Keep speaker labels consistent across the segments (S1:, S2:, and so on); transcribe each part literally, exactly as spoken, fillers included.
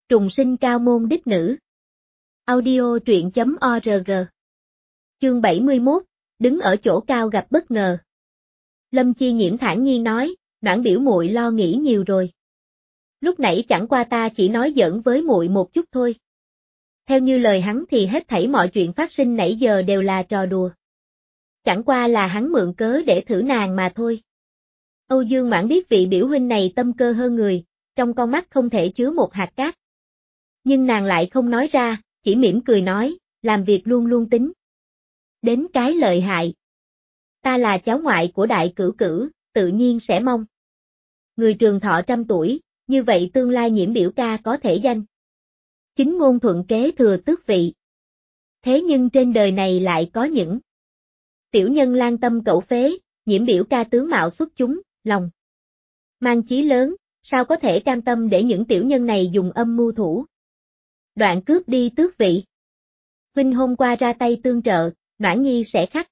S1: Trùng sinh cao môn đích nữ. Audio truyện chấm org. Chương bảy mươi mốt, đứng ở chỗ cao gặp bất ngờ. Lâm Chi Nhiễm thản nhiên nói, Noãn biểu muội lo nghĩ nhiều rồi. Lúc nãy chẳng qua ta chỉ nói giỡn với muội một chút thôi. Theo như lời hắn thì hết thảy mọi chuyện phát sinh nãy giờ đều là trò đùa. Chẳng qua là hắn mượn cớ để thử nàng mà thôi. Âu Dương Mãn biết vị biểu huynh này tâm cơ hơn người, trong con mắt không thể chứa một hạt cát. Nhưng nàng lại không nói ra, chỉ mỉm cười nói, làm việc luôn luôn tính đến cái lợi hại. Ta là cháu ngoại của đại cửu cửu, tự nhiên sẽ mong người trường thọ trăm tuổi, như vậy tương lai Nhiễm biểu ca có thể danh chính ngôn thuận kế thừa tước vị. Thế nhưng trên đời này lại có những tiểu nhân lang tâm cẩu phế, Nhiễm biểu ca tướng mạo xuất chúng, lòng mang chí lớn, sao có thể cam tâm để những tiểu nhân này dùng âm mưu thủ đoạn cướp đi tước vị. Huynh hôm qua ra tay tương trợ, Noãn Nhi sẽ khắc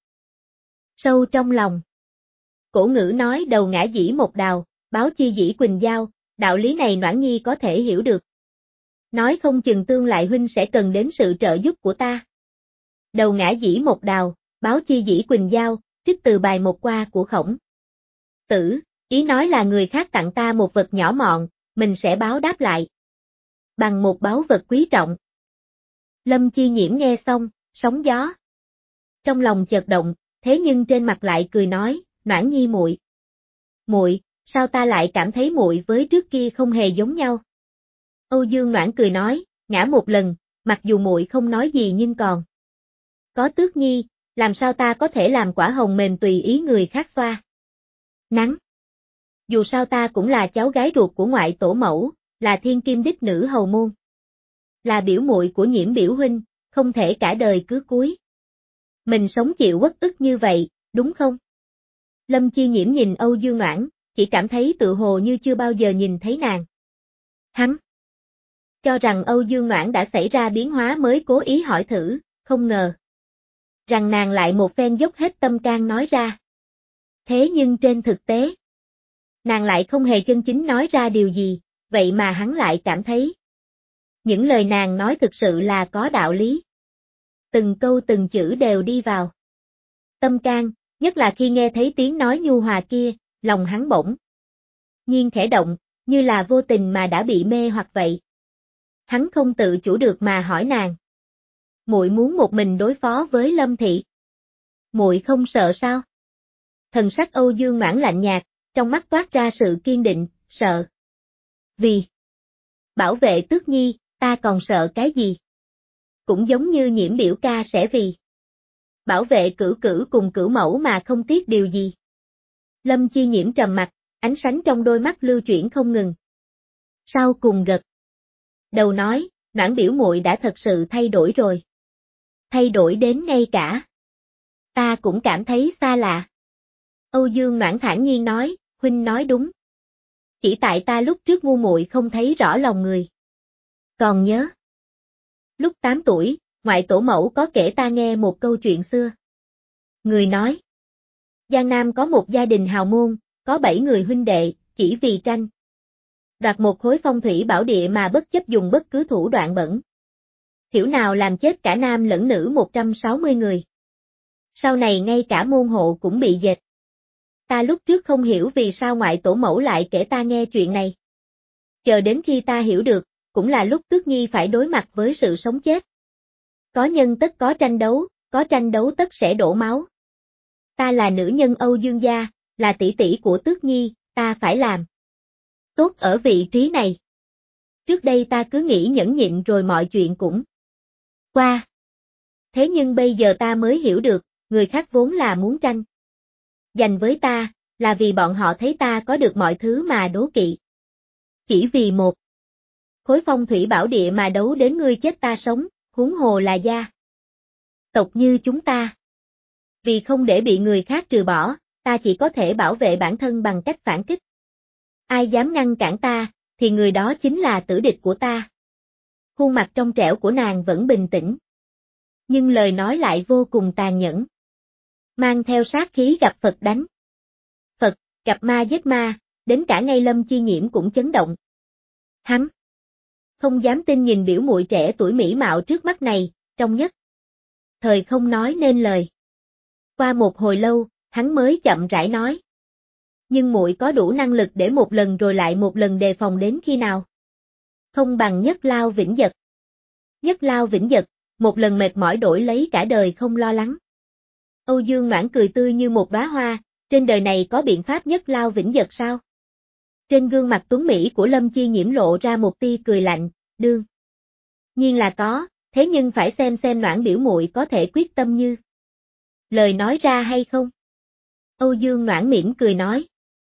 S1: sâu trong lòng. Cổ ngữ nói đầu ngã dĩ một đào, báo chi dĩ quỳnh giao, đạo lý này Noãn Nhi có thể hiểu được. Nói không chừng tương lại huynh sẽ cần đến sự trợ giúp của ta. Đầu ngã dĩ một đào, báo chi dĩ quỳnh giao, trích từ bài một qua của Khổng Tử, ý nói là người khác tặng ta một vật nhỏ mọn, mình sẽ báo đáp lại bằng một báu vật quý trọng. Lâm Chi Nhiễm nghe xong, sóng gió trong lòng chợt động, thế nhưng trên mặt lại cười nói, Noãn Nhi muội, muội, sao ta lại cảm thấy muội với trước kia không hề giống nhau? Âu Dương Noãn cười nói, ngã một lần, mặc dù muội không nói gì nhưng còn có Tước Nhi, làm sao ta có thể làm quả hồng mềm tùy ý người khác xoa nắng? Dù sao ta cũng là cháu gái ruột của ngoại tổ mẫu, là thiên kim đích nữ hầu môn, là biểu muội của Nhiễm biểu huynh, không thể cả đời cứ cúi mình sống chịu uất ức như vậy, đúng không? Lâm Chi Nhiễm nhìn Âu Dương Noãn, chỉ cảm thấy tự hồ như chưa bao giờ nhìn thấy nàng. Hắn cho rằng Âu Dương Noãn đã xảy ra biến hóa mới cố ý hỏi thử, không ngờ rằng nàng lại một phen dốc hết tâm can nói ra. Thế nhưng trên thực tế, nàng lại không hề chân chính nói ra điều gì, vậy mà hắn lại cảm thấy những lời nàng nói thực sự là có đạo lý. Từng câu từng chữ đều đi vào tâm can, nhất là khi nghe thấy tiếng nói nhu hòa kia, lòng hắn bỗng nhiên khẽ động, như là vô tình mà đã bị mê hoặc vậy. Hắn không tự chủ được mà hỏi nàng, muội muốn một mình đối phó với Lâm thị, muội không sợ sao? Thần sắc Âu Dương Mãn lạnh nhạt, trong mắt toát ra sự kiên định, sợ. Vì bảo vệ Tước Nhi, ta còn sợ cái gì? Cũng giống như Nhiễm biểu ca sẽ vì bảo vệ cửu cửu cùng cửu mẫu mà không tiếc điều gì. Lâm Chi Nhiễm trầm mặt, ánh sáng trong đôi mắt lưu chuyển không ngừng. Sau cùng gật đầu nói, Noãn biểu muội đã thật sự thay đổi rồi. Thay đổi đến ngay cả ta cũng cảm thấy xa lạ. Âu Dương Noãn thản nhiên nói, huynh nói đúng. Chỉ tại ta lúc trước ngu muội không thấy rõ lòng người. Còn nhớ lúc tám tuổi, ngoại tổ mẫu có kể ta nghe một câu chuyện xưa. Người nói, Giang Nam có một gia đình hào môn, có bảy người huynh đệ, chỉ vì tranh đoạt một khối phong thủy bảo địa mà bất chấp dùng bất cứ thủ đoạn bẩn thiểu nào làm chết cả nam lẫn nữ một trăm sáu mươi người. Sau này ngay cả môn hộ cũng bị dệt. Ta lúc trước không hiểu vì sao ngoại tổ mẫu lại kể ta nghe chuyện này. Chờ đến khi ta hiểu được, cũng là lúc Tước Nhi phải đối mặt với sự sống chết. Có nhân tất có tranh đấu, có tranh đấu tất sẽ đổ máu. Ta là nữ nhân Âu Dương gia, là tỷ tỷ của Tước Nhi, ta phải làm tốt ở vị trí này. Trước đây ta cứ nghĩ nhẫn nhịn rồi mọi chuyện cũng qua. Thế nhưng bây giờ ta mới hiểu được, người khác vốn là muốn tranh giành với ta, là vì bọn họ thấy ta có được mọi thứ mà đố kỵ. Chỉ vì một khối phong thủy bảo địa mà đấu đến ngươi chết ta sống, huống hồ là gia tộc như chúng ta. Vì không để bị người khác trừ bỏ, ta chỉ có thể bảo vệ bản thân bằng cách phản kích. Ai dám ngăn cản ta, thì người đó chính là tử địch của ta. Khuôn mặt trong trẻo của nàng vẫn bình tĩnh. Nhưng lời nói lại vô cùng tàn nhẫn. Mang theo sát khí gặp Phật đánh Phật, gặp ma giết ma, đến cả ngay Lâm Chi Nhiễm cũng chấn động. Hắn không dám tin nhìn biểu muội trẻ tuổi mỹ mạo trước mắt này, trong nhất thời không nói nên lời. Qua một hồi lâu, hắn mới chậm rãi nói. Nhưng muội có đủ năng lực để một lần rồi lại một lần đề phòng đến khi nào? Không bằng Nhất Lao Vĩnh Dật. Nhất Lao Vĩnh Dật, một lần mệt mỏi đổi lấy cả đời không lo lắng. Âu Dương Noãn cười tươi như một đóa hoa, trên đời này có biện pháp Nhất Lao Vĩnh Dật sao? Trên gương mặt tuấn mỹ của Lâm Chi Nhiễm lộ ra một tia cười lạnh, đương nhiên là có, thế nhưng phải xem xem Noãn biểu muội có thể quyết tâm như lời nói ra hay không. Âu Dương Noãn mỉm cười nói.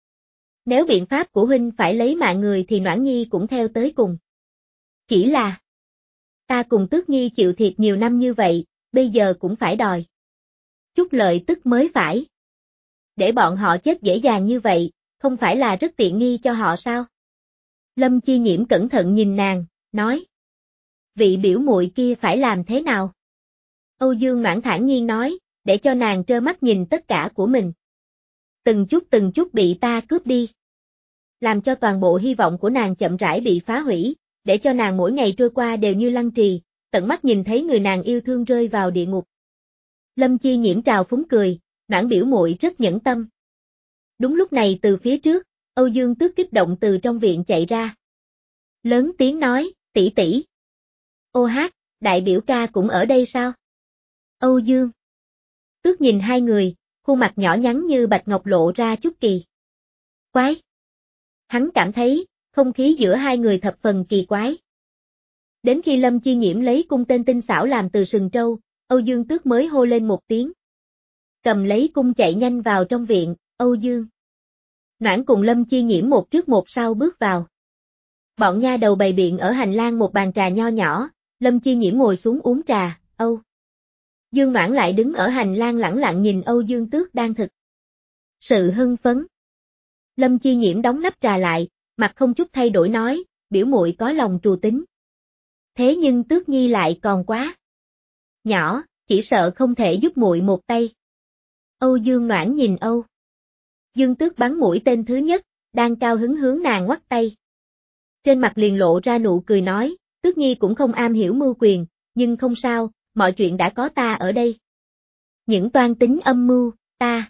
S1: Nếu biện pháp của huynh phải lấy mạng người thì Noãn Nhi cũng theo tới cùng. Chỉ là ta cùng Tước Nhi chịu thiệt nhiều năm như vậy, bây giờ cũng phải đòi chút lợi tức mới phải. Để bọn họ chết dễ dàng như vậy, không phải là rất tiện nghi cho họ sao? Lâm Chi Nhiễm cẩn thận nhìn nàng, nói. Vị biểu muội kia phải làm thế nào? Âu Dương Noãn thản nhiên nói, để cho nàng trơ mắt nhìn tất cả của mình. Từng chút từng chút bị ta cướp đi. Làm cho toàn bộ hy vọng của nàng chậm rãi bị phá hủy, để cho nàng mỗi ngày trôi qua đều như lăng trì, tận mắt nhìn thấy người nàng yêu thương rơi vào địa ngục. Lâm Chi Nhiễm trào phúng cười, Noãn biểu muội rất nhẫn tâm. Đúng lúc này từ phía trước, Âu Dương Tước kích động từ trong viện chạy ra. Lớn tiếng nói, tỷ tỷ. Ô hát, đại biểu ca cũng ở đây sao? Âu Dương Tước nhìn hai người, khuôn mặt nhỏ nhắn như bạch ngọc lộ ra chút kỳ quái. Hắn cảm thấy, không khí giữa hai người thập phần kỳ quái. Đến khi Lâm Chi Nhiễm lấy cung tên tinh xảo làm từ sừng trâu, Âu Dương Tước mới hô lên một tiếng. Cầm lấy cung chạy nhanh vào trong viện, Âu Dương Noãn cùng Lâm Chi Nhiễm một trước một sau bước vào. Bọn nha đầu bày biện ở hành lang một bàn trà nho nhỏ, Lâm Chi Nhiễm ngồi xuống uống trà, Âu Dương Noãn lại đứng ở hành lang lẳng lặng nhìn Âu Dương Tước đang thực sự hưng phấn. Lâm Chi Nhiễm đóng nắp trà lại, mặt không chút thay đổi nói, biểu muội có lòng trù tính. Thế nhưng Tước Nhi lại còn quá nhỏ, chỉ sợ không thể giúp muội một tay. Âu Dương Noãn nhìn Âu Dương Tước bắn mũi tên thứ nhất, đang cao hứng hướng nàng ngoắt tay. Trên mặt liền lộ ra nụ cười nói, Tước Nhi cũng không am hiểu mưu quyền, nhưng không sao, mọi chuyện đã có ta ở đây. Những toan tính âm mưu, ta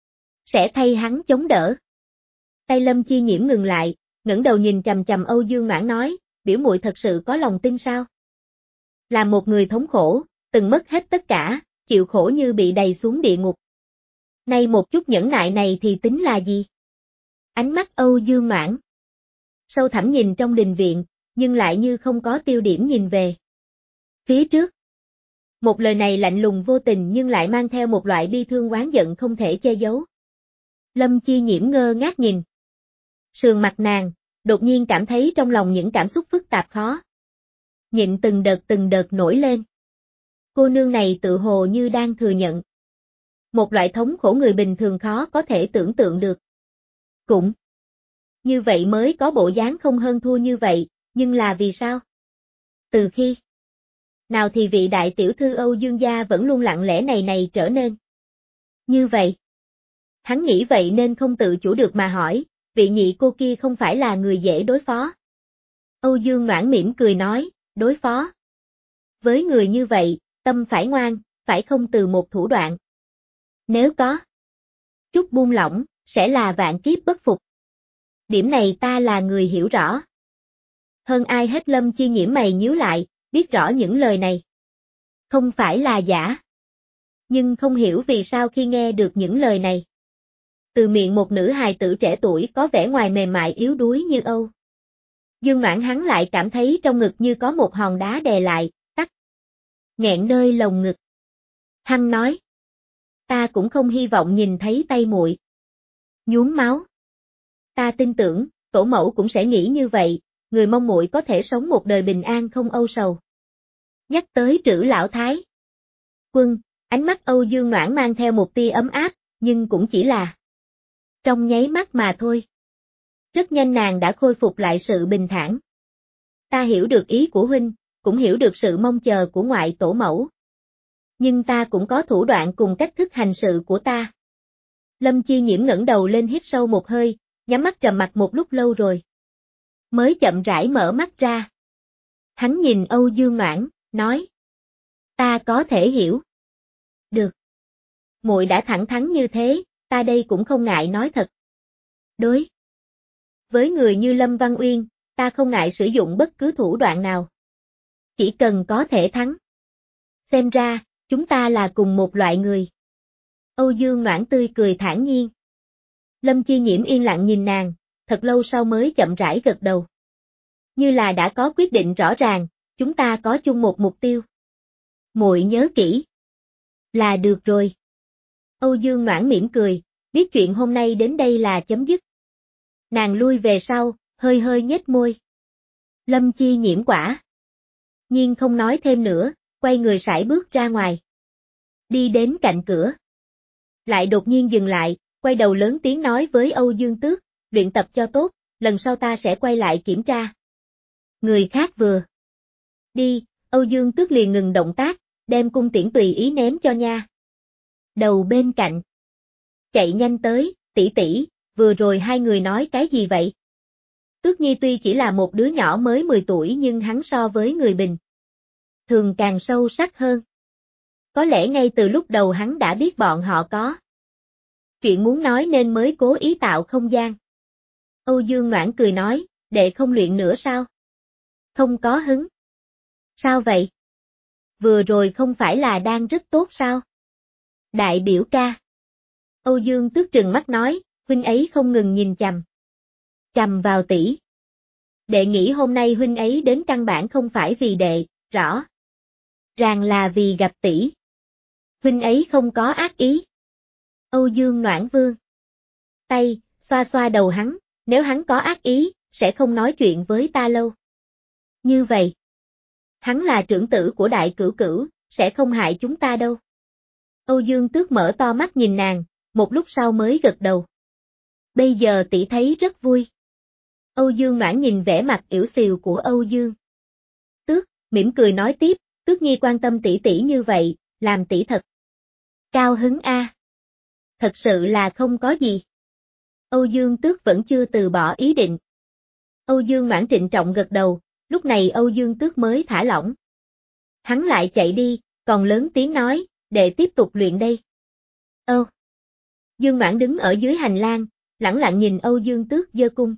S1: sẽ thay hắn chống đỡ. Tay Lâm Chi Nhiễm ngừng lại, ngẩng đầu nhìn chằm chằm Âu Dương Noãn nói, biểu muội thật sự có lòng tin sao? Là một người thống khổ, từng mất hết tất cả, chịu khổ như bị đày xuống địa ngục. Nay một chút nhẫn nại này thì tính là gì? Ánh mắt Âu Dương Noãn sâu thẳm nhìn trong đình viện, nhưng lại như không có tiêu điểm nhìn về phía trước. Một lời này lạnh lùng vô tình nhưng lại mang theo một loại bi thương oán giận không thể che giấu. Lâm Chi Nhiễm ngơ ngác nhìn sườn mặt nàng, đột nhiên cảm thấy trong lòng những cảm xúc phức tạp khó nhịn từng đợt từng đợt nổi lên. Cô nương này tự hồ như đang thừa nhận một loại thống khổ người bình thường khó có thể tưởng tượng được. Cũng như vậy mới có bộ dáng không hơn thua như vậy, nhưng là vì sao? Từ khi nào thì vị đại tiểu thư Âu Dương gia vẫn luôn lặng lẽ này này trở nên như vậy. Hắn nghĩ vậy nên không tự chủ được mà hỏi, vị nhị cô kia không phải là người dễ đối phó. Âu Dương Noãn mỉm cười nói, đối phó với người như vậy, tâm phải ngoan, phải không từ một thủ đoạn. Nếu có chút buông lỏng, sẽ là vạn kiếp bất phục. Điểm này ta là người hiểu rõ. Hơn ai hết Lâm Chi Nhiễm mày nhíu lại, biết rõ những lời này không phải là giả. Nhưng không hiểu vì sao khi nghe được những lời này từ miệng một nữ hài tử trẻ tuổi có vẻ ngoài mềm mại yếu đuối như Âu Dương Noãn hắn lại cảm thấy trong ngực như có một hòn đá đè lại, tắc nghẹn nơi lồng ngực. Hắn nói, ta cũng không hy vọng nhìn thấy tay muội nhuốm máu. Ta tin tưởng, tổ mẫu cũng sẽ nghĩ như vậy, người mong muội có thể sống một đời bình an không âu sầu. Nhắc tới Trữ lão thái quân, ánh mắt Âu Dương Noãn mang theo một tia ấm áp, nhưng cũng chỉ là trong nháy mắt mà thôi. Rất nhanh nàng đã khôi phục lại sự bình thản. Ta hiểu được ý của huynh, cũng hiểu được sự mong chờ của ngoại tổ mẫu. Nhưng ta cũng có thủ đoạn cùng cách thức hành sự của ta. Lâm Chi Nhiễm ngẩng đầu lên hít sâu một hơi, nhắm mắt trầm mặc một lúc lâu rồi mới chậm rãi mở mắt ra. Hắn nhìn Âu Dương Noãn, nói. Ta có thể hiểu. Được. Muội đã thẳng thắn như thế, ta đây cũng không ngại nói thật. Đối với người như Lâm Văn Uyên, ta không ngại sử dụng bất cứ thủ đoạn nào. Chỉ cần có thể thắng. Xem ra, chúng ta là cùng một loại người. Âu Dương Noãn tươi cười thản nhiên. Lâm Chi Nhiễm yên lặng nhìn nàng, thật lâu sau mới chậm rãi gật đầu. Như là đã có quyết định rõ ràng, chúng ta có chung một mục tiêu. Muội nhớ kỹ. Là được rồi. Âu Dương Noãn mỉm cười, biết chuyện hôm nay đến đây là chấm dứt. Nàng lui về sau, hơi hơi nhếch môi. Lâm Chi Nhiễm quả nhiên không nói thêm nữa, quay người sải bước ra ngoài. Đi đến cạnh cửa. Lại đột nhiên dừng lại, quay đầu lớn tiếng nói với Âu Dương Tước, luyện tập cho tốt, lần sau ta sẽ quay lại kiểm tra. Người khác vừa đi, Âu Dương Tước liền ngừng động tác, đem cung tiễn tùy ý ném cho nha đầu bên cạnh. Chạy nhanh tới, tỷ tỷ, vừa rồi hai người nói cái gì vậy? Tước Nhi tuy chỉ là một đứa nhỏ mới mười tuổi nhưng hắn so với người bình thường càng sâu sắc hơn. Có lẽ ngay từ lúc đầu hắn đã biết bọn họ có chuyện muốn nói nên mới cố ý tạo không gian. Âu Dương Noãn cười nói, đệ không luyện nữa sao? Không có hứng. Sao vậy? Vừa rồi không phải là đang rất tốt sao? Đại biểu ca. Âu Dương Tước trừng mắt nói, huynh ấy không ngừng nhìn chằm chằm vào tỷ. Đệ nghĩ hôm nay huynh ấy đến căn bản không phải vì đệ, rõ ràng là vì gặp tỷ. Huynh ấy không có ác ý. Âu Dương Noãn vương tay, xoa xoa đầu hắn, nếu hắn có ác ý, sẽ không nói chuyện với ta lâu. Như vậy, hắn là trưởng tử của đại cửu cửu, sẽ không hại chúng ta đâu. Âu Dương Tước mở to mắt nhìn nàng, một lúc sau mới gật đầu. Bây giờ tỷ thấy rất vui. Âu Dương Noãn nhìn vẻ mặt yểu xìu của Âu Dương Tước, mỉm cười nói tiếp, Tước Nhi quan tâm tỷ tỷ như vậy, làm tỷ thật cao hứng a. À. Thật sự là không có gì. Âu Dương Tước vẫn chưa từ bỏ ý định. Âu Dương Noãn trịnh trọng gật đầu, lúc này Âu Dương Tước mới thả lỏng. Hắn lại chạy đi, còn lớn tiếng nói, để tiếp tục luyện đây. Âu Dương Noãn đứng ở dưới hành lang, lẳng lặng nhìn Âu Dương Tước giơ cung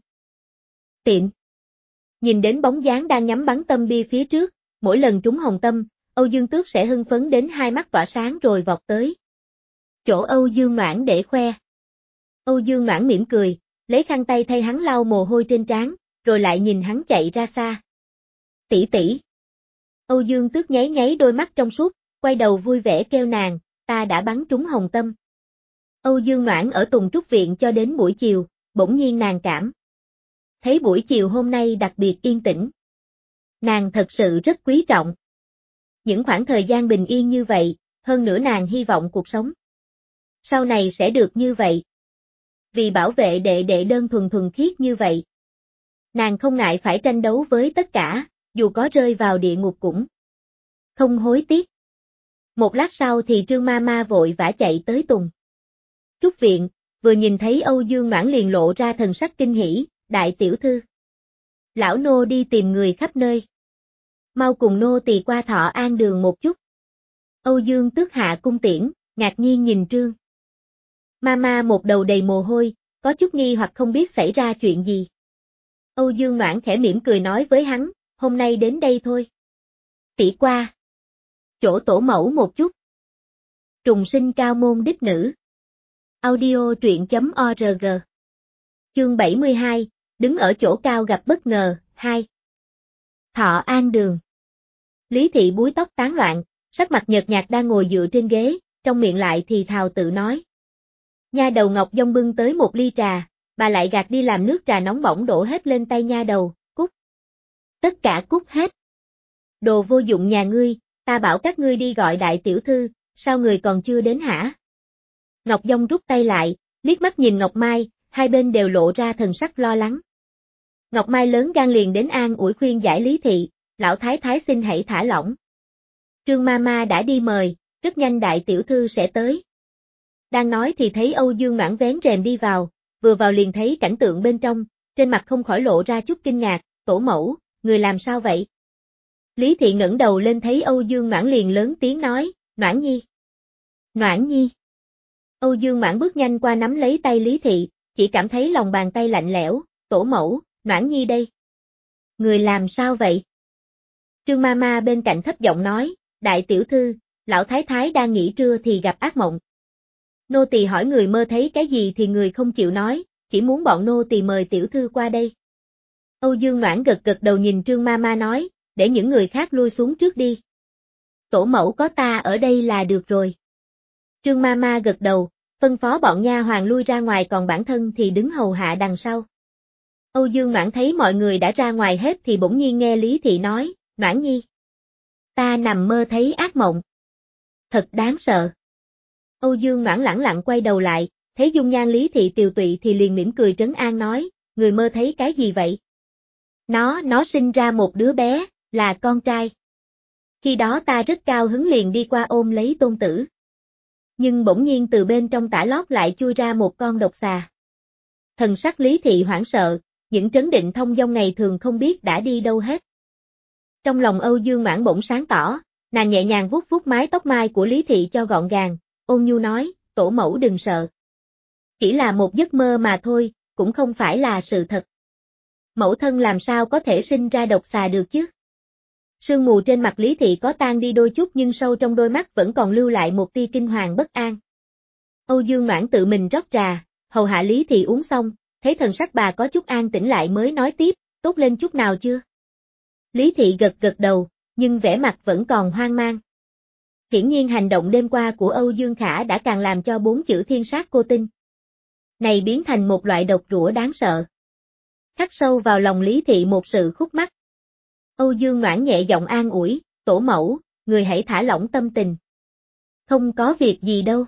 S1: tiện. Nhìn đến bóng dáng đang nhắm bắn tâm bi phía trước, mỗi lần trúng hồng tâm, Âu Dương Tước sẽ hưng phấn đến hai mắt tỏa sáng rồi vọt tới chỗ Âu Dương Noãn để khoe. Âu Dương Noãn mỉm cười, lấy khăn tay thay hắn lau mồ hôi trên trán, rồi lại nhìn hắn chạy ra xa. Tỷ tỷ. Âu Dương Tước nháy nháy đôi mắt trong suốt, quay đầu vui vẻ kêu nàng, ta đã bắn trúng hồng tâm. Âu Dương Noãn ở Tùng Trúc Viện cho đến buổi chiều, bỗng nhiên nàng cảm thấy buổi chiều hôm nay đặc biệt yên tĩnh. Nàng thật sự rất quý trọng những khoảng thời gian bình yên như vậy, hơn nữa nàng hy vọng cuộc sống sau này sẽ được như vậy. Vì bảo vệ đệ đệ đơn thuần thuần khiết như vậy, nàng không ngại phải tranh đấu với tất cả, dù có rơi vào địa ngục cũng không hối tiếc. Một lát sau thì Trương Ma Ma vội vã chạy tới Tùng Trúc Viện, vừa nhìn thấy Âu Dương Noãn liền lộ ra thần sắc kinh hỉ, đại tiểu thư. Lão nô đi tìm người khắp nơi. Mau cùng nô tỳ qua Thọ An đường một chút. Âu Dương Tước hạ cung tiễn, ngạc nhiên nhìn Trương Ma Ma một đầu đầy mồ hôi, có chút nghi hoặc không biết xảy ra chuyện gì. Âu Dương Noãn khẽ mỉm cười nói với hắn, hôm nay đến đây thôi. Tỷ qua chỗ tổ mẫu một chút. Trùng sinh cao môn đích nữ. Audio truyện.org. Chương bảy mươi hai, đứng ở chỗ cao gặp bất ngờ, hai. Thọ An đường. Lý thị búi tóc tán loạn, sắc mặt nhợt nhạt đang ngồi dựa trên ghế, trong miệng lại thì thào tự nói. Nha đầu Ngọc Dông bưng tới một ly trà, bà lại gạt đi làm nước trà nóng bỏng đổ hết lên tay nha đầu, cút. Tất cả cút hết. Đồ vô dụng nhà ngươi, ta bảo các ngươi đi gọi đại tiểu thư, sao người còn chưa đến hả? Ngọc Dông rút tay lại, liếc mắt nhìn Ngọc Mai, hai bên đều lộ ra thần sắc lo lắng. Ngọc Mai lớn gan liền đến an ủi khuyên giải Lý thị, lão thái thái xin hãy thả lỏng. Trương Ma Ma đã đi mời, rất nhanh đại tiểu thư sẽ tới. Đang nói thì thấy Âu Dương Noãn vén rèm đi vào, vừa vào liền thấy cảnh tượng bên trong, trên mặt không khỏi lộ ra chút kinh ngạc, tổ mẫu, người làm sao vậy? Lý Thị ngẩng đầu lên thấy Âu Dương Noãn liền lớn tiếng nói, Noãn Nhi. Noãn Nhi. Âu Dương Noãn bước nhanh qua nắm lấy tay Lý Thị, chỉ cảm thấy lòng bàn tay lạnh lẽo, tổ mẫu, Noãn Nhi đây. Người làm sao vậy? Trương ma ma bên cạnh thấp giọng nói, đại tiểu thư, lão thái thái đang nghỉ trưa thì gặp ác mộng. Nô tỳ hỏi người mơ thấy cái gì thì người không chịu nói, chỉ muốn bọn nô tỳ mời tiểu thư qua đây. Âu Dương Noãn gật gật đầu nhìn Trương ma ma nói, để những người khác lui xuống trước đi. Tổ mẫu có ta ở đây là được rồi. Trương ma ma gật đầu, phân phó bọn nha hoàn lui ra ngoài còn bản thân thì đứng hầu hạ đằng sau. Âu Dương Noãn thấy mọi người đã ra ngoài hết thì bỗng nhiên nghe Lý Thị nói, Noãn Nhi. Ta nằm mơ thấy ác mộng. Thật đáng sợ. Âu Dương Noãn lẳng lặng quay đầu lại, thấy dung nhan Lý Thị tiều tụy thì liền mỉm cười trấn an nói, người mơ thấy cái gì vậy? Nó, nó sinh ra một đứa bé, là con trai. Khi đó ta rất cao hứng liền đi qua ôm lấy tôn tử. Nhưng bỗng nhiên từ bên trong tả lót lại chui ra một con độc xà. Thần sắc Lý Thị hoảng sợ, những trấn định thông dong ngày thường không biết đã đi đâu hết. Trong lòng Âu Dương Noãn bỗng sáng tỏ, nàng nhẹ nhàng vuốt vuốt mái tóc mai của Lý Thị cho gọn gàng, ôn nhu nói, tổ mẫu đừng sợ. Chỉ là một giấc mơ mà thôi, cũng không phải là sự thật. Mẫu thân làm sao có thể sinh ra độc xà được chứ? Sương mù trên mặt Lý Thị có tan đi đôi chút nhưng sâu trong đôi mắt vẫn còn lưu lại một tia kinh hoàng bất an. Âu Dương Noãn tự mình rót trà, hầu hạ Lý Thị uống xong, thấy thần sắc bà có chút an tĩnh lại mới nói tiếp, tốt lên chút nào chưa? Lý Thị gật gật đầu, nhưng vẻ mặt vẫn còn hoang mang. Hiển nhiên hành động đêm qua của Âu Dương Khả đã càng làm cho bốn chữ thiên sát cô tinh này biến thành một loại độc rủa đáng sợ. Khắc sâu vào lòng Lý Thị một sự khúc mắc. Âu Dương Noãn nhẹ giọng an ủi, tổ mẫu, người hãy thả lỏng tâm tình. Không có việc gì đâu.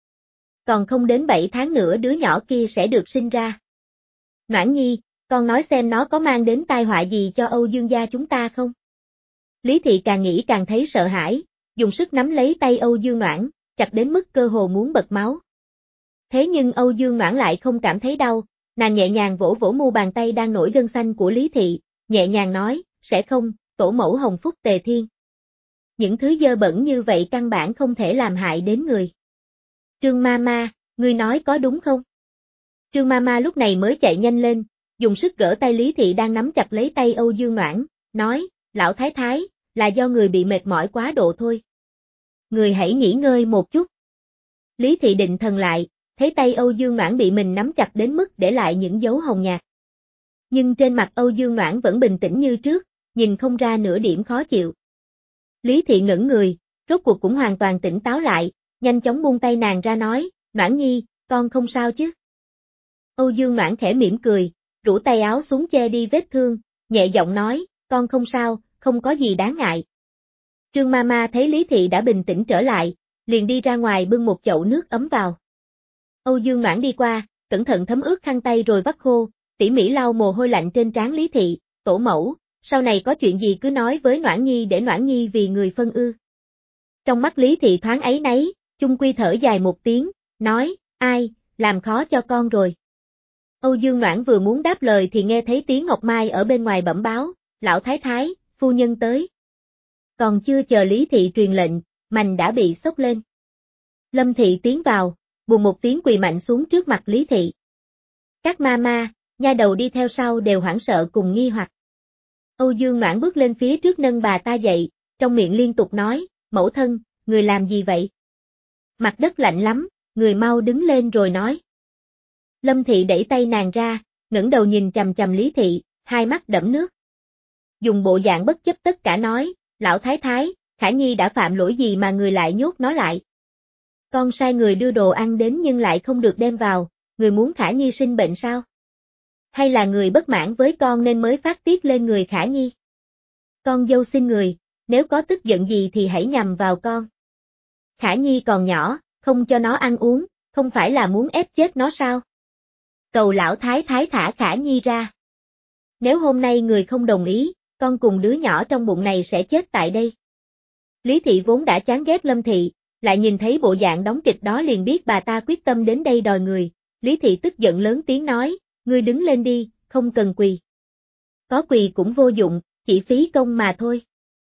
S1: Còn không đến bảy tháng nữa đứa nhỏ kia sẽ được sinh ra. Noãn Nhi, con nói xem nó có mang đến tai họa gì cho Âu Dương gia chúng ta không? Lý Thị càng nghĩ càng thấy sợ hãi, dùng sức nắm lấy tay Âu Dương Noãn, chặt đến mức cơ hồ muốn bật máu. Thế nhưng Âu Dương Noãn lại không cảm thấy đau, nàng nhẹ nhàng vỗ vỗ mu bàn tay đang nổi gân xanh của Lý Thị, nhẹ nhàng nói, sẽ không, tổ mẫu hồng phúc tề thiên. Những thứ dơ bẩn như vậy căn bản không thể làm hại đến người. Trương ma ma, ngươi nói có đúng không? Trương ma ma lúc này mới chạy nhanh lên, dùng sức gỡ tay Lý Thị đang nắm chặt lấy tay Âu Dương Noãn, nói, lão thái thái, là do người bị mệt mỏi quá độ thôi. Người hãy nghỉ ngơi một chút. Lý Thị định thần lại, thấy tay Âu Dương Noãn bị mình nắm chặt đến mức để lại những dấu hồng nhạt. Nhưng trên mặt Âu Dương Noãn vẫn bình tĩnh như trước, nhìn không ra nửa điểm khó chịu. Lý Thị ngẩn người, rốt cuộc cũng hoàn toàn tỉnh táo lại, nhanh chóng buông tay nàng ra nói, Noãn Nhi, con không sao chứ? Âu Dương Noãn khẽ mỉm cười, rũ tay áo xuống che đi vết thương, nhẹ giọng nói, con không sao, không có gì đáng ngại. Trương ma ma thấy Lý Thị đã bình tĩnh trở lại, liền đi ra ngoài bưng một chậu nước ấm vào. Âu Dương Noãn đi qua, cẩn thận thấm ướt khăn tay rồi vắt khô, tỉ mỉ lau mồ hôi lạnh trên trán Lý Thị, tổ mẫu, sau này có chuyện gì cứ nói với Noãn Nhi để Noãn Nhi vì người phân ư. Trong mắt Lý Thị thoáng áy náy, chung quy thở dài một tiếng, nói, ai, làm khó cho con rồi. Âu Dương Noãn vừa muốn đáp lời thì nghe thấy tiếng Ngọc Mai ở bên ngoài bẩm báo, lão thái thái, phu nhân tới. Còn chưa chờ Lý Thị truyền lệnh, mành đã bị sốc lên. Lâm Thị tiến vào, bùm một tiếng quỳ mạnh xuống trước mặt Lý Thị. Các ma ma, nha đầu đi theo sau đều hoảng sợ cùng nghi hoặc. Âu Dương Noãn bước lên phía trước nâng bà ta dậy, trong miệng liên tục nói, mẫu thân, người làm gì vậy? Mặt đất lạnh lắm, người mau đứng lên rồi nói. Lâm Thị đẩy tay nàng ra, ngẩng đầu nhìn chằm chằm Lý Thị, hai mắt đẫm nước. Dùng bộ dạng bất chấp tất cả nói, lão thái thái, Khả Nhi đã phạm lỗi gì mà người lại nhốt nó lại? Con sai người đưa đồ ăn đến nhưng lại không được đem vào, người muốn Khả Nhi sinh bệnh sao? Hay là người bất mãn với con nên mới phát tiết lên người Khả Nhi? Con dâu xin người, nếu có tức giận gì thì hãy nhằm vào con. Khả Nhi còn nhỏ, không cho nó ăn uống, không phải là muốn ép chết nó sao? Cầu lão thái thái thả Khả Nhi ra. Nếu hôm nay người không đồng ý, con cùng đứa nhỏ trong bụng này sẽ chết tại đây. Lý Thị vốn đã chán ghét Lâm Thị, lại nhìn thấy bộ dạng đóng kịch đó liền biết bà ta quyết tâm đến đây đòi người. Lý Thị tức giận lớn tiếng nói, ngươi đứng lên đi, không cần quỳ. Có quỳ cũng vô dụng, chỉ phí công mà thôi.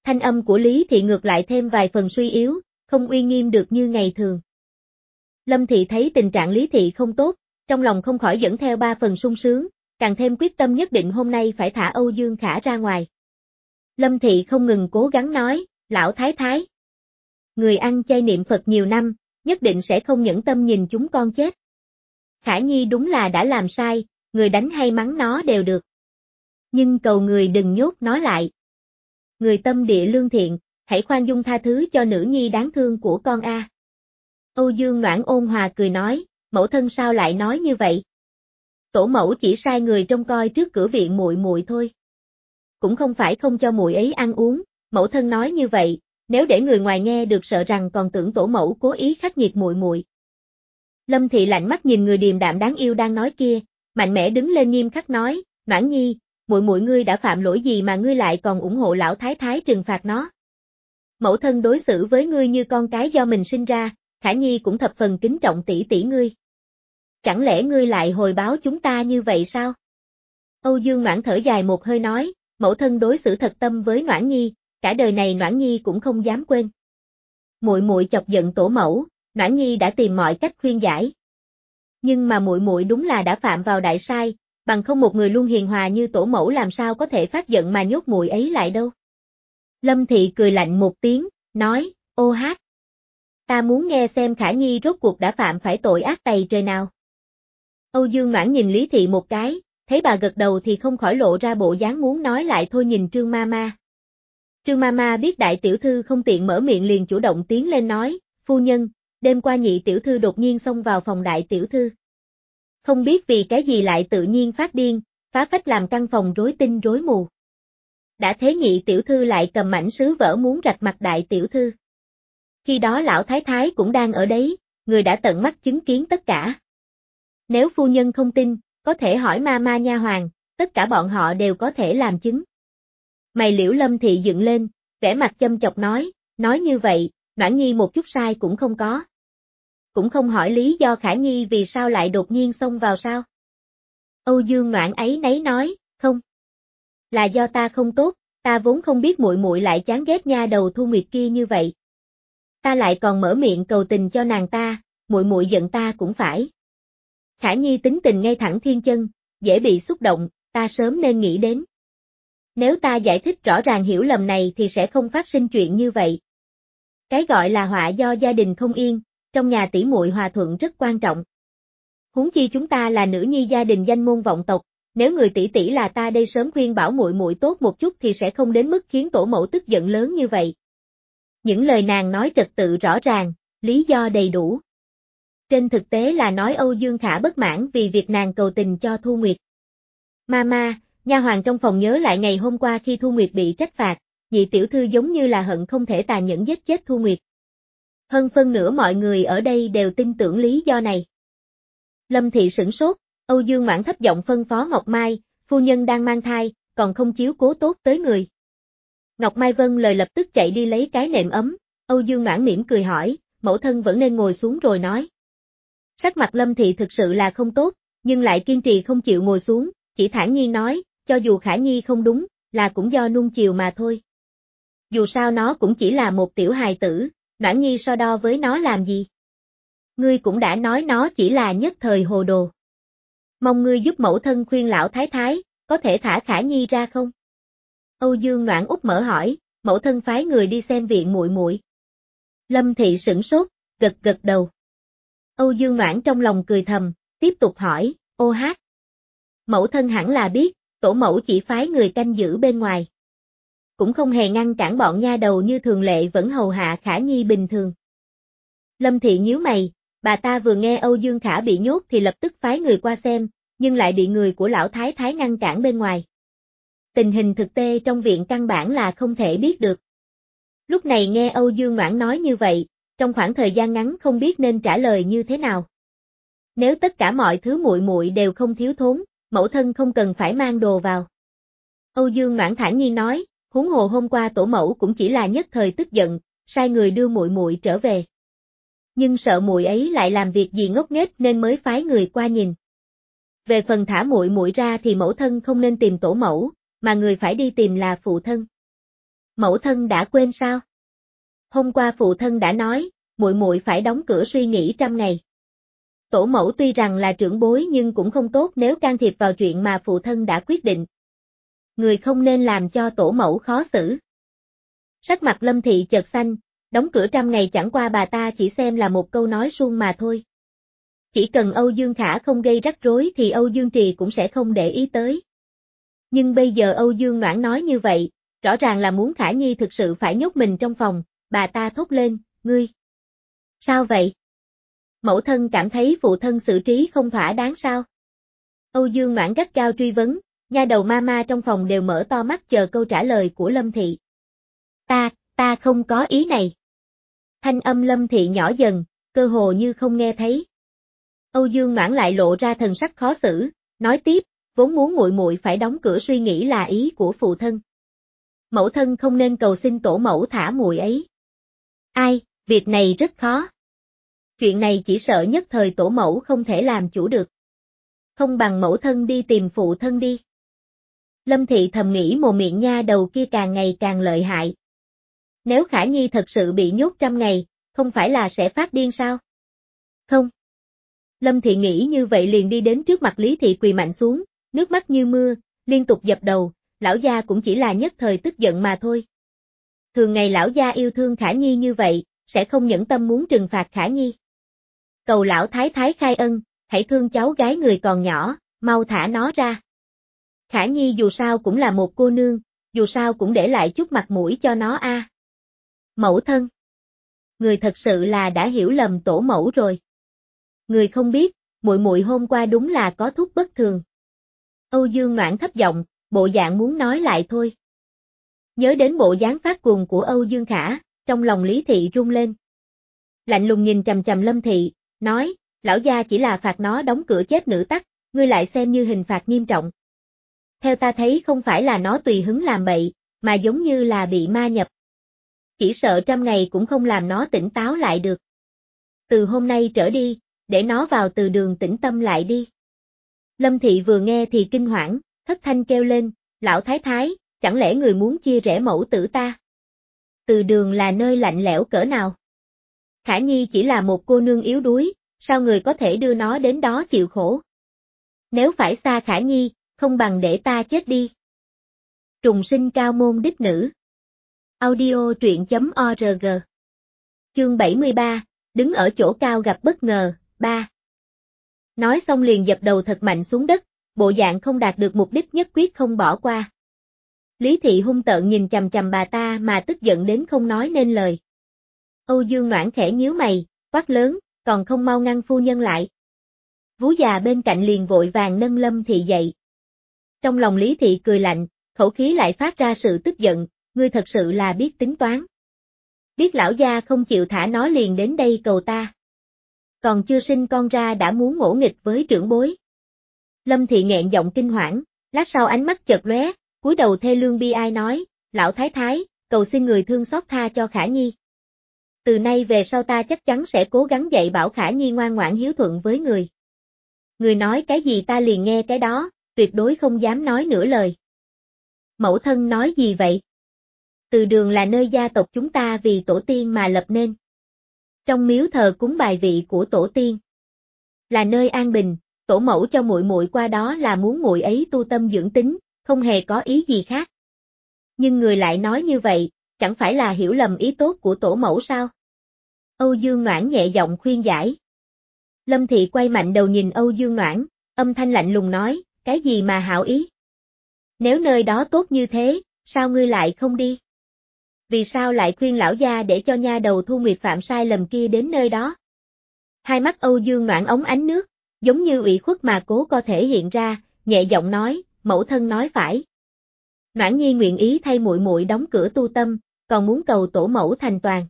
S1: Thanh âm của Lý Thị ngược lại thêm vài phần suy yếu, không uy nghiêm được như ngày thường. Lâm Thị thấy tình trạng Lý Thị không tốt, trong lòng không khỏi dẫn theo ba phần sung sướng, càng thêm quyết tâm nhất định hôm nay phải thả Âu Dương Khả ra ngoài. Lâm Thị không ngừng cố gắng nói, lão thái thái. Người ăn chay niệm Phật nhiều năm, nhất định sẽ không nhẫn tâm nhìn chúng con chết. Khả Nhi đúng là đã làm sai, người đánh hay mắng nó đều được. Nhưng cầu người đừng nhốt nó lại. Người tâm địa lương thiện, hãy khoan dung tha thứ cho nữ nhi đáng thương của con a. Âu Dương Noãn ôn hòa cười nói, mẫu thân sao lại nói như vậy? Tổ mẫu chỉ sai người trông coi trước cửa viện muội muội thôi. Cũng không phải không cho muội ấy ăn uống, mẫu thân nói như vậy, nếu để người ngoài nghe được sợ rằng còn tưởng tổ mẫu cố ý khắc nghiệt muội muội. Lâm Thị lạnh mắt nhìn người điềm đạm đáng yêu đang nói kia, mạnh mẽ đứng lên nghiêm khắc nói, Noãn Nhi, muội muội ngươi đã phạm lỗi gì mà ngươi lại còn ủng hộ lão thái thái trừng phạt nó? Mẫu thân đối xử với ngươi như con cái do mình sinh ra, Khả Nhi cũng thập phần kính trọng tỷ tỷ ngươi. Chẳng lẽ ngươi lại hồi báo chúng ta như vậy sao? Âu Dương Noãn thở dài một hơi nói, mẫu thân đối xử thật tâm với Noãn Nhi, cả đời này Noãn Nhi cũng không dám quên. Muội muội chọc giận tổ mẫu, Noãn Nhi đã tìm mọi cách khuyên giải. Nhưng mà muội muội đúng là đã phạm vào đại sai, bằng không một người luôn hiền hòa như tổ mẫu làm sao có thể phát giận mà nhốt muội ấy lại đâu. Lâm Thị cười lạnh một tiếng, nói, ô hát. Ta muốn nghe xem Khả Nhi rốt cuộc đã phạm phải tội ác tày trời nào. Âu Dương Noãn nhìn Lý Thị một cái, thấy bà gật đầu thì không khỏi lộ ra bộ dáng muốn nói lại thôi nhìn Trương Mama. Trương Mama biết đại tiểu thư không tiện mở miệng liền chủ động tiến lên nói, phu nhân, đêm qua nhị tiểu thư đột nhiên xông vào phòng đại tiểu thư. Không biết vì cái gì lại tự nhiên phát điên, phá phách làm căn phòng rối tinh rối mù. Đã thế nhị tiểu thư lại cầm mảnh sứ vỡ muốn rạch mặt đại tiểu thư. Khi đó lão thái thái cũng đang ở đấy, người đã tận mắt chứng kiến tất cả. Nếu phu nhân không tin, có thể hỏi ma ma nha hoàn, tất cả bọn họ đều có thể làm chứng. Mày Liễu Lâm Thị dựng lên, vẻ mặt châm chọc nói, nói như vậy, Noãn Nhi một chút sai cũng không có. Cũng không hỏi lý do Khả Nhi vì sao lại đột nhiên xông vào sao. Âu Dương Noãn ấy nấy nói, không. Là do ta không tốt, ta vốn không biết muội muội lại chán ghét nha đầu Thu Nguyệt kia như vậy. Ta lại còn mở miệng cầu tình cho nàng ta, muội muội giận ta cũng phải. Khả Nhi tính tình ngay thẳng thiên chân, dễ bị xúc động, ta sớm nên nghĩ đến. Nếu ta giải thích rõ ràng hiểu lầm này thì sẽ không phát sinh chuyện như vậy. Cái gọi là họa do gia đình không yên, trong nhà tỷ muội hòa thuận rất quan trọng. Huống chi chúng ta là nữ nhi gia đình danh môn vọng tộc, nếu người tỷ tỷ là ta đây sớm khuyên bảo muội muội tốt một chút thì sẽ không đến mức khiến tổ mẫu tức giận lớn như vậy. Những lời nàng nói trật tự rõ ràng, lý do đầy đủ. Trên thực tế là nói Âu Dương Khả bất mãn vì việc nàng cầu tình cho Thu Nguyệt. Mama, nha hoàn trong phòng nhớ lại ngày hôm qua khi Thu Nguyệt bị trách phạt, nhị tiểu thư giống như là hận không thể tàn nhẫn giết chết Thu Nguyệt. Hơn phân nửa mọi người ở đây đều tin tưởng lý do này. Lâm Thị sửng sốt, Âu Dương Mãn thấp giọng phân phó Ngọc Mai, phu nhân đang mang thai, còn không chiếu cố tốt tới người. Ngọc Mai vâng lời lập tức chạy đi lấy cái nệm ấm, Âu Dương Mãn mỉm cười hỏi, mẫu thân vẫn nên ngồi xuống rồi nói. Sắc mặt Lâm Thị thực sự là không tốt, nhưng lại kiên trì không chịu ngồi xuống, chỉ thản nhiên nói, cho dù Khả Nhi không đúng, là cũng do nuông chiều mà thôi. Dù sao nó cũng chỉ là một tiểu hài tử, Noãn Nhi so đo với nó làm gì. Ngươi cũng đã nói nó chỉ là nhất thời hồ đồ. Mong ngươi giúp mẫu thân khuyên lão thái thái, có thể thả Khả Nhi ra không? Âu Dương Noãn út mở hỏi, mẫu thân phái người đi xem viện muội muội. Lâm Thị sửng sốt, gật gật đầu. Âu Dương Noãn trong lòng cười thầm, tiếp tục hỏi, ô hát. Mẫu thân hẳn là biết, tổ mẫu chỉ phái người canh giữ bên ngoài. Cũng không hề ngăn cản bọn nha đầu như thường lệ vẫn hầu hạ Khả Nhi bình thường. Lâm Thị nhíu mày, bà ta vừa nghe Âu Dương Khả bị nhốt thì lập tức phái người qua xem, nhưng lại bị người của lão thái thái ngăn cản bên ngoài. Tình hình thực tế trong viện căn bản là không thể biết được. Lúc này nghe Âu Dương Noãn nói như vậy, trong khoảng thời gian ngắn không biết nên trả lời như thế nào. Nếu tất cả mọi thứ muội muội đều không thiếu thốn, mẫu thân không cần phải mang đồ vào. Âu Dương Noãn thản nhiên nói, huống hồ hôm qua tổ mẫu cũng chỉ là nhất thời tức giận, sai người đưa muội muội trở về. Nhưng sợ muội ấy lại làm việc gì ngốc nghếch nên mới phái người qua nhìn. Về phần thả muội muội ra thì mẫu thân không nên tìm tổ mẫu, mà người phải đi tìm là phụ thân. Mẫu thân đã quên sao? Hôm qua phụ thân đã nói, muội muội phải đóng cửa suy nghĩ trăm ngày. Tổ mẫu tuy rằng là trưởng bối nhưng cũng không tốt nếu can thiệp vào chuyện mà phụ thân đã quyết định. Người không nên làm cho tổ mẫu khó xử. Sắc mặt Lâm Thị chợt xanh, đóng cửa trăm ngày chẳng qua bà ta chỉ xem là một câu nói suông mà thôi. Chỉ cần Âu Dương Khả không gây rắc rối thì Âu Dương Trì cũng sẽ không để ý tới. Nhưng bây giờ Âu Dương Noãn nói như vậy, rõ ràng là muốn Khả Nhi thực sự phải nhốt mình trong phòng, bà ta thốt lên, ngươi. Sao vậy? Mẫu thân cảm thấy phụ thân xử trí không thỏa đáng sao? Âu Dương Noãn gắt gao truy vấn, nha đầu mama trong phòng đều mở to mắt chờ câu trả lời của Lâm Thị. Ta, ta không có ý này. Thanh âm Lâm Thị nhỏ dần, cơ hồ như không nghe thấy. Âu Dương Noãn lại lộ ra thần sắc khó xử, nói tiếp, vốn muốn muội muội phải đóng cửa suy nghĩ là ý của phụ thân. Mẫu thân không nên cầu xin tổ mẫu thả muội ấy. Ai, việc này rất khó. Chuyện này chỉ sợ nhất thời tổ mẫu không thể làm chủ được. Không bằng mẫu thân đi tìm phụ thân đi. Lâm Thị thầm nghĩ mồm miệng nha đầu kia càng ngày càng lợi hại. Nếu Khả Nhi thật sự bị nhốt trăm ngày, không phải là sẽ phát điên sao? Không. Lâm Thị nghĩ như vậy liền đi đến trước mặt Lý Thị quỳ mạnh xuống, nước mắt như mưa, liên tục dập đầu, lão gia cũng chỉ là nhất thời tức giận mà thôi. Thường ngày lão gia yêu thương Khả Nhi như vậy, sẽ không nhẫn tâm muốn trừng phạt Khả Nhi. Cầu lão thái thái khai ân, hãy thương cháu gái người còn nhỏ, mau thả nó ra. Khả Nhi dù sao cũng là một cô nương, dù sao cũng để lại chút mặt mũi cho nó a. À. Mẫu thân. Người thật sự là đã hiểu lầm tổ mẫu rồi. Người không biết, muội muội hôm qua đúng là có thuốc bất thường. Âu Dương Noãn thấp giọng, bộ dạng muốn nói lại thôi. Nhớ đến bộ dáng phát cuồng của Âu Dương Khả, trong lòng Lý Thị rung lên. Lạnh lùng nhìn chằm chằm Lâm Thị, nói, lão gia chỉ là phạt nó đóng cửa chết nữ tắc, ngươi lại xem như hình phạt nghiêm trọng. Theo ta thấy không phải là nó tùy hứng làm bậy, mà giống như là bị ma nhập. Chỉ sợ trăm ngày cũng không làm nó tỉnh táo lại được. Từ hôm nay trở đi, để nó vào từ đường tĩnh tâm lại đi. Lâm Thị vừa nghe thì kinh hoảng, thất thanh kêu lên, lão thái thái, chẳng lẽ người muốn chia rẽ mẫu tử ta? Từ đường là nơi lạnh lẽo cỡ nào? Khả Nhi chỉ là một cô nương yếu đuối, sao người có thể đưa nó đến đó chịu khổ? Nếu phải xa Khả Nhi, không bằng để ta chết đi. Trùng sinh cao môn đích nữ. Audio truyện chấm org. Chương bảy mươi ba, đứng ở chỗ cao gặp bất ngờ, ba. Nói xong liền dập đầu thật mạnh xuống đất, bộ dạng không đạt được mục đích nhất quyết không bỏ qua. Lý Thị hung tợn nhìn chằm chằm bà ta mà tức giận đến không nói nên lời. Âu Dương Noãn khẽ nhíu mày, quát lớn, còn không mau ngăn phu nhân lại. Vú già bên cạnh liền vội vàng nâng Lâm Thị dậy. Trong lòng Lý Thị cười lạnh, khẩu khí lại phát ra sự tức giận, ngươi thật sự là biết tính toán. Biết lão gia không chịu thả nó liền đến đây cầu ta. Còn chưa sinh con ra đã muốn ngỗ nghịch với trưởng bối. Lâm Thị nghẹn giọng kinh hoảng, lát sau ánh mắt chợt lóe, cúi đầu thê lương bi ai nói, lão thái thái, cầu xin người thương xót tha cho Khả Nhi. Từ nay về sau ta chắc chắn sẽ cố gắng dạy bảo Khả Nhi ngoan ngoãn hiếu thuận với người. Người nói cái gì ta liền nghe cái đó, tuyệt đối không dám nói nửa lời. Mẫu thân nói gì vậy? Từ đường là nơi gia tộc chúng ta vì tổ tiên mà lập nên. Trong miếu thờ cúng bài vị của tổ tiên. Là nơi an bình, tổ mẫu cho muội muội qua đó là muốn muội ấy tu tâm dưỡng tính, không hề có ý gì khác. Nhưng người lại nói như vậy, chẳng phải là hiểu lầm ý tốt của tổ mẫu sao? Âu Dương Noãn nhẹ giọng khuyên giải. Lâm Thị quay mạnh đầu nhìn Âu Dương Noãn, âm thanh lạnh lùng nói, cái gì mà hảo ý? Nếu nơi đó tốt như thế, sao ngươi lại không đi? Vì sao lại khuyên lão gia để cho nha đầu Thu Nguyệt phạm sai lầm kia đến nơi đó? Hai mắt Âu Dương Noãn ống ánh nước, giống như ủy khuất mà cố có thể hiện ra, nhẹ giọng nói, mẫu thân nói phải. Noãn Nhi nguyện ý thay muội muội đóng cửa tu tâm, còn muốn cầu tổ mẫu thành toàn.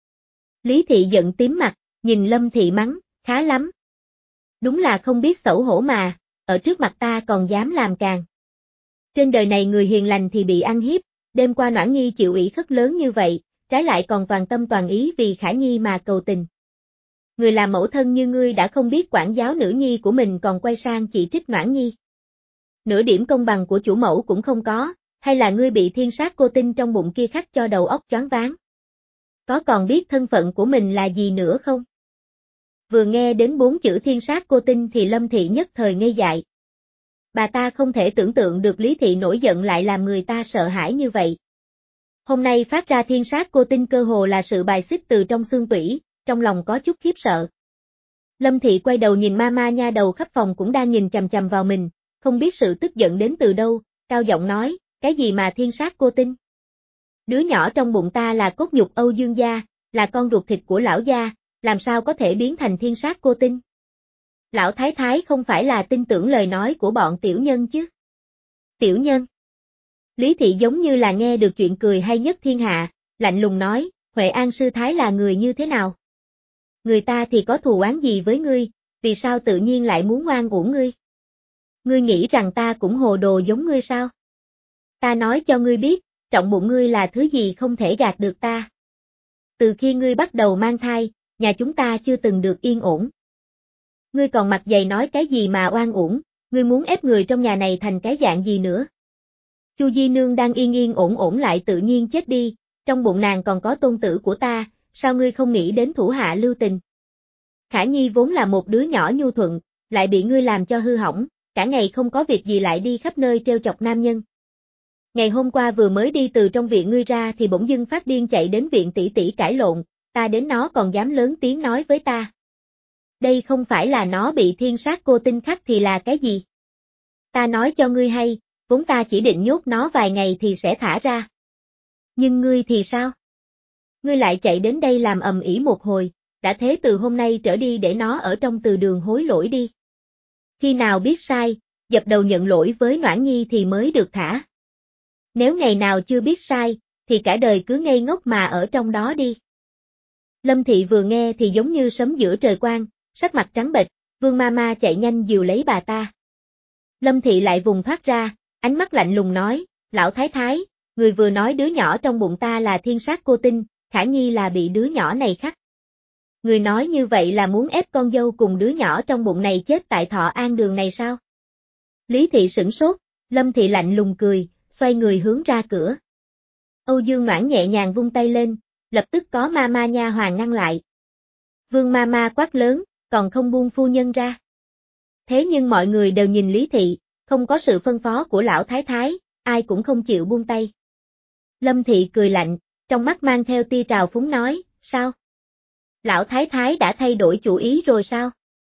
S1: Lý Thị giận tím mặt, nhìn Lâm Thị mắng, khá lắm. Đúng là không biết xấu hổ mà, ở trước mặt ta còn dám làm càng. Trên đời này người hiền lành thì bị ăn hiếp, đêm qua Noãn Nhi chịu ủy khuất lớn như vậy, trái lại còn toàn tâm toàn ý vì Khả Nhi mà cầu tình. Người làm mẫu thân như ngươi đã không biết quản giáo nữ nhi của mình còn quay sang chỉ trích Noãn Nhi. Nửa điểm công bằng của chủ mẫu cũng không có, Hay là ngươi bị thiên sát cô tinh trong bụng kia khắc cho đầu óc choáng váng? Có còn biết thân phận của mình là gì nữa không? Vừa nghe đến bốn chữ thiên sát cô tinh thì Lâm Thị nhất thời ngây dại. Bà ta không thể tưởng tượng được Lý Thị nổi giận lại làm người ta sợ hãi như vậy. Hôm nay phát ra thiên sát cô tinh cơ hồ là sự bài xích từ trong xương tủy, trong lòng có chút khiếp sợ. Lâm Thị quay đầu nhìn Mama nha đầu khắp phòng cũng đang nhìn chằm chằm vào mình, không biết sự tức giận đến từ đâu, cao giọng nói, cái gì mà thiên sát cô tinh? Đứa nhỏ trong bụng ta là cốt nhục Âu Dương gia, là con ruột thịt của lão gia, làm sao có thể biến thành thiên sát cô tinh? Lão thái thái không phải là tin tưởng lời nói của bọn tiểu nhân chứ? Tiểu nhân? Lý Thị giống như là nghe được chuyện cười hay nhất thiên hạ, lạnh lùng nói, Huệ An sư thái là người như thế nào? Người ta thì có thù oán gì với ngươi, vì sao tự nhiên lại muốn oan uổng ngươi? Ngươi nghĩ rằng ta cũng hồ đồ giống ngươi sao? Ta nói cho ngươi biết, trọng bụng ngươi là thứ gì không thể gạt được ta. Từ khi ngươi bắt đầu mang thai, nhà chúng ta chưa từng được yên ổn. Ngươi còn mặt dày nói cái gì mà oan uổng, ngươi muốn ép người trong nhà này thành cái dạng gì nữa? Chu Di Nương đang yên yên ổn ổn lại tự nhiên chết đi, trong bụng nàng còn có tôn tử của ta, sao ngươi không nghĩ đến thủ hạ lưu tình? Khả Nhi vốn là một đứa nhỏ nhu thuận, lại bị ngươi làm cho hư hỏng, cả ngày không có việc gì lại đi khắp nơi trêu chọc nam nhân. Ngày hôm qua vừa mới đi từ trong viện ngươi ra thì bỗng dưng phát điên chạy đến viện tỷ tỷ cãi lộn, ta đến nó còn dám lớn tiếng nói với ta. Đây không phải là nó bị thiên sát cô tinh khắc thì là cái gì? Ta nói cho ngươi hay, vốn ta chỉ định nhốt nó vài ngày thì sẽ thả ra. Nhưng ngươi thì sao? Ngươi lại chạy đến đây làm ầm ĩ một hồi, đã thế từ hôm nay trở đi để nó ở trong từ đường hối lỗi đi. Khi nào biết sai, dập đầu nhận lỗi với Noãn Nhi thì mới được thả. Nếu ngày nào chưa biết sai, thì cả đời cứ ngây ngốc mà ở trong đó đi. Lâm Thị vừa nghe thì giống như sấm giữa trời quang, sắc mặt trắng bệch, Vương Mama chạy nhanh dìu lấy bà ta. Lâm Thị lại vùng thoát ra, ánh mắt lạnh lùng nói, lão thái thái, người vừa nói đứa nhỏ trong bụng ta là thiên sát cô tinh, Khả Nhi là bị đứa nhỏ này khắc. Người nói như vậy là muốn ép con dâu cùng đứa nhỏ trong bụng này chết tại Thọ An đường này sao? Lý Thị sửng sốt, Lâm Thị lạnh lùng cười, xoay người hướng ra cửa. Âu Dương Noãn nhẹ nhàng vung tay lên, lập tức có Mama nha hoàn ngăn lại. Vương Mama quát lớn, còn không buông phu nhân ra. Thế nhưng mọi người đều nhìn Lý Thị, không có sự phân phó của lão thái thái, ai cũng không chịu buông tay. Lâm Thị cười lạnh, trong mắt mang theo tia trào phúng nói, sao? Lão thái thái đã thay đổi chủ ý rồi sao?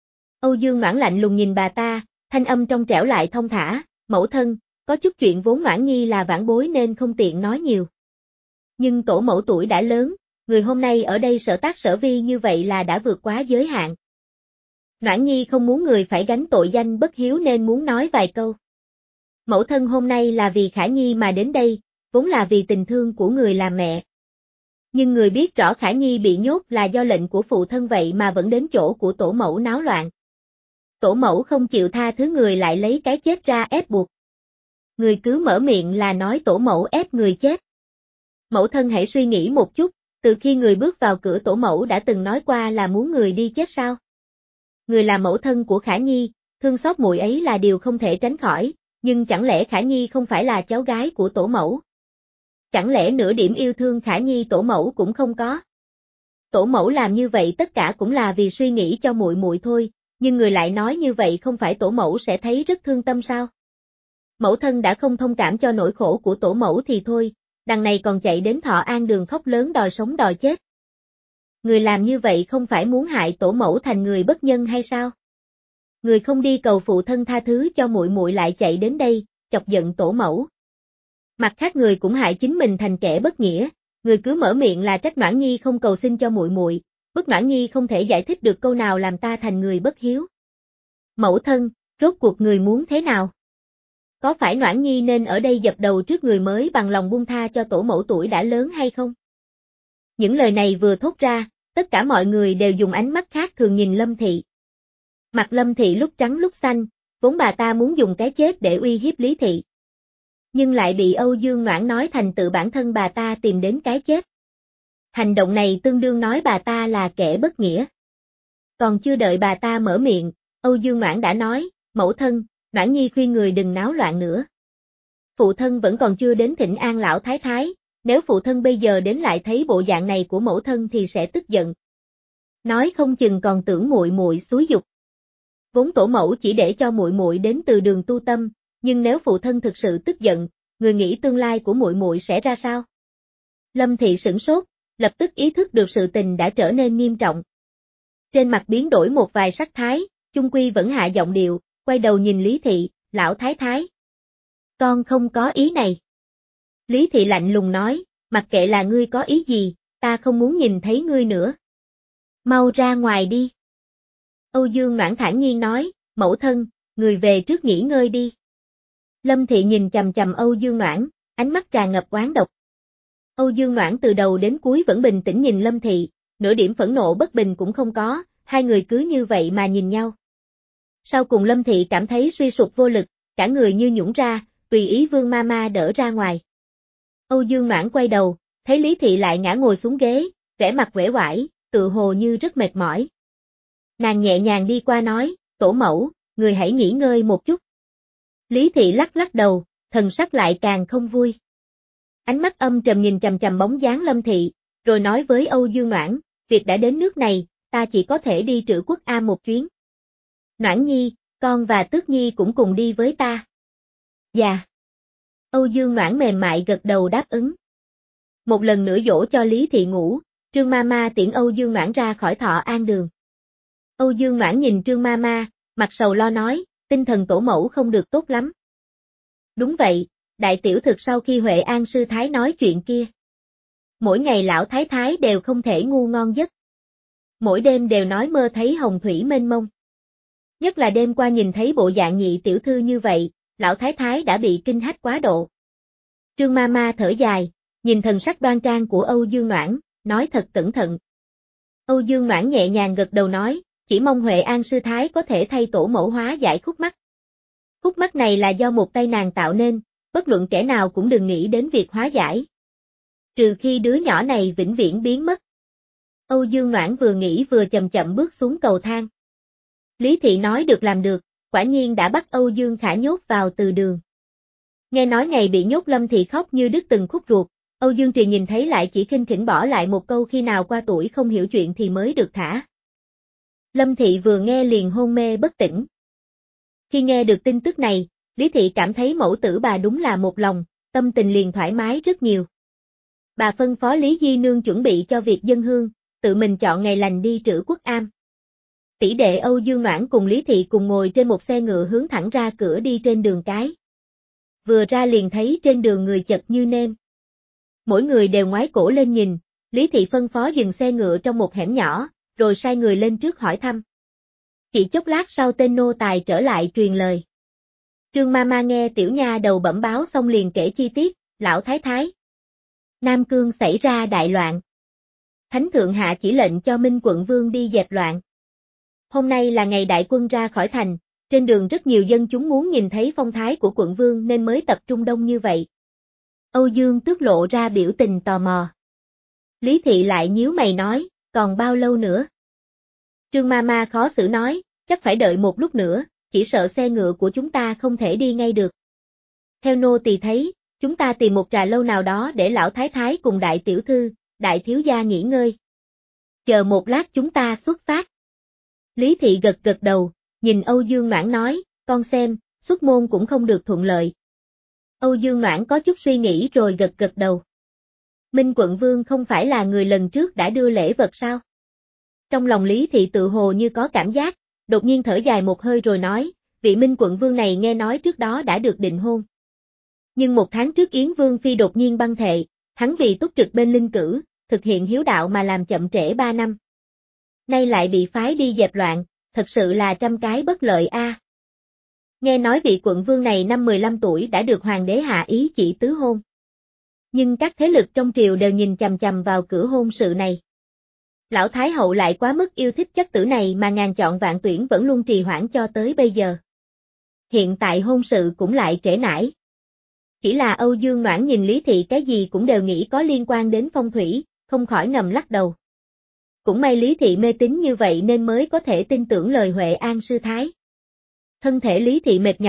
S1: Âu Dương Noãn lạnh lùng nhìn bà ta, thanh âm trong trẻo lại thông thả, mẫu thân, có chút chuyện vốn Noãn Nhi là vãn bối nên không tiện nói nhiều. Nhưng tổ mẫu tuổi đã lớn, người hôm nay ở đây sở tác sở vi như vậy là đã vượt quá giới hạn. Noãn Nhi không muốn người phải gánh tội danh bất hiếu nên muốn nói vài câu. Mẫu thân hôm nay là vì Khả Nhi mà đến đây, vốn là vì tình thương của người làm mẹ. Nhưng người biết rõ Khả Nhi bị nhốt là do lệnh của phụ thân vậy mà vẫn đến chỗ của tổ mẫu náo loạn. Tổ mẫu không chịu tha thứ người lại lấy cái chết ra ép buộc. Người cứ mở miệng là nói tổ mẫu ép người chết. Mẫu thân hãy suy nghĩ một chút, từ khi người bước vào cửa tổ mẫu đã từng nói qua là muốn người đi chết sao? Người là mẫu thân của Khả Nhi, thương xót muội ấy là điều không thể tránh khỏi, nhưng chẳng lẽ Khả Nhi không phải là cháu gái của tổ mẫu? Chẳng lẽ nửa điểm yêu thương Khả Nhi tổ mẫu cũng không có? Tổ mẫu làm như vậy tất cả cũng là vì suy nghĩ cho muội muội thôi, nhưng người lại nói như vậy không phải tổ mẫu sẽ thấy rất thương tâm sao? Mẫu thân đã không thông cảm cho nỗi khổ của tổ mẫu thì thôi, đằng này còn chạy đến Thọ An đường khóc lớn đòi sống đòi chết. Người làm như vậy không phải muốn hại tổ mẫu thành người bất nhân hay sao? Người không đi cầu phụ thân tha thứ cho muội muội lại chạy đến đây, chọc giận tổ mẫu. Mặt khác người cũng hại chính mình thành kẻ bất nghĩa, người cứ mở miệng là trách Noãn Nhi không cầu xin cho muội muội, bức Noãn Nhi không thể giải thích được câu nào làm ta thành người bất hiếu. Mẫu thân, rốt cuộc người muốn thế nào? Có phải Noãn Nhi nên ở đây dập đầu trước người mới bằng lòng buông tha cho tổ mẫu tuổi đã lớn hay không? Những lời này vừa thốt ra, tất cả mọi người đều dùng ánh mắt khác thường nhìn Lâm Thị. Mặt Lâm Thị lúc trắng lúc xanh, vốn bà ta muốn dùng cái chết để uy hiếp Lý Thị. Nhưng lại bị Âu Dương Noãn nói thành tự bản thân bà ta tìm đến cái chết. Hành động này tương đương nói bà ta là kẻ bất nghĩa. Còn chưa đợi bà ta mở miệng, Âu Dương Noãn đã nói, mẫu thân, Noãn Nhi khuyên người đừng náo loạn nữa. phụ thân vẫn còn chưa đến thỉnh an lão thái thái, nếu phụ thân bây giờ đến lại thấy bộ dạng này của mẫu thân thì sẽ tức giận. Nói không chừng còn tưởng muội muội xúi giục. Vốn tổ mẫu chỉ để cho muội muội đến từ đường tu tâm, nhưng nếu phụ thân thực sự tức giận, người nghĩ tương lai của muội muội sẽ ra sao? Lâm Thị sửng sốt, lập tức ý thức được sự tình đã trở nên nghiêm trọng. Trên mặt biến đổi một vài sắc thái, chung quy vẫn hạ giọng điệu, quay đầu nhìn Lý Thị, lão thái thái. Con không có ý này. Lý Thị lạnh lùng nói, mặc kệ là ngươi có ý gì, ta không muốn nhìn thấy ngươi nữa. Mau ra ngoài đi. Âu Dương Noãn thản nhiên nói, mẫu thân, người về trước nghỉ ngơi đi. Lâm Thị nhìn chằm chằm Âu Dương Noãn, ánh mắt tràn ngập oán độc. Âu Dương Noãn từ đầu đến cuối vẫn bình tĩnh nhìn Lâm Thị, nửa điểm phẫn nộ bất bình cũng không có, hai người cứ như vậy mà nhìn nhau. Sau cùng Lâm Thị cảm thấy suy sụp vô lực, cả người như nhũn ra, tùy ý Vương Mama đỡ ra ngoài. Âu Dương Noãn quay đầu, thấy Lý Thị lại ngã ngồi xuống ghế, vẻ mặt uể oải, tự hồ như rất mệt mỏi. Nàng nhẹ nhàng đi qua nói, tổ mẫu, người hãy nghỉ ngơi một chút. Lý Thị lắc lắc đầu, thần sắc lại càng không vui. Ánh mắt âm trầm nhìn chằm chằm bóng dáng Lâm Thị, rồi nói với Âu Dương Noãn, việc đã đến nước này, ta chỉ có thể đi Trữ Quốc Am một chuyến. Noãn Nhi, con và Tước Nhi cũng cùng đi với ta. Dạ. Âu Dương Noãn mềm mại gật đầu đáp ứng. Một lần nữa dỗ cho Lý Thị ngủ, Trương Mama tiễn Âu Dương Noãn ra khỏi Thọ An Đường. Âu Dương Noãn nhìn Trương Mama, mặt sầu lo nói, tinh thần tổ mẫu không được tốt lắm. Đúng vậy, đại tiểu thực sau khi Huệ An sư thái nói chuyện kia. Mỗi ngày lão thái thái đều không thể ngu ngon giấc. Mỗi đêm đều nói mơ thấy hồng thủy mênh mông. Nhất là đêm qua nhìn thấy bộ dạng nhị tiểu thư như vậy, lão thái thái đã bị kinh hách quá độ. Trương Mama thở dài, nhìn thần sắc đoan trang của Âu Dương Noãn, nói thật cẩn thận. Âu Dương Noãn nhẹ nhàng gật đầu nói, chỉ mong Huệ An sư thái có thể thay tổ mẫu hóa giải khúc mắc. Khúc mắc này là do một tay nàng tạo nên, bất luận kẻ nào cũng đừng nghĩ đến việc hóa giải. Trừ khi đứa nhỏ này vĩnh viễn biến mất. Âu Dương Noãn vừa nghĩ vừa chậm chậm bước xuống cầu thang. Lý Thị nói được làm được, quả nhiên đã bắt Âu Dương Khả nhốt vào từ đường. Nghe nói ngày bị nhốt Lâm Thị khóc như đứt từng khúc ruột, Âu Dương Trì nhìn thấy lại chỉ khinh khỉnh bỏ lại một câu khi nào qua tuổi không hiểu chuyện thì mới được thả. Lâm Thị vừa nghe liền hôn mê bất tỉnh. Khi nghe được tin tức này, Lý Thị cảm thấy mẫu tử bà đúng là một lòng, tâm tình liền thoải mái rất nhiều. Bà phân phó Lý Di Nương chuẩn bị cho việc dân hương, tự mình chọn ngày lành đi Trữ Quốc Am. Tỷ đệ Âu Dương Noãn cùng Lý Thị cùng ngồi trên một xe ngựa hướng thẳng ra cửa đi trên đường cái. Vừa ra liền thấy trên đường người chật như nêm. Mỗi người đều ngoái cổ lên nhìn, Lý Thị phân phó dừng xe ngựa trong một hẻm nhỏ, rồi sai người lên trước hỏi thăm. Chỉ chốc lát sau tên nô tài trở lại truyền lời. Trương Mama nghe tiểu nha đầu bẩm báo xong liền kể chi tiết, lão thái thái. Nam Cương xảy ra đại loạn. Thánh thượng hạ chỉ lệnh cho Minh quận vương đi dẹp loạn. Hôm nay là ngày đại quân ra khỏi thành, trên đường rất nhiều dân chúng muốn nhìn thấy phong thái của quận vương nên mới tập trung đông như vậy. Âu Dương Tước lộ ra biểu tình tò mò. Lý Thị lại nhíu mày nói, còn bao lâu nữa? Trương Mama khó xử nói, chắc phải đợi một lúc nữa, chỉ sợ xe ngựa của chúng ta không thể đi ngay được. Theo nô tỳ thấy, chúng ta tìm một trà lâu nào đó để lão thái thái cùng đại tiểu thư, đại thiếu gia nghỉ ngơi. Chờ một lát chúng ta xuất phát. Lý Thị gật gật đầu, nhìn Âu Dương Noãn nói, con xem, xuất môn cũng không được thuận lợi. Âu Dương Noãn có chút suy nghĩ rồi gật gật đầu. Minh quận vương không phải là người lần trước đã đưa lễ vật sao? Trong lòng Lý Thị tự hồ như có cảm giác, đột nhiên thở dài một hơi rồi nói, vị Minh quận vương này nghe nói trước đó đã được định hôn. Nhưng một tháng trước Yến Vương Phi đột nhiên băng thệ, hắn vì túc trực bên linh cử, thực hiện hiếu đạo mà làm chậm trễ ba năm. Nay lại bị phái đi dẹp loạn, thật sự là trăm cái bất lợi a. À. Nghe nói vị quận vương này năm mười lăm tuổi đã được hoàng đế hạ ý chỉ tứ hôn. Nhưng các thế lực trong triều đều nhìn chằm chằm vào cửa hôn sự này. Lão Thái Hậu lại quá mức yêu thích chất tử này mà ngàn chọn vạn tuyển vẫn luôn trì hoãn cho tới bây giờ. Hiện tại hôn sự cũng lại trễ nải. Chỉ là Âu Dương Noãn nhìn Lý Thị cái gì cũng đều nghĩ có liên quan đến phong thủy, không khỏi ngầm lắc đầu. Cũng may Lý Thị mê tín như vậy nên mới có thể tin tưởng lời Huệ An sư thái. Thân thể Lý Thị mệt nhọc,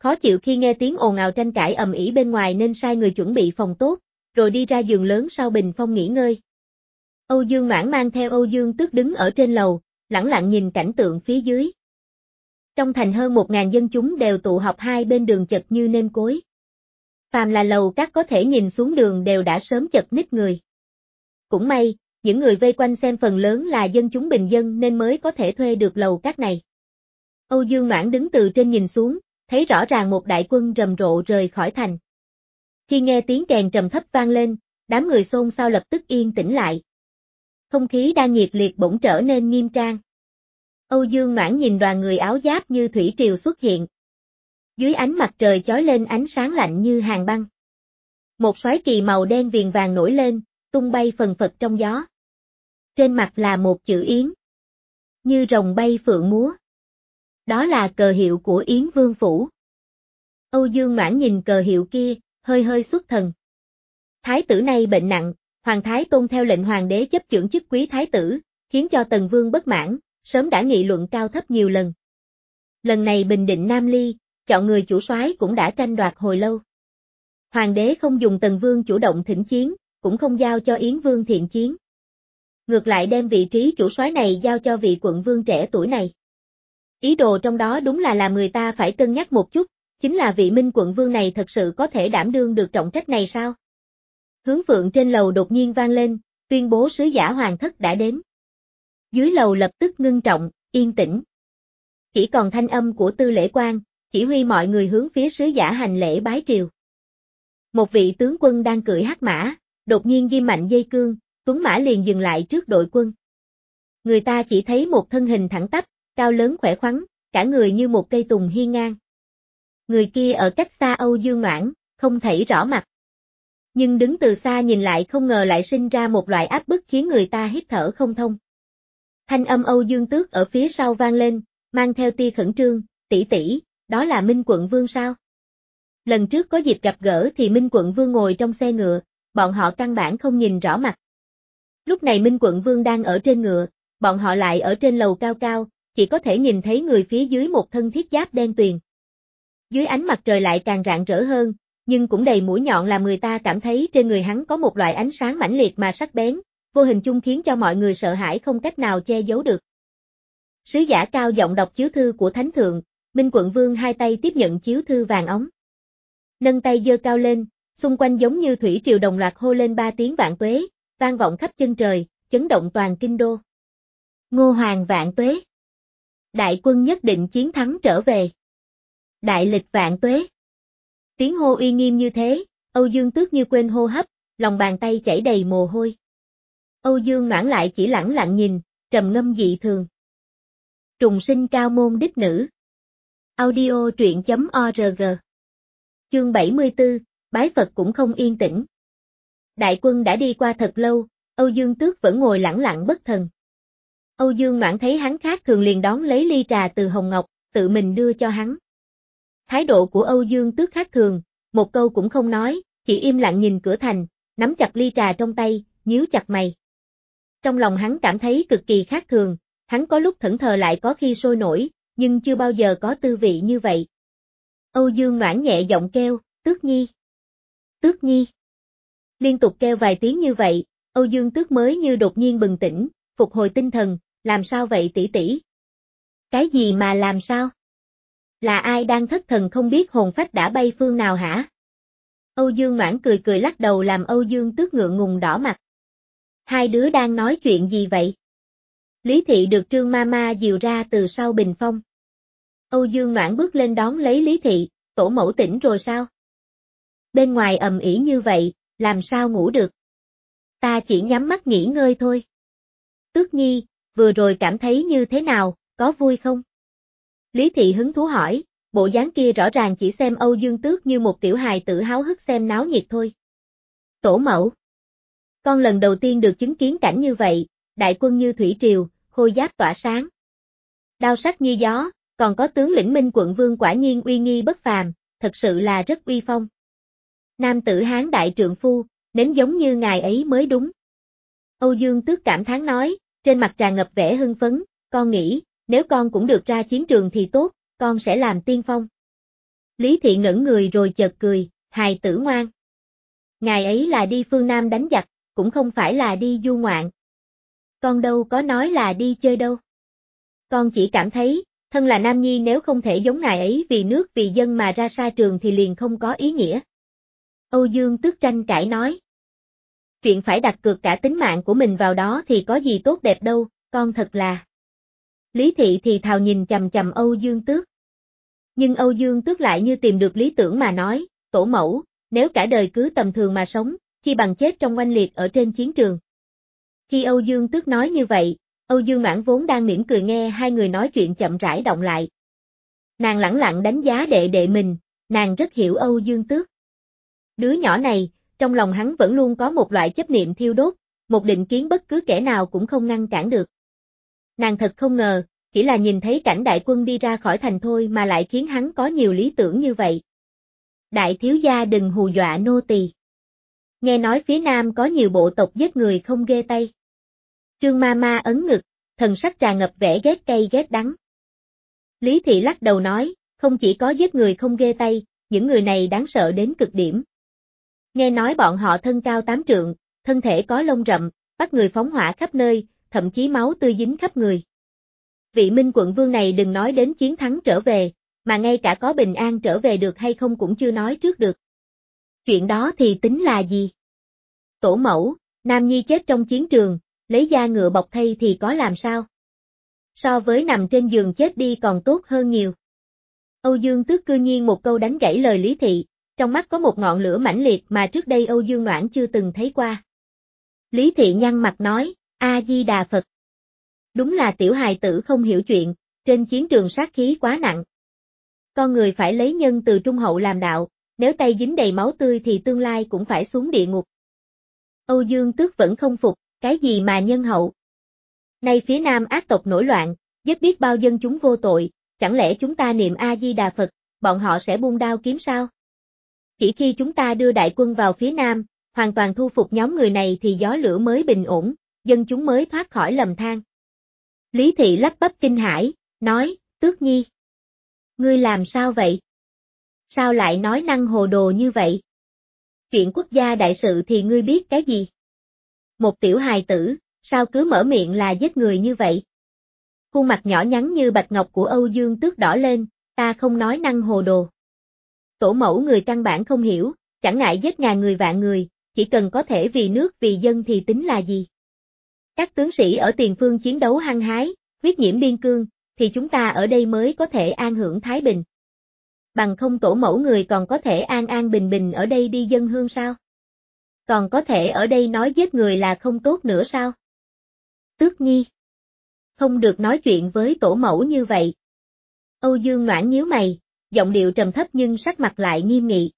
S1: khó chịu khi nghe tiếng ồn ào tranh cãi ầm ĩ bên ngoài nên sai người chuẩn bị phòng tốt, rồi đi ra giường lớn sau bình phong nghỉ ngơi. Âu Dương Noãn mang theo Âu Dương Tước đứng ở trên lầu, lẳng lặng nhìn cảnh tượng phía dưới. Trong thành hơn một ngàn dân chúng đều tụ họp hai bên đường chật như nêm cối. Phàm là lầu các có thể nhìn xuống đường đều đã sớm chật ních người. Cũng may, những người vây quanh xem phần lớn là dân chúng bình dân nên mới có thể thuê được lầu các này. Âu Dương Noãn đứng từ trên nhìn xuống, thấy rõ ràng một đại quân rầm rộ rời khỏi thành. Khi nghe tiếng kèn trầm thấp vang lên, đám người xôn xao lập tức yên tĩnh lại. Không khí đang nhiệt liệt bỗng trở nên nghiêm trang. Âu Dương Noãn nhìn đoàn người áo giáp như thủy triều xuất hiện. Dưới ánh mặt trời chói lên ánh sáng lạnh như hàng băng. Một soái kỳ màu đen viền vàng nổi lên, tung bay phần phật trong gió. Trên mặt là một chữ Yến. Như rồng bay phượng múa. Đó là cờ hiệu của Yến Vương Phủ. Âu Dương Noãn nhìn cờ hiệu kia, hơi hơi xuất thần. Thái tử này bệnh nặng, Hoàng Thái Tôn theo lệnh Hoàng đế chấp chưởng chức quý thái tử, khiến cho Tần Vương bất mãn, sớm đã nghị luận cao thấp nhiều lần. Lần này bình định Nam Ly, chọn người chủ soái cũng đã tranh đoạt hồi lâu. Hoàng đế không dùng Tần Vương chủ động thỉnh chiến, cũng không giao cho Yến Vương thiện chiến. Ngược lại đem vị trí chủ soái này giao cho vị quận vương trẻ tuổi này. Ý đồ trong đó đúng là làm người ta phải cân nhắc một chút, chính là vị Minh quận vương này thật sự có thể đảm đương được trọng trách này sao? Hướng phượng trên lầu đột nhiên vang lên, tuyên bố sứ giả hoàng thất đã đến. Dưới lầu lập tức ngưng trọng, yên tĩnh. Chỉ còn thanh âm của Tư Lễ Quan, chỉ huy mọi người hướng phía sứ giả hành lễ bái triều. Một vị tướng quân đang cưỡi hắc mã, đột nhiên ghim mạnh dây cương, tuấn mã liền dừng lại trước đội quân. Người ta chỉ thấy một thân hình thẳng tắp, cao lớn khỏe khoắn, cả người như một cây tùng hiên ngang. Người kia ở cách xa Âu Dương Noãn, không thấy rõ mặt. Nhưng đứng từ xa nhìn lại không ngờ lại sinh ra một loại áp bức khiến người ta hít thở không thông. Thanh âm Âu Dương Tước ở phía sau vang lên, mang theo tia khẩn trương, tỷ tỷ, đó là Minh quận vương sao? Lần trước có dịp gặp gỡ thì Minh quận vương ngồi trong xe ngựa, bọn họ căn bản không nhìn rõ mặt. Lúc này Minh quận vương đang ở trên ngựa, bọn họ lại ở trên lầu cao cao, chỉ có thể nhìn thấy người phía dưới một thân thiết giáp đen tuyền. Dưới ánh mặt trời lại càng rạng rỡ hơn, nhưng cũng đầy mũi nhọn làm người ta cảm thấy trên người hắn có một loại ánh sáng mãnh liệt mà sắc bén, vô hình chung khiến cho mọi người sợ hãi không cách nào che giấu được. Sứ giả cao giọng đọc chiếu thư của Thánh Thượng, Minh quận vương hai tay tiếp nhận chiếu thư vàng óng. Nâng tay giơ cao lên, xung quanh giống như thủy triều đồng loạt hô lên ba tiếng vạn tuế, vang vọng khắp chân trời, chấn động toàn kinh đô. Ngô Hoàng vạn tuế. Đại quân nhất định chiến thắng trở về. Đại lịch vạn tuế. Tiếng hô uy nghiêm như thế, Âu Dương Tước như quên hô hấp, lòng bàn tay chảy đầy mồ hôi. Âu Dương Noãn lại chỉ lẳng lặng nhìn, trầm ngâm dị thường. Trùng sinh cao môn đích nữ. Audio truyện chấm org. Chương bảy mươi tư, bái Phật cũng không yên tĩnh. Đại quân đã đi qua thật lâu, Âu Dương Tước vẫn ngồi lẳng lặng bất thần. Âu Dương Noãn thấy hắn khác thường liền đón lấy ly trà từ Hồng Ngọc, tự mình đưa cho hắn. Thái độ của Âu Dương Tước khác thường, một câu cũng không nói, chỉ im lặng nhìn cửa thành, nắm chặt ly trà trong tay, nhíu chặt mày. Trong lòng hắn cảm thấy cực kỳ khác thường, hắn có lúc thẫn thờ lại có khi sôi nổi, nhưng chưa bao giờ có tư vị như vậy. Âu Dương Noãn nhẹ giọng kêu, Tước Nhi. Tước Nhi. Liên tục kêu vài tiếng như vậy, Âu Dương Tước mới như đột nhiên bừng tỉnh, phục hồi tinh thần, làm sao vậy tỷ tỷ? Cái gì mà làm sao? Là ai đang thất thần không biết hồn phách đã bay phương nào hả? Âu Dương Noãn cười cười lắc đầu làm Âu Dương Tước ngượng ngùng đỏ mặt. Hai đứa đang nói chuyện gì vậy? Lý Thị được Trương Mama dìu ra từ sau bình phong. Âu Dương Noãn bước lên đón lấy Lý Thị, tổ mẫu tỉnh rồi sao? Bên ngoài ầm ĩ như vậy, làm sao ngủ được? Ta chỉ nhắm mắt nghỉ ngơi thôi. Tước Nhi, vừa rồi cảm thấy như thế nào, có vui không? Lý Thị hứng thú hỏi, bộ dáng kia rõ ràng chỉ xem Âu Dương Tước như một tiểu hài tử háo hức xem náo nhiệt thôi. Tổ mẫu. Con lần đầu tiên được chứng kiến cảnh như vậy, đại quân như thủy triều, khôi giáp tỏa sáng. Đao sắc như gió, còn có tướng lĩnh Minh quận vương quả nhiên uy nghi bất phàm, thật sự là rất uy phong. Nam tử Hán đại trượng phu, đến giống như ngài ấy mới đúng. Âu Dương Tước cảm thán nói, trên mặt tràn ngập vẻ hưng phấn, con nghĩ, nếu con cũng được ra chiến trường thì tốt, con sẽ làm tiên phong. Lý Thị ngẩn người rồi chợt cười, hài tử ngoan. Ngài ấy là đi phương Nam đánh giặc, cũng không phải là đi du ngoạn. Con đâu có nói là đi chơi đâu. Con chỉ cảm thấy, thân là nam nhi nếu không thể giống ngài ấy vì nước vì dân mà ra sa trường thì liền không có ý nghĩa. Âu Dương Tước tranh cãi nói. Chuyện phải đặt cược cả tính mạng của mình vào đó thì có gì tốt đẹp đâu, con thật là. Lý Thị thì thào nhìn chằm chằm Âu Dương Tước. Nhưng Âu Dương Tước lại như tìm được lý tưởng mà nói, tổ mẫu, nếu cả đời cứ tầm thường mà sống, chi bằng chết trong oanh liệt ở trên chiến trường. Khi Âu Dương Tước nói như vậy, Âu Dương Noãn vốn đang mỉm cười nghe hai người nói chuyện chậm rãi động lại. Nàng lẳng lặng đánh giá đệ đệ mình, nàng rất hiểu Âu Dương Tước. Đứa nhỏ này, trong lòng hắn vẫn luôn có một loại chấp niệm thiêu đốt, một định kiến bất cứ kẻ nào cũng không ngăn cản được. Nàng thật không ngờ, chỉ là nhìn thấy cảnh đại quân đi ra khỏi thành thôi mà lại khiến hắn có nhiều lý tưởng như vậy. Đại thiếu gia đừng hù dọa nô tỳ. Nghe nói phía Nam có nhiều bộ tộc giết người không ghê tay. Trương ma ma ấn ngực, thần sắc tràn ngập vẻ ghét cay ghét đắng. Lý Thị lắc đầu nói, không chỉ có giết người không ghê tay, những người này đáng sợ đến cực điểm. Nghe nói bọn họ thân cao tám trượng, thân thể có lông rậm, bắt người phóng hỏa khắp nơi, thậm chí máu tươi dính khắp người. Vị Minh quận vương này đừng nói đến chiến thắng trở về, mà ngay cả có bình an trở về được hay không cũng chưa nói trước được. Chuyện đó thì tính là gì? Tổ mẫu, nam nhi chết trong chiến trường, lấy da ngựa bọc thây thì có làm sao? So với nằm trên giường chết đi còn tốt hơn nhiều. Âu Dương Tước cư nhiên một câu đánh gãy lời Lý Thị, trong mắt có một ngọn lửa mãnh liệt mà trước đây Âu Dương Noãn chưa từng thấy qua. Lý Thị nhăn mặt nói, A-di-đà Phật. Đúng là tiểu hài tử không hiểu chuyện, trên chiến trường sát khí quá nặng. Con người phải lấy nhân từ trung hậu làm đạo, nếu tay dính đầy máu tươi thì tương lai cũng phải xuống địa ngục. Âu Dương Tước vẫn không phục, cái gì mà nhân hậu? Nay phía Nam ác tộc nổi loạn, giết biết bao dân chúng vô tội, chẳng lẽ chúng ta niệm A-di-đà Phật, bọn họ sẽ buông đao kiếm sao? Chỉ khi chúng ta đưa đại quân vào phía Nam, hoàn toàn thu phục nhóm người này thì gió lửa mới bình ổn, dân chúng mới thoát khỏi lầm than. Lý Thị lắp bắp kinh hãi, nói, Tước Nhi. Ngươi làm sao vậy? Sao lại nói năng hồ đồ như vậy? Chuyện quốc gia đại sự thì ngươi biết cái gì? Một tiểu hài tử, sao cứ mở miệng là giết người như vậy? Khuôn mặt nhỏ nhắn như bạch ngọc của Âu Dương Tước đỏ lên, ta không nói năng hồ đồ. Tổ mẫu người căn bản không hiểu, chẳng ngại giết ngàn người vạn người, chỉ cần có thể vì nước vì dân thì tính là gì? Các tướng sĩ ở tiền phương chiến đấu hăng hái, huyết nhiễm biên cương, thì chúng ta ở đây mới có thể an hưởng thái bình. Bằng không tổ mẫu người còn có thể an an bình bình ở đây đi dâng hương sao? Còn có thể ở đây nói giết người là không tốt nữa sao? Tước Nhi. Không được nói chuyện với tổ mẫu như vậy. Âu Dương Noãn nhíu mày, giọng điệu trầm thấp nhưng sắc mặt lại nghiêm nghị.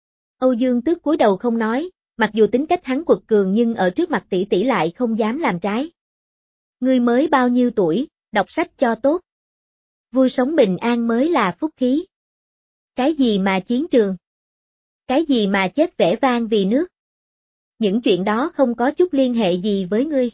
S1: Âu Dương Tước cúi đầu không nói, mặc dù tính cách hắn quật cường nhưng ở trước mặt tỷ tỷ lại không dám làm trái. Ngươi mới bao nhiêu tuổi, đọc sách cho tốt. Vui sống bình an mới là phúc khí. Cái gì mà chiến trường? Cái gì mà chết vẻ vang vì nước? Những chuyện đó không có chút liên hệ gì với ngươi.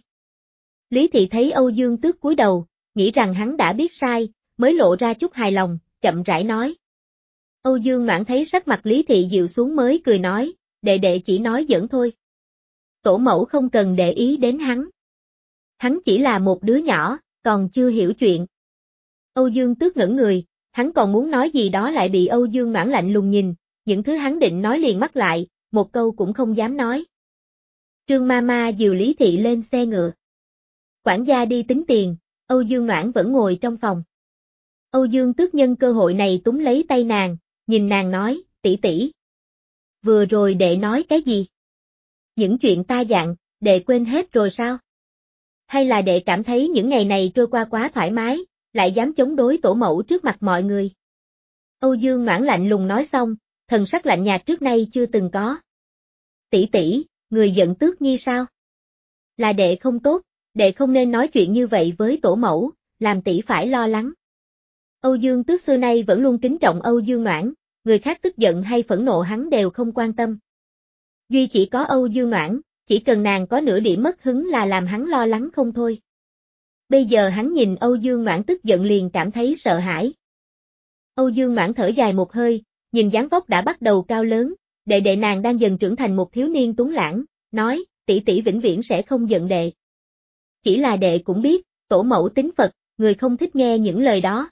S1: Lý Thị thấy Âu Dương Tước cúi đầu, nghĩ rằng hắn đã biết sai, mới lộ ra chút hài lòng, chậm rãi nói. Âu Dương Noãn thấy sắc mặt Lý Thị dịu xuống mới cười nói, đệ đệ chỉ nói giỡn thôi. Tổ mẫu không cần để ý đến hắn. Hắn chỉ là một đứa nhỏ, còn chưa hiểu chuyện. Âu Dương Tước ngẩn người, hắn còn muốn nói gì đó lại bị Âu Dương Noãn lạnh lùng nhìn, những thứ hắn định nói liền mắc lại, một câu cũng không dám nói. Trương ma ma dìu Lý Thị lên xe ngựa. Quản gia đi tính tiền, Âu Dương Noãn vẫn ngồi trong phòng. Âu Dương Tước nhân cơ hội này túm lấy tay nàng, nhìn nàng nói, tỷ tỷ. Vừa rồi đệ nói cái gì? Những chuyện ta dặn, đệ quên hết rồi sao? Hay là đệ cảm thấy những ngày này trôi qua quá thoải mái, lại dám chống đối tổ mẫu trước mặt mọi người? Âu Dương Noãn lạnh lùng nói xong, thần sắc lạnh nhạt trước nay chưa từng có. Tỷ tỷ, người giận Tước Nhi sao? Là đệ không tốt, đệ không nên nói chuyện như vậy với tổ mẫu, làm tỷ phải lo lắng. Âu Dương Tước xưa nay vẫn luôn kính trọng Âu Dương Noãn, người khác tức giận hay phẫn nộ hắn đều không quan tâm. Duy chỉ có Âu Dương Noãn, chỉ cần nàng có nửa điểm mất hứng là làm hắn lo lắng không thôi. Bây giờ hắn nhìn Âu Dương Noãn tức giận liền cảm thấy sợ hãi. Âu Dương Noãn thở dài một hơi, nhìn dáng vóc đã bắt đầu cao lớn, đệ đệ nàng đang dần trưởng thành một thiếu niên tuấn lãng, nói, tỷ tỷ vĩnh viễn sẽ không giận đệ. Chỉ là đệ cũng biết, tổ mẫu tín Phật, người không thích nghe những lời đó.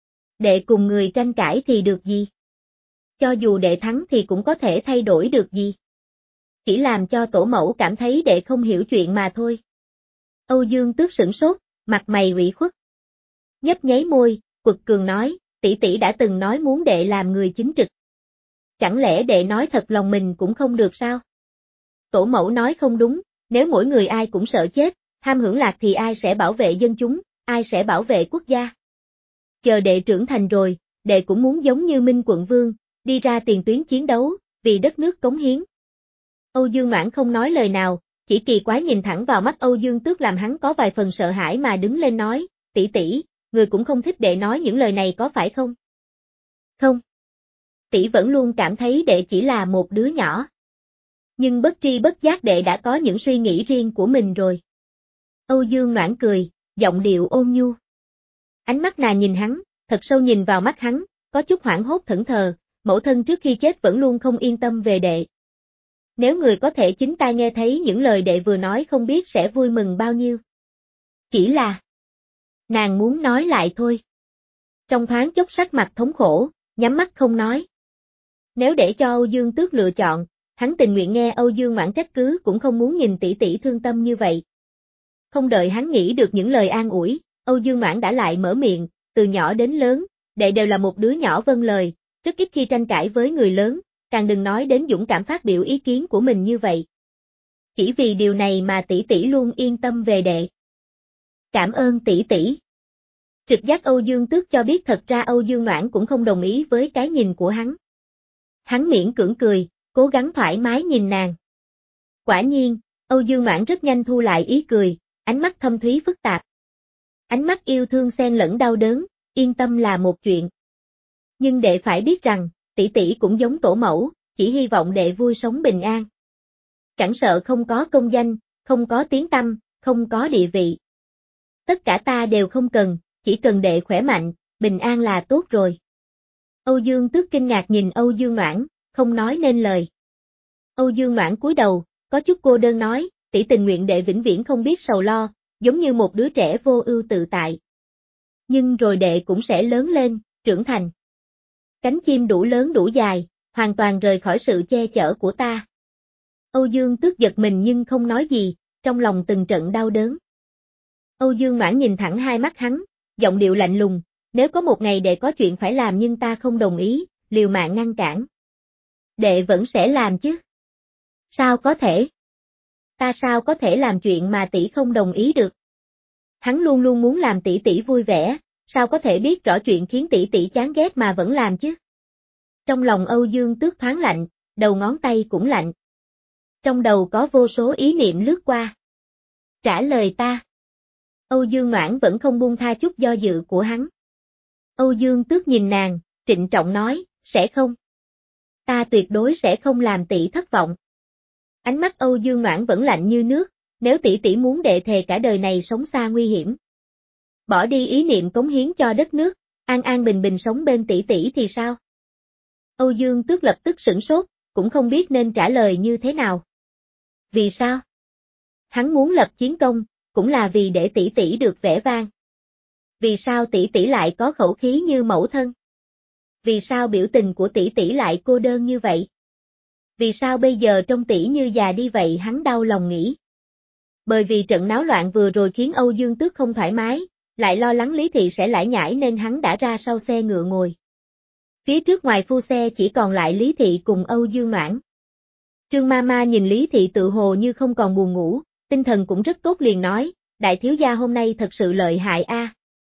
S1: Đệ cùng người tranh cãi thì được gì? Cho dù đệ thắng thì cũng có thể thay đổi được gì? Chỉ làm cho tổ mẫu cảm thấy đệ không hiểu chuyện mà thôi. Âu Dương Tước sửng sốt, mặt mày ủy khuất. Nhấp nháy môi, quật cường nói, tỷ tỷ đã từng nói muốn đệ làm người chính trực. Chẳng lẽ đệ nói thật lòng mình cũng không được sao? Tổ mẫu nói không đúng, nếu mỗi người ai cũng sợ chết, ham hưởng lạc thì ai sẽ bảo vệ dân chúng, ai sẽ bảo vệ quốc gia? Chờ đệ trưởng thành rồi, đệ cũng muốn giống như Minh Quận Vương, đi ra tiền tuyến chiến đấu, vì đất nước cống hiến. Âu Dương Noãn không nói lời nào, chỉ kỳ quái nhìn thẳng vào mắt Âu Dương Tước làm hắn có vài phần sợ hãi mà đứng lên nói, tỷ tỷ, người cũng không thích đệ nói những lời này có phải không? Không. Tỷ vẫn luôn cảm thấy đệ chỉ là một đứa nhỏ. Nhưng bất tri bất giác đệ đã có những suy nghĩ riêng của mình rồi. Âu Dương Noãn cười, giọng điệu ôn nhu. Ánh mắt nàng nhìn hắn, thật sâu nhìn vào mắt hắn, có chút hoảng hốt thẫn thờ, mẫu thân trước khi chết vẫn luôn không yên tâm về đệ. Nếu người có thể chính tai nghe thấy những lời đệ vừa nói không biết sẽ vui mừng bao nhiêu. Chỉ là, nàng muốn nói lại thôi. Trong thoáng chốc sắc mặt thống khổ, nhắm mắt không nói. Nếu để cho Âu Dương Tước lựa chọn, hắn tình nguyện nghe Âu Dương Noãn trách cứ cũng không muốn nhìn tỷ tỷ thương tâm như vậy. Không đợi hắn nghĩ được những lời an ủi, Âu Dương Noãn đã lại mở miệng, từ nhỏ đến lớn, đệ đều là một đứa nhỏ vâng lời, rất ít khi tranh cãi với người lớn, càng đừng nói đến dũng cảm phát biểu ý kiến của mình như vậy. Chỉ vì điều này mà tỷ tỷ luôn yên tâm về đệ. Cảm ơn tỷ tỷ. Trực giác Âu Dương Tước cho biết thật ra Âu Dương Noãn cũng không đồng ý với cái nhìn của hắn. Hắn miễn cưỡng cười, cố gắng thoải mái nhìn nàng. Quả nhiên, Âu Dương Noãn rất nhanh thu lại ý cười, ánh mắt thâm thúy phức tạp. Ánh mắt yêu thương xen lẫn đau đớn, yên tâm là một chuyện. Nhưng đệ phải biết rằng, tỷ tỷ cũng giống tổ mẫu, chỉ hy vọng đệ vui sống bình an. Chẳng sợ không có công danh, không có tiếng tăm, không có địa vị. Tất cả ta đều không cần, chỉ cần đệ khỏe mạnh, bình an là tốt rồi. Âu Dương Tước kinh ngạc nhìn Âu Dương Noãn, không nói nên lời. Âu Dương Noãn cúi đầu, có chút cô đơn nói, tỷ tình nguyện đệ vĩnh viễn không biết sầu lo, giống như một đứa trẻ vô ưu tự tại. Nhưng rồi đệ cũng sẽ lớn lên, trưởng thành. Cánh chim đủ lớn đủ dài, hoàn toàn rời khỏi sự che chở của ta. Âu Dương Tước giật mình nhưng không nói gì, trong lòng từng trận đau đớn. Âu Dương Noãn nhìn thẳng hai mắt hắn, giọng điệu lạnh lùng, nếu có một ngày đệ có chuyện phải làm nhưng ta không đồng ý, liều mạng ngăn cản. Đệ vẫn sẽ làm chứ? Sao có thể? Ta sao có thể làm chuyện mà tỷ không đồng ý được? Hắn luôn luôn muốn làm tỷ tỷ vui vẻ, sao có thể biết rõ chuyện khiến tỷ tỷ chán ghét mà vẫn làm chứ? Trong lòng Âu Dương Tước thoáng lạnh, đầu ngón tay cũng lạnh. Trong đầu có vô số ý niệm lướt qua. Trả lời ta. Âu Dương Noãn vẫn không buông tha chút do dự của hắn. Âu Dương Tước nhìn nàng, trịnh trọng nói, sẽ không. Ta tuyệt đối sẽ không làm tỷ thất vọng. Ánh mắt Âu Dương Noãn vẫn lạnh như nước, nếu tỷ tỷ muốn đệ thề cả đời này sống xa nguy hiểm. Bỏ đi ý niệm cống hiến cho đất nước, an an bình bình sống bên tỷ tỷ thì sao? Âu Dương Tước lập tức sửng sốt, cũng không biết nên trả lời như thế nào. Vì sao? Hắn muốn lập chiến công, cũng là vì để tỷ tỷ được vẻ vang. Vì sao tỷ tỷ lại có khẩu khí như mẫu thân? Vì sao biểu tình của tỷ tỷ lại cô đơn như vậy? Vì sao bây giờ trông tỷ như già đi vậy hắn đau lòng nghĩ. Bởi vì trận náo loạn vừa rồi khiến Âu Dương Tước không thoải mái, lại lo lắng Lý Thị sẽ lải nhải nên hắn đã ra sau xe ngựa ngồi. Phía trước ngoài phu xe chỉ còn lại Lý Thị cùng Âu Dương Noãn. Trương Mama nhìn Lý Thị tự hồ như không còn buồn ngủ, tinh thần cũng rất tốt liền nói, đại thiếu gia hôm nay thật sự lợi hại a.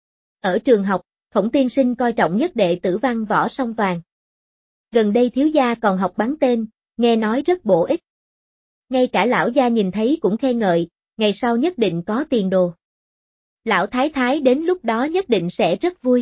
S1: Ở trường học, Khổng tiên sinh coi trọng nhất đệ tử văn võ song toàn. Gần đây thiếu gia còn học bắn tên, nghe nói rất bổ ích. Ngay cả lão gia nhìn thấy cũng khen ngợi, ngày sau nhất định có tiền đồ. Lão thái thái đến lúc đó nhất định sẽ rất vui.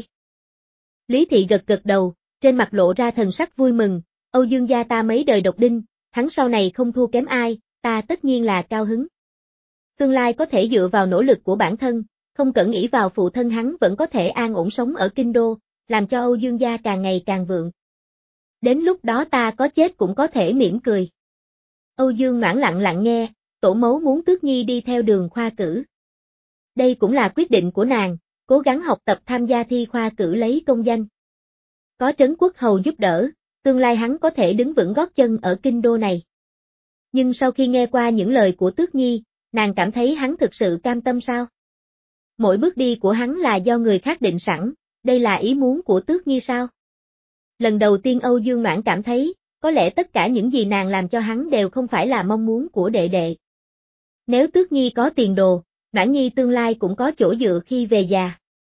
S1: Lý Thị gật gật đầu, trên mặt lộ ra thần sắc vui mừng, Âu Dương gia ta mấy đời độc đinh, hắn sau này không thua kém ai, ta tất nhiên là cao hứng. Tương lai có thể dựa vào nỗ lực của bản thân, không cần nghĩ vào phụ thân hắn vẫn có thể an ổn sống ở kinh đô, làm cho Âu Dương gia càng ngày càng vượng. Đến lúc đó ta có chết cũng có thể mỉm cười. Âu Dương Noãn lặng lặng nghe, tổ mẫu muốn Tước Nhi đi theo đường khoa cử. Đây cũng là quyết định của nàng, cố gắng học tập tham gia thi khoa cử lấy công danh. Có Trấn Quốc Hầu giúp đỡ, tương lai hắn có thể đứng vững gót chân ở kinh đô này. Nhưng sau khi nghe qua những lời của Tước Nhi, nàng cảm thấy hắn thực sự cam tâm sao? Mỗi bước đi của hắn là do người khác định sẵn, đây là ý muốn của Tước Nhi sao? Lần đầu tiên Âu Dương Noãn cảm thấy, có lẽ tất cả những gì nàng làm cho hắn đều không phải là mong muốn của đệ đệ. Nếu Tước Nhi có tiền đồ, Noãn Nhi tương lai cũng có chỗ dựa khi về già.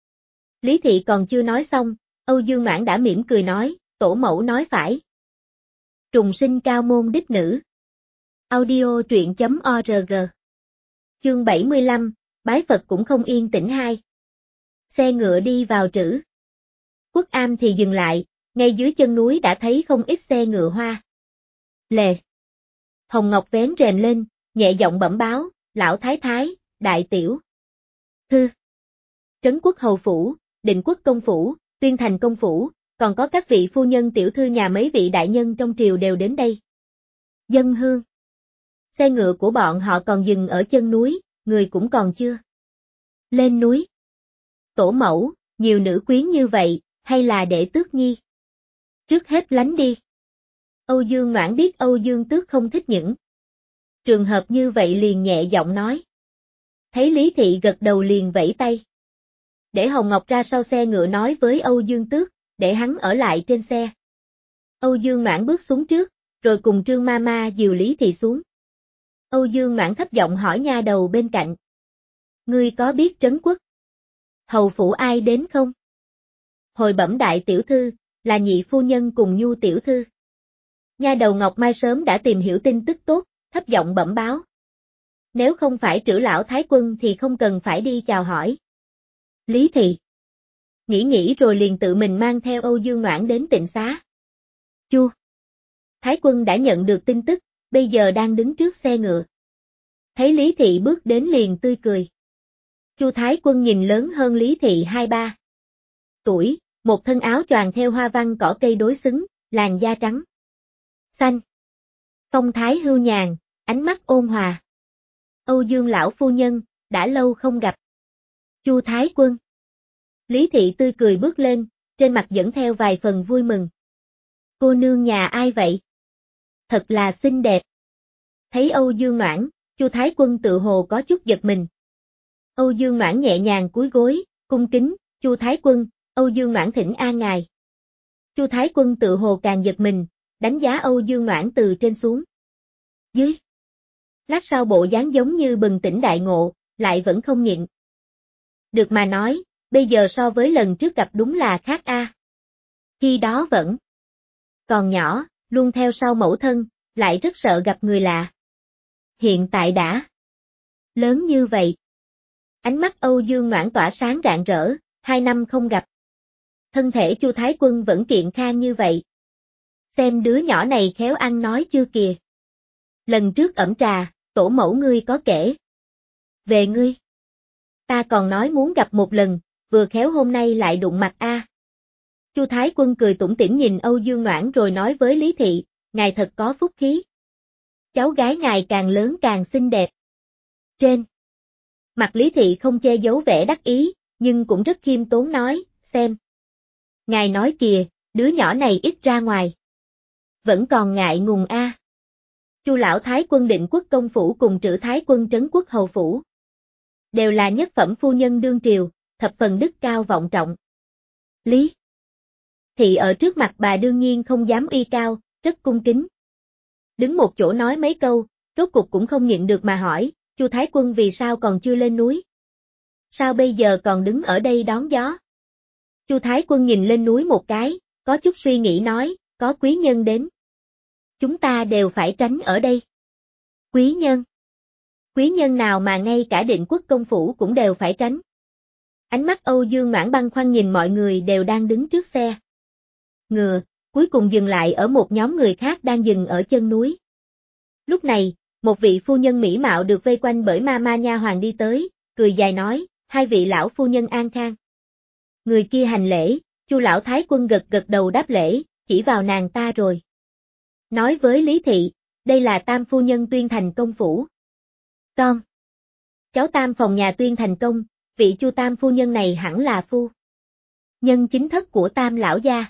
S1: Lý Thị còn chưa nói xong, Âu Dương Noãn đã mỉm cười nói, tổ mẫu nói phải. Trùng sinh cao môn đích nữ. Audio truyện chấm org. Chương bảy mươi lăm, bái Phật cũng không yên tĩnh hai. Xe ngựa đi vào trữ. Quốc Am thì dừng lại, ngay dưới chân núi đã thấy không ít xe ngựa hoa. Lề. Hồng Ngọc vén rèm lên, nhẹ giọng bẩm báo, lão thái thái, đại tiểu thư. Trấn Quốc Hầu Phủ, Định Quốc Công Phủ, Tuyên Thành Công Phủ, còn có các vị phu nhân tiểu thư nhà mấy vị đại nhân trong triều đều đến đây. Dân hương. Xe ngựa của bọn họ còn dừng ở chân núi, người cũng còn chưa lên núi. Tổ mẫu, nhiều nữ quyến như vậy, hay là để Tước Nhi trước hết lánh đi. Âu Dương Noãn biết Âu Dương Tước không thích những trường hợp như vậy liền nhẹ giọng nói. Thấy Lý Thị gật đầu liền vẫy tay. Để Hồng Ngọc ra sau xe ngựa nói với Âu Dương Tước, để hắn ở lại trên xe. Âu Dương Noãn bước xuống trước, rồi cùng Trương Ma Ma dìu Lý Thị xuống. Âu Dương Noãn thấp giọng hỏi nha đầu bên cạnh. Ngươi có biết Trấn Quốc Hầu Phủ ai đến không? Hồi bẩm đại tiểu thư, là nhị phu nhân cùng Nhu tiểu thư. Nha đầu Ngọc Mai sớm đã tìm hiểu tin tức tốt, thấp giọng bẩm báo. Nếu không phải Trữ lão thái quân thì không cần phải đi chào hỏi. Lý Thị nghĩ nghĩ rồi liền tự mình mang theo Âu Dương Noãn đến Tịnh Xá. Chu thái quân đã nhận được tin tức, bây giờ đang đứng trước xe ngựa. Thấy Lý Thị bước đến liền tươi cười. Chu thái quân nhìn lớn hơn Lý Thị hai ba tuổi, một thân áo choàng theo hoa văn cỏ cây đối xứng, làn da trắng xanh. Phong thái hưu nhàn, ánh mắt ôn hòa. Âu Dương lão phu nhân, đã lâu không gặp. Chu thái quân. Lý Thị tươi cười bước lên, trên mặt dẫn theo vài phần vui mừng. Cô nương nhà ai vậy? Thật là xinh đẹp. Thấy Âu Dương Noãn, Chu thái quân tự hồ có chút giật mình. Âu Dương Noãn nhẹ nhàng cúi gối, cung kính, Chu thái quân, Âu Dương Noãn thỉnh an ngài. Chu thái quân tự hồ càng giật mình, đánh giá Âu Dương Noãn từ trên xuống dưới. Lát sau bộ dáng giống như bừng tỉnh đại ngộ, lại vẫn không nhịn được mà nói, bây giờ so với lần trước gặp đúng là khác a. À. Khi đó vẫn còn nhỏ, luôn theo sau mẫu thân, lại rất sợ gặp người lạ. Hiện tại đã lớn như vậy. Ánh mắt Âu Dương Noãn tỏa sáng rạng rỡ, hai năm không gặp. Thân thể Chu thái quân vẫn kiện khang như vậy. Xem đứa nhỏ này khéo ăn nói chưa kìa. Lần trước ẩm trà, tổ mẫu ngươi có kể về ngươi. Ta còn nói muốn gặp một lần, vừa khéo hôm nay lại đụng mặt a. À. Chu thái quân cười tủm tỉm nhìn Âu Dương Noãn rồi nói với Lý Thị, ngài thật có phúc khí. Cháu gái ngài càng lớn càng xinh đẹp. Trên mặt Lý Thị không che giấu vẻ đắc ý, nhưng cũng rất khiêm tốn nói, xem. Ngài nói kìa, đứa nhỏ này ít ra ngoài. Vẫn còn ngại ngùng a. À. Chu lão thái quân Định Quốc Công Phủ cùng Trữ thái quân Trấn Quốc Hầu Phủ. Đều là nhất phẩm phu nhân đương triều, thập phần đức cao vọng trọng. Lý Thị ở trước mặt bà đương nhiên không dám uy cao, rất cung kính. Đứng một chỗ nói mấy câu, rốt cục cũng không nhịn được mà hỏi, Chu thái quân vì sao còn chưa lên núi? Sao bây giờ còn đứng ở đây đón gió? Chu thái quân nhìn lên núi một cái, có chút suy nghĩ nói, có quý nhân đến. Chúng ta đều phải tránh ở đây. Quý nhân? Quý nhân nào mà ngay cả Định Quốc Công Phủ cũng đều phải tránh? Ánh mắt Âu Dương Noãn băn khoăn nhìn mọi người đều đang đứng trước xe ngựa, cuối cùng dừng lại ở một nhóm người khác đang dừng ở chân núi. Lúc này, một vị phu nhân mỹ mạo được vây quanh bởi ma ma nha hoàn đi tới, cười dài nói, hai vị lão phu nhân an khang. Người kia hành lễ, Chu lão thái quân gật gật đầu đáp lễ, chỉ vào nàng ta rồi. Nói với Lý Thị, đây là Tam phu nhân Tuyên Thành công phủ. Con. Cháu Tam phòng nhà Tuyên Thành công, vị Chu Tam phu nhân này hẳn là phu nhân chính thất của Tam lão gia.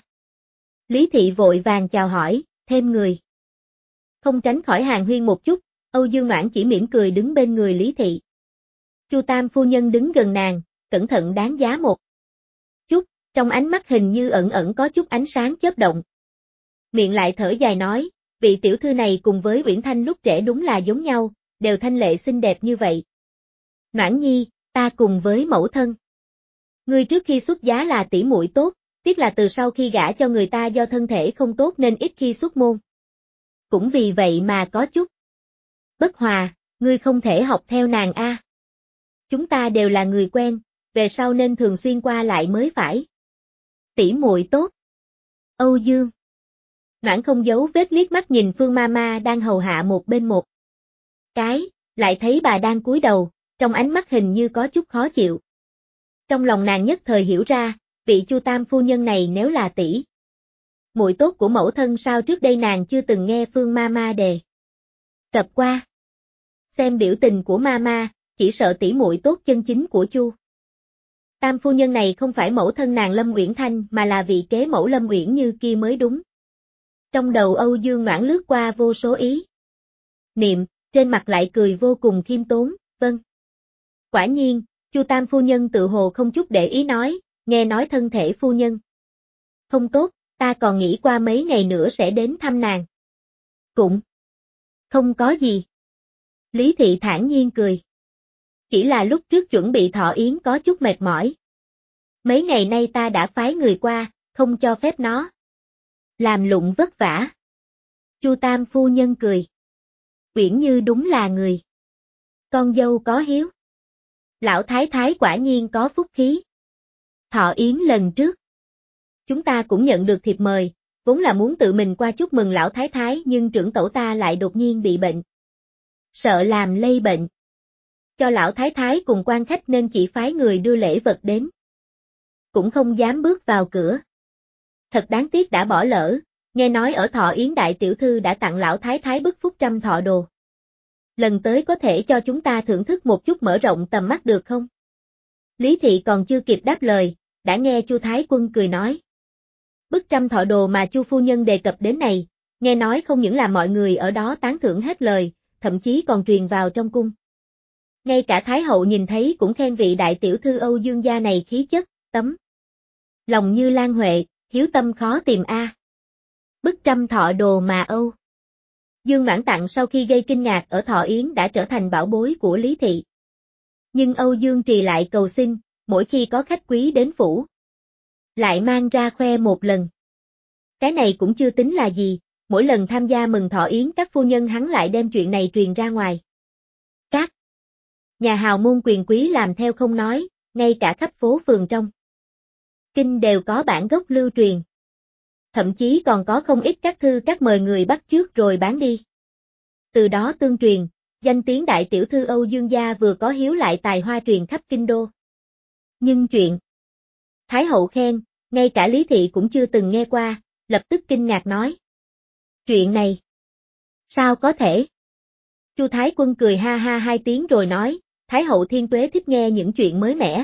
S1: Lý Thị vội vàng chào hỏi, thêm người. Không tránh khỏi hàn huyên một chút, Âu Dương Noãn chỉ mỉm cười đứng bên người Lý Thị. Chu Tam phu nhân đứng gần nàng, cẩn thận đáng giá một chút, trong ánh mắt hình như ẩn ẩn có chút ánh sáng chớp động. Miệng lại thở dài nói, vị tiểu thư này cùng với Uyển Thanh lúc trẻ đúng là giống nhau, đều thanh lệ xinh đẹp như vậy. Noãn nhi, ta cùng với mẫu thân. Ngươi trước khi xuất giá là tỷ muội tốt, tiếc là từ sau khi gả cho người ta do thân thể không tốt nên ít khi xuất môn. Cũng vì vậy mà có chút bất hòa, ngươi không thể học theo nàng a. Chúng ta đều là người quen, về sau nên thường xuyên qua lại mới phải. Tỷ muội tốt. Âu Dương Noãn không giấu vết liếc mắt nhìn Phương Mama đang hầu hạ một bên một cái, lại thấy bà đang cúi đầu, trong ánh mắt hình như có chút khó chịu. Trong lòng nàng nhất thời hiểu ra, vị Chu Tam phu nhân này nếu là tỷ muội tốt của mẫu thân sao trước đây nàng chưa từng nghe Phương Mama đề cập qua. Xem biểu tình của Mama, chỉ sợ tỷ muội tốt chân chính của Chu Tam phu nhân này không phải mẫu thân nàng Lâm Uyển Thanh mà là vị kế mẫu Lâm Uyển Như kia mới đúng. Trong đầu Âu Dương Noãn lướt qua vô số ý niệm, trên mặt lại cười vô cùng khiêm tốn, vâng. Quả nhiên, Chu Tam phu nhân tự hồ không chút để ý nói, nghe nói thân thể phu nhân không tốt, ta còn nghĩ qua mấy ngày nữa sẽ đến thăm nàng. Cũng không có gì. Lý Thị thản nhiên cười. Chỉ là lúc trước chuẩn bị thọ yến có chút mệt mỏi. Mấy ngày nay ta đã phái người qua, không cho phép nó làm lụng vất vả. Chu Tam phu nhân cười. Uyển Như đúng là người con dâu có hiếu. Lão thái thái quả nhiên có phúc khí. Thọ yến lần trước, chúng ta cũng nhận được thiệp mời, vốn là muốn tự mình qua chúc mừng lão thái thái nhưng trưởng tẩu ta lại đột nhiên bị bệnh. Sợ làm lây bệnh cho lão thái thái cùng quan khách nên chỉ phái người đưa lễ vật đến. Cũng không dám bước vào cửa. Thật đáng tiếc đã bỏ lỡ, nghe nói ở thọ yến đại tiểu thư đã tặng lão thái thái bức phúc trăm thọ đồ. Lần tới có thể cho chúng ta thưởng thức một chút mở rộng tầm mắt được không? Lý Thị còn chưa kịp đáp lời, đã nghe Chu Thái Quân cười nói. Bức trăm thọ đồ mà Chu phu nhân đề cập đến này, nghe nói không những là mọi người ở đó tán thưởng hết lời, thậm chí còn truyền vào trong cung. Ngay cả Thái hậu nhìn thấy cũng khen vị đại tiểu thư Âu Dương gia này khí chất, tấm lòng như Lan Huệ, hiếu tâm khó tìm a. Bức trăm thọ đồ mà Âu Dương Noãn tặng sau khi gây kinh ngạc ở thọ yến đã trở thành bảo bối của Lý Thị. Nhưng Âu Dương Trì lại cầu xin, mỗi khi có khách quý đến phủ, lại mang ra khoe một lần. Cái này cũng chưa tính là gì, mỗi lần tham gia mừng thọ yến các phu nhân hắn lại đem chuyện này truyền ra ngoài. Các nhà hào môn quyền quý làm theo không nói, ngay cả khắp phố phường trong kinh đều có bản gốc lưu truyền. Thậm chí còn có không ít các thư các mời người bắt chước rồi bán đi. Từ đó tương truyền, danh tiếng đại tiểu thư Âu Dương gia vừa có hiếu lại tài hoa truyền khắp kinh đô. Nhưng chuyện Thái hậu khen, ngay cả Lý Thị cũng chưa từng nghe qua, lập tức kinh ngạc nói. Chuyện này, sao có thể? Chu Thái Quân cười ha ha hai tiếng rồi nói, Thái hậu thiên tuế thích nghe những chuyện mới mẻ.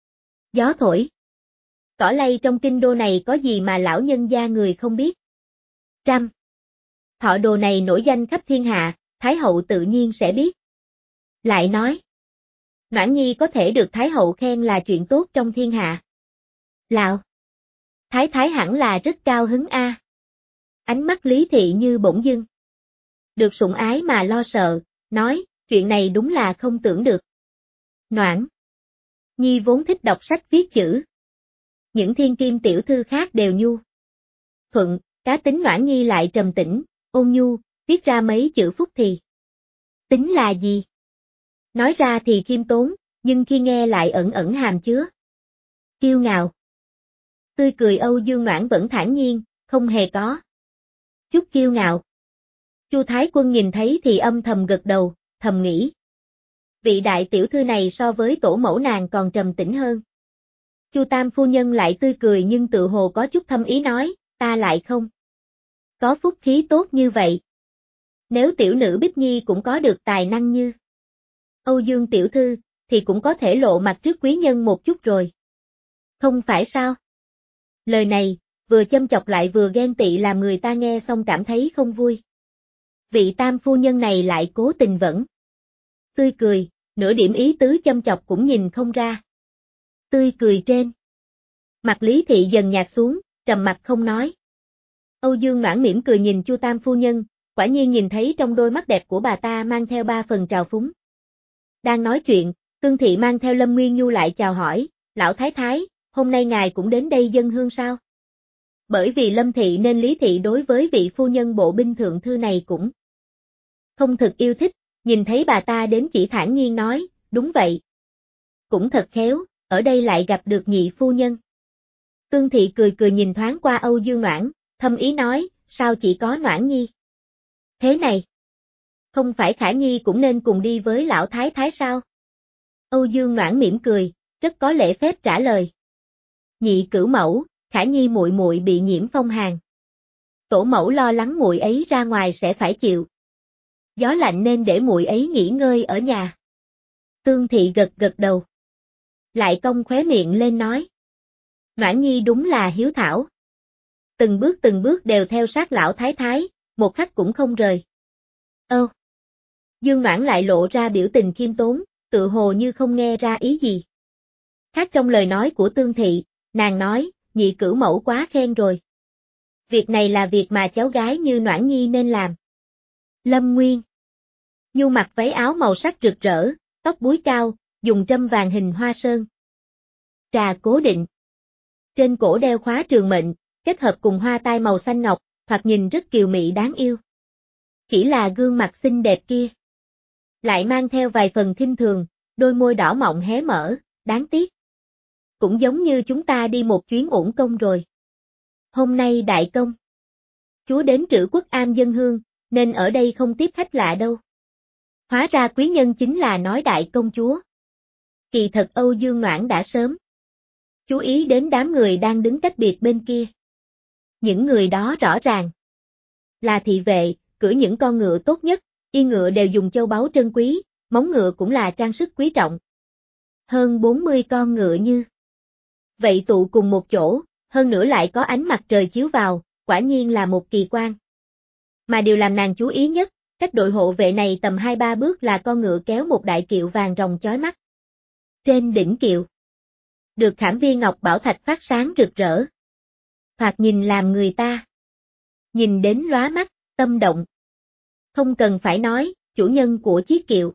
S1: Gió thổi. Cỏ lay trong kinh đô này có gì mà lão nhân gia người không biết. Trăm. Thọ đồ này nổi danh khắp thiên hạ, Thái hậu tự nhiên sẽ biết. Lại nói. Noãn Nhi có thể được Thái hậu khen là chuyện tốt trong thiên hạ. Lão. Thái thái hẳn là rất cao hứng a. Ánh mắt Lý Thị như bỗng dưng. Được sủng ái mà lo sợ, nói, chuyện này đúng là không tưởng được. Noãn Nhi vốn thích đọc sách viết chữ. Những thiên kim tiểu thư khác đều nhu thuận, cá tính Noãn Nhi lại trầm tĩnh, ôn nhu, viết ra mấy chữ phúc thì. Tính là gì? Nói ra thì khiêm tốn, nhưng khi nghe lại ẩn ẩn hàm chứa. Kiêu ngạo. Tươi cười Âu Dương Noãn vẫn thản nhiên, không hề có chút kiêu ngạo. Chu Thái Quân nhìn thấy thì âm thầm gật đầu, thầm nghĩ. Vị đại tiểu thư này so với tổ mẫu nàng còn trầm tĩnh hơn. Chu Tam phu nhân lại tươi cười nhưng tự hồ có chút thâm ý nói, ta lại không Có phúc khí tốt như vậy. Nếu tiểu nữ Bích Nhi cũng có được tài năng như Âu Dương tiểu thư, thì cũng có thể lộ mặt trước quý nhân một chút rồi. Không phải sao? Lời này, vừa châm chọc lại vừa ghen tị làm người ta nghe xong cảm thấy không vui. Vị tam phu nhân này lại cố tình vẫn tươi cười, nửa điểm ý tứ châm chọc cũng nhìn không ra. Tươi cười trên mặt Lý Thị dần nhạt xuống, trầm mặt không nói. Âu Dương Noãn mỉm cười nhìn Chu tam phu nhân, quả nhiên nhìn thấy trong đôi mắt đẹp của bà ta mang theo ba phần trào phúng. Đang nói chuyện, Tương Thị mang theo Lâm Nguyên Nhu lại chào hỏi, lão thái thái, hôm nay ngài cũng đến đây dâng hương sao? Bởi vì Lâm Thị nên Lý Thị đối với vị phu nhân bộ binh thượng thư này cũng không thực yêu thích, nhìn thấy bà ta đến chỉ thản nhiên nói, đúng vậy. Cũng thật khéo, ở đây lại gặp được nhị phu nhân. Tương Thị cười cười nhìn thoáng qua Âu Dương Noãn, thâm ý nói, sao chỉ có Noãn Nhi? Thế này, không phải Khả Nhi cũng nên cùng đi với lão thái thái sao? Âu Dương Noãn mỉm cười, rất có lễ phép trả lời. Nhị cửu mẫu, Khả Nhi muội muội bị nhiễm phong hàn. Tổ mẫu lo lắng muội ấy ra ngoài sẽ phải chịu gió lạnh nên để muội ấy nghỉ ngơi ở nhà. Tương Thị gật gật đầu. Lại cong khóe miệng lên nói. Noãn Nhi đúng là hiếu thảo. Từng bước từng bước đều theo sát lão thái thái, một khắc cũng không rời. Ơ! Dương Noãn lại lộ ra biểu tình khiêm tốn, tự hồ như không nghe ra ý gì. Khác trong lời nói của Tương Thị, nàng nói, nhị cửu mẫu quá khen rồi. Việc này là việc mà cháu gái như Noãn Nhi nên làm. Lâm Nguyên Nhu mặc váy áo màu sắc rực rỡ, tóc búi cao, dùng trâm vàng hình hoa sơn. Trà cố định. Trên cổ đeo khóa trường mệnh, kết hợp cùng hoa tai màu xanh ngọc, thoạt nhìn rất kiều mị đáng yêu. Chỉ là gương mặt xinh đẹp kia. Lại mang theo vài phần khinh thường, đôi môi đỏ mọng hé mở, đáng tiếc. Cũng giống như chúng ta đi một chuyến uổng công rồi. Hôm nay đại công. Chúa đến Trữ Quốc Am dân hương, nên ở đây không tiếp khách lạ đâu. Hóa ra quý nhân chính là nói đại công chúa. Kỳ thật Âu Dương Noãn đã sớm chú ý đến đám người đang đứng cách biệt bên kia. Những người đó rõ ràng là thị vệ, cưỡi những con ngựa tốt nhất, yên ngựa đều dùng châu báu trân quý, móng ngựa cũng là trang sức quý trọng. Hơn bốn mươi con ngựa như vậy tụ cùng một chỗ, hơn nữa lại có ánh mặt trời chiếu vào, quả nhiên là một kỳ quan. Mà điều làm nàng chú ý nhất, cách đội hộ vệ này tầm hai ba bước là con ngựa kéo một đại kiệu vàng ròng chói mắt. Trên đỉnh kiệu, được khảm viên ngọc bảo thạch phát sáng rực rỡ. Thoạt nhìn làm người ta nhìn đến lóa mắt, tâm động. Không cần phải nói, chủ nhân của chiếc kiệu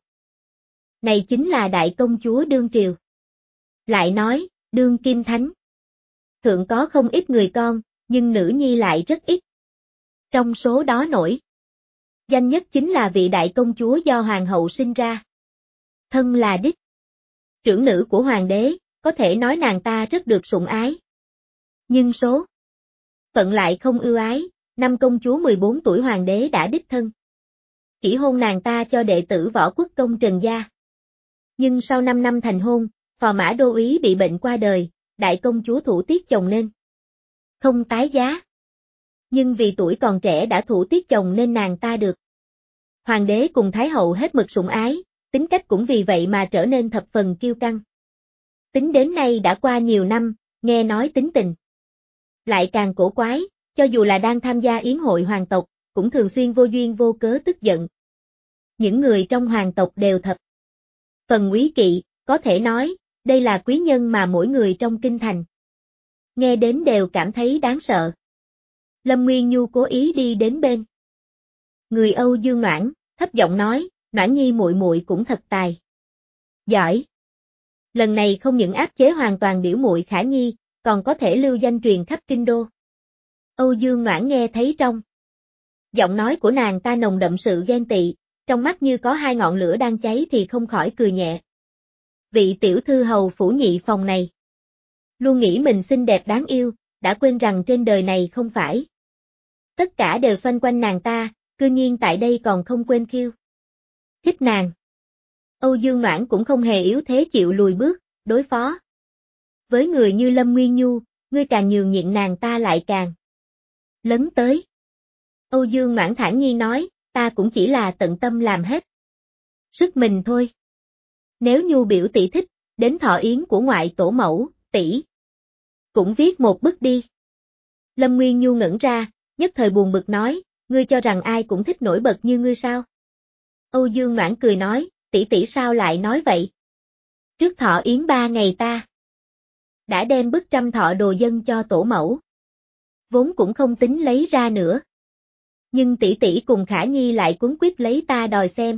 S1: này chính là đại công chúa đương triều. Lại nói, đương kim thánh. Thượng có không ít người con, nhưng nữ nhi lại rất ít. Trong số đó nổi danh nhất chính là vị đại công chúa do hoàng hậu sinh ra. Thân là đích trưởng nữ của hoàng đế, có thể nói nàng ta rất được sủng ái. Nhưng số phận lại không ưu ái, năm công chúa mười bốn tuổi hoàng đế đã đích thân chỉ hôn nàng ta cho đệ tử Võ Quốc công Trần Gia. Nhưng sau năm năm thành hôn, phò mã đô úy bị bệnh qua đời, đại công chúa thủ tiết chồng nên không tái giá. Nhưng vì tuổi còn trẻ đã thủ tiết chồng nên nàng ta được hoàng đế cùng thái hậu hết mực sủng ái, tính cách cũng vì vậy mà trở nên thập phần kiêu căng. Tính đến nay đã qua nhiều năm, nghe nói tính tình lại càng cổ quái, cho dù là đang tham gia yến hội hoàng tộc, cũng thường xuyên vô duyên vô cớ tức giận. Những người trong hoàng tộc đều thập phần quý kỵ, có thể nói, đây là quý nhân mà mỗi người trong kinh thành nghe đến đều cảm thấy đáng sợ. Lâm Nguyên Nhu cố ý đi đến bên người Âu Dương Noãn, thấp giọng nói, Noãn Nhi muội muội cũng thật tài giỏi. Lần này không những áp chế hoàn toàn biểu muội Khả Nhi, còn có thể lưu danh truyền khắp kinh đô. Âu Dương Noãn nghe thấy trong giọng nói của nàng ta nồng đậm sự ghen tị, trong mắt như có hai ngọn lửa đang cháy thì không khỏi cười nhẹ. Vị tiểu thư hầu phủ nhị phòng này luôn nghĩ mình xinh đẹp đáng yêu, đã quên rằng trên đời này không phải tất cả đều xoay quanh nàng ta, cư nhiên tại đây còn không quên khiêu khích nàng. Âu Dương Noãn cũng không hề yếu thế chịu lùi bước, đối phó với người như Lâm Nguyên Nhu, ngươi càng nhường nhịn nàng ta lại càng lấn tới. Âu Dương Noãn thản nhiên nói, ta cũng chỉ là tận tâm làm hết sức mình thôi. Nếu Nhu biểu tỷ thích, đến thọ yến của ngoại tổ mẫu, tỷ cũng viết một bức đi. Lâm Nguyên Nhu ngẩn ra, nhất thời buồn bực nói, ngươi cho rằng ai cũng thích nổi bật như ngươi sao? Âu Dương Noãn cười nói, tỷ tỷ sao lại nói vậy? Trước thọ yến ba ngày ta đã đem bức trăm thọ đồ dân cho tổ mẫu. Vốn cũng không tính lấy ra nữa. Nhưng tỷ tỷ cùng Khả Nhi lại cuống quýt lấy ta đòi xem.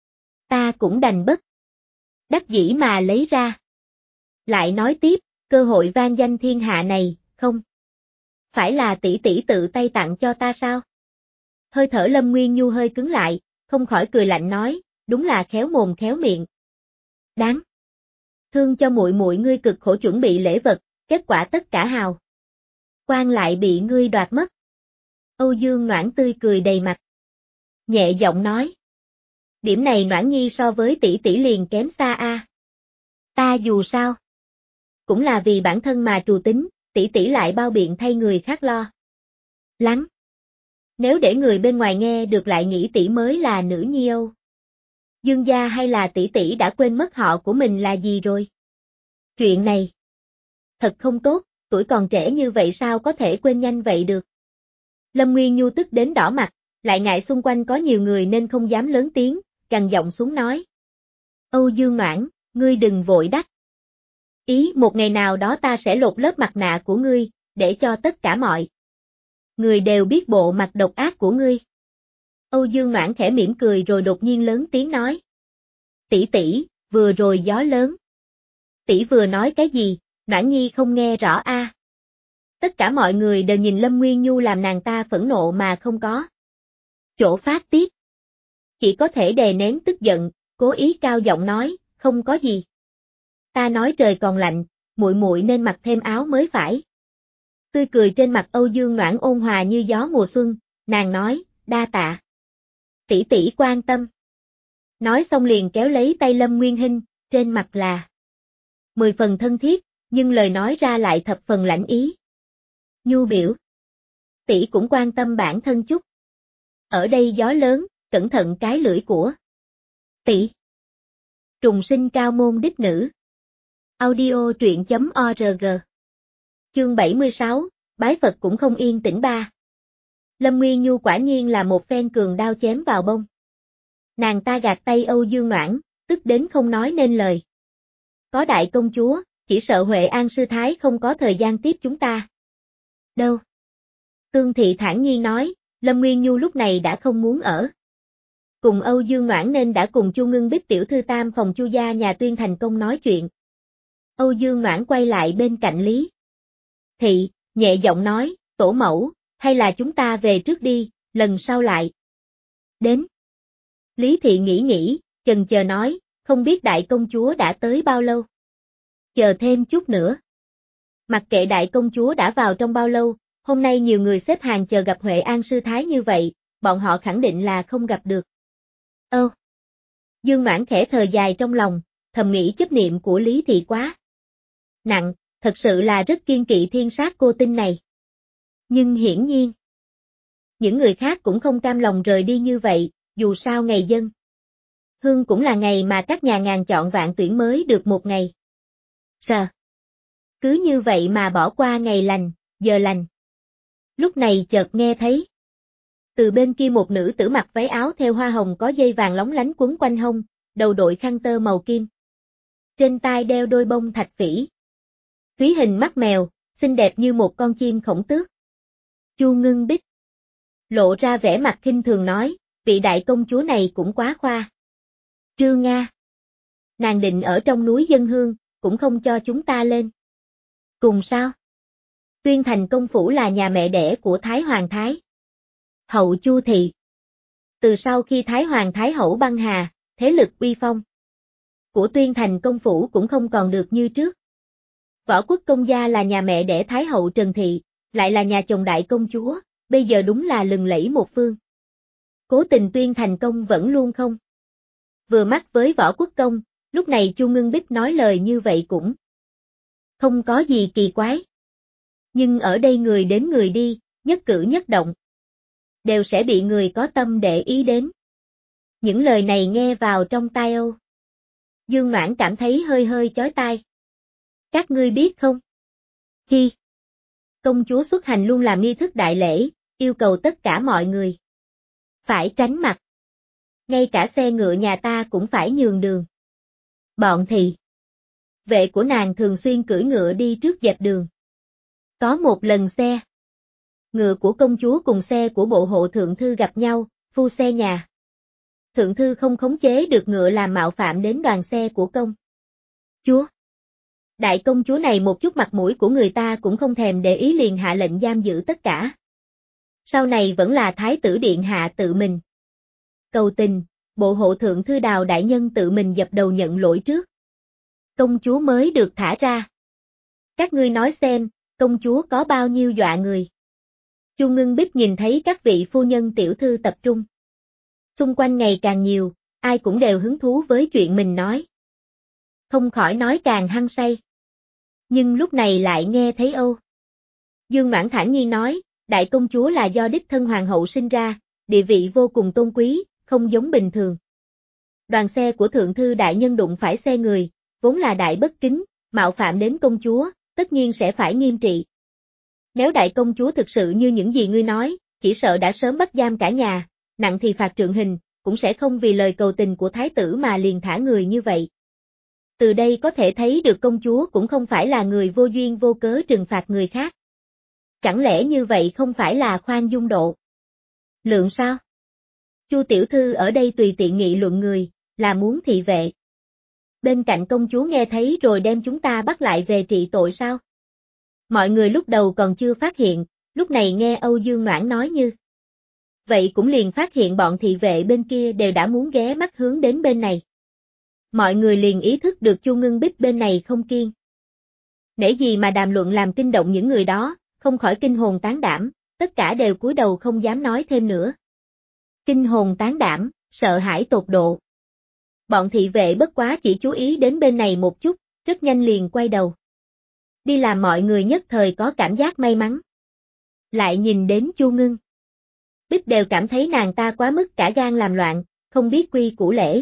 S1: Ta cũng đành bất đắc dĩ mà lấy ra. Lại nói tiếp, cơ hội vang danh thiên hạ này, không phải là tỷ tỷ tự tay tặng cho ta sao? Hơi thở Lâm Nguyên Nhu hơi cứng lại, không khỏi cười lạnh nói, đúng là khéo mồm khéo miệng. Đáng thương cho muội muội ngươi cực khổ chuẩn bị lễ vật, kết quả tất cả hào quang lại bị ngươi đoạt mất. Âu Dương Noãn tươi cười đầy mặt, nhẹ giọng nói, điểm này Noãn Nhi so với tỷ tỷ liền kém xa a. Ta dù sao cũng là vì bản thân mà trù tính, tỷ tỷ lại bao biện thay người khác lo lắng. Nếu để người bên ngoài nghe được lại nghĩ tỷ mới là nữ nhi Âu Dương gia hay là tỷ tỷ đã quên mất họ của mình là gì rồi. Chuyện này thật không tốt, tuổi còn trẻ như vậy sao có thể quên nhanh vậy được. Lâm Nguyên Nhu tức đến đỏ mặt, lại ngại xung quanh có nhiều người nên không dám lớn tiếng, gằn giọng xuống nói. Âu Dương Noãn, ngươi đừng vội đắc ý, một ngày nào đó ta sẽ lột lớp mặt nạ của ngươi, để cho tất cả mọi người đều biết bộ mặt độc ác của ngươi. Âu Dương Noãn khẽ mỉm cười rồi đột nhiên lớn tiếng nói. Tỷ tỷ, vừa rồi gió lớn. Tỷ vừa nói cái gì, Noãn Nhi không nghe rõ a. À. Tất cả mọi người đều nhìn Lâm Nguyên Nhu làm nàng ta phẫn nộ mà không có chỗ phát tiết. Chỉ có thể đè nén tức giận, cố ý cao giọng nói, không có gì. Ta nói trời còn lạnh, muội muội nên mặc thêm áo mới phải. Tươi cười trên mặt Âu Dương Noãn ôn hòa như gió mùa xuân, nàng nói, đa tạ. Tỷ tỷ quan tâm. Nói xong liền kéo lấy tay Lâm Nguyên Hinh, trên mặt là mười phần thân thiết, nhưng lời nói ra lại thập phần lãnh ý. Nhu biểu, tỷ cũng quan tâm bản thân chút. Ở đây gió lớn, cẩn thận cái lưỡi của tỷ. Trùng sinh cao môn đích nữ. Audio truyện chấm org. Chương bảy mươi sáu, bái Phật cũng không yên tĩnh ba. Lâm Nguyên Nhu quả nhiên là một phen cường đao chém vào bông. Nàng ta gạt tay Âu Dương Noãn, tức đến không nói nên lời. Có đại công chúa, chỉ sợ Huệ An sư thái không có thời gian tiếp chúng ta. Đâu? Tương Thị thản nhiên nói, Lâm Nguyên Nhu lúc này đã không muốn ở cùng Âu Dương Noãn nên đã cùng Chu Ngưng Bích tiểu thư tam phòng Chu gia nhà Tuyên Thành Công nói chuyện. Âu Dương Noãn quay lại bên cạnh Lý Thị, nhẹ giọng nói, tổ mẫu, hay là chúng ta về trước đi, lần sau lại đến. Lý Thị nghĩ nghĩ, chần chờ nói, không biết đại công chúa đã tới bao lâu. Chờ thêm chút nữa. Mặc kệ đại công chúa đã vào trong bao lâu, hôm nay nhiều người xếp hàng chờ gặp Huệ An sư thái như vậy, bọn họ khẳng định là không gặp được. Ơ. Dương Noãn khẽ thở dài trong lòng, thầm nghĩ chấp niệm của Lý Thị quá nặng, thật sự là rất kiên kỵ thiên sát cô tinh này. Nhưng hiển nhiên, những người khác cũng không cam lòng rời đi như vậy, dù sao ngày dân hương cũng là ngày mà các nhà ngàn chọn vạn tuyển mới được một ngày. Sờ. Cứ như vậy mà bỏ qua ngày lành, giờ lành. Lúc này chợt nghe thấy. Từ bên kia một nữ tử mặc váy áo theo hoa hồng có dây vàng lóng lánh quấn quanh hông, đầu đội khăn tơ màu kim. Trên tai đeo đôi bông thạch phỉ. Thúy hình mắt mèo, xinh đẹp như một con chim khổng tước. Chu Ngưng Bích lộ ra vẻ mặt khinh thường nói, vị đại công chúa này cũng quá khoa trương nga. Nàng định ở trong núi dân hương, cũng không cho chúng ta lên. Cùng sao? Tuyên Thành Công phủ là nhà mẹ đẻ của Thái Hoàng Thái Hậu Chu Thị. Từ sau khi Thái Hoàng Thái Hậu băng hà, thế lực uy phong của Tuyên Thành Công phủ cũng không còn được như trước. Võ Quốc công gia là nhà mẹ đẻ Thái Hậu Trần Thị, lại là nhà chồng đại công chúa, bây giờ đúng là lừng lẫy một phương. Cố tình Tuyên Thành Công vẫn luôn không vừa mắt với Võ Quốc công, lúc này Chu Ngưng Bích nói lời như vậy cũng không có gì kỳ quái. Nhưng ở đây người đến người đi, nhất cử nhất động đều sẽ bị người có tâm để ý đến. Những lời này nghe vào trong tai Âu Dương Noãn cảm thấy hơi hơi chói tai. Các ngươi biết không? Khi công chúa xuất hành luôn làm nghi thức đại lễ, yêu cầu tất cả mọi người phải tránh mặt. Ngay cả xe ngựa nhà ta cũng phải nhường đường. Bọn thị vệ của nàng thường xuyên cưỡi ngựa đi trước dẹp đường. Có một lần xe ngựa của công chúa cùng xe của bộ hộ thượng thư gặp nhau, phu xe nhà thượng thư không khống chế được ngựa làm mạo phạm đến đoàn xe của công chúa. Đại công chúa này một chút mặt mũi của người ta cũng không thèm để ý, liền hạ lệnh giam giữ tất cả. Sau này vẫn là thái tử điện hạ tự mình cầu tình, bộ hộ thượng thư Đào đại nhân tự mình dập đầu nhận lỗi trước. Công chúa mới được thả ra. Các ngươi nói xem, công chúa có bao nhiêu dọa người. Chu Ngưng Bích nhìn thấy các vị phu nhân tiểu thư tập trung xung quanh ngày càng nhiều, ai cũng đều hứng thú với chuyện mình nói. Không khỏi nói càng hăng say. Nhưng lúc này lại nghe thấy Âu Dương Noãn thản nhiên nói, đại công chúa là do đích thân hoàng hậu sinh ra, địa vị vô cùng tôn quý, không giống bình thường. Đoàn xe của thượng thư đại nhân đụng phải xe người, vốn là đại bất kính, mạo phạm đến công chúa, tất nhiên sẽ phải nghiêm trị. Nếu đại công chúa thực sự như những gì ngươi nói, chỉ sợ đã sớm bắt giam cả nhà, nặng thì phạt trượng hình, cũng sẽ không vì lời cầu tình của thái tử mà liền thả người như vậy. Từ đây có thể thấy được công chúa cũng không phải là người vô duyên vô cớ trừng phạt người khác. Chẳng lẽ như vậy không phải là khoan dung độ lượng sao? Chu tiểu thư ở đây tùy tiện nghị luận người, là muốn thị vệ bên cạnh công chúa nghe thấy rồi đem chúng ta bắt lại về trị tội sao? Mọi người lúc đầu còn chưa phát hiện, lúc này nghe Âu Dương Noãn nói như vậy cũng liền phát hiện bọn thị vệ bên kia đều đã muốn ghé mắt hướng đến bên này. Mọi người liền ý thức được Chu Ngưng Bích bên này không kiên nể gì mà đàm luận làm kinh động những người đó, không khỏi kinh hồn tán đảm, tất cả đều cúi đầu không dám nói thêm nữa. Kinh hồn tán đảm, sợ hãi tột độ. Bọn thị vệ bất quá chỉ chú ý đến bên này một chút, rất nhanh liền quay đầu. Đi làm mọi người nhất thời có cảm giác may mắn. Lại nhìn đến Chu Ngưng Bích đều cảm thấy nàng ta quá mức cả gan làm loạn, không biết quy củ lễ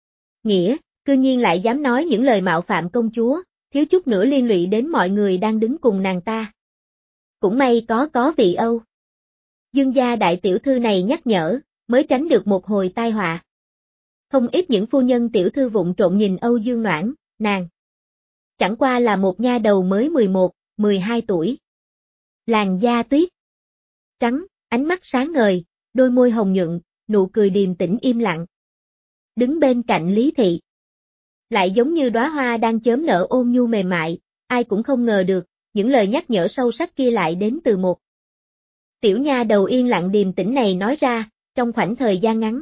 S1: nghĩa, cư nhiên lại dám nói những lời mạo phạm công chúa, thiếu chút nữa liên lụy đến mọi người đang đứng cùng nàng ta. Cũng may có có vị Âu Dương gia đại tiểu thư này nhắc nhở, mới tránh được một hồi tai họa. Không ít những phu nhân tiểu thư vụng trộn nhìn Âu Dương Noãn, nàng chẳng qua là một nha đầu mới mười một, mười hai tuổi. Làn da tuyết trắng, ánh mắt sáng ngời, đôi môi hồng nhuận, nụ cười điềm tĩnh im lặng. Đứng bên cạnh Lý Thị, lại giống như đóa hoa đang chớm nở ôn nhu mềm mại, ai cũng không ngờ được, những lời nhắc nhở sâu sắc kia lại đến từ một tiểu nha đầu yên lặng điềm tĩnh này nói ra, trong khoảnh thời gian ngắn.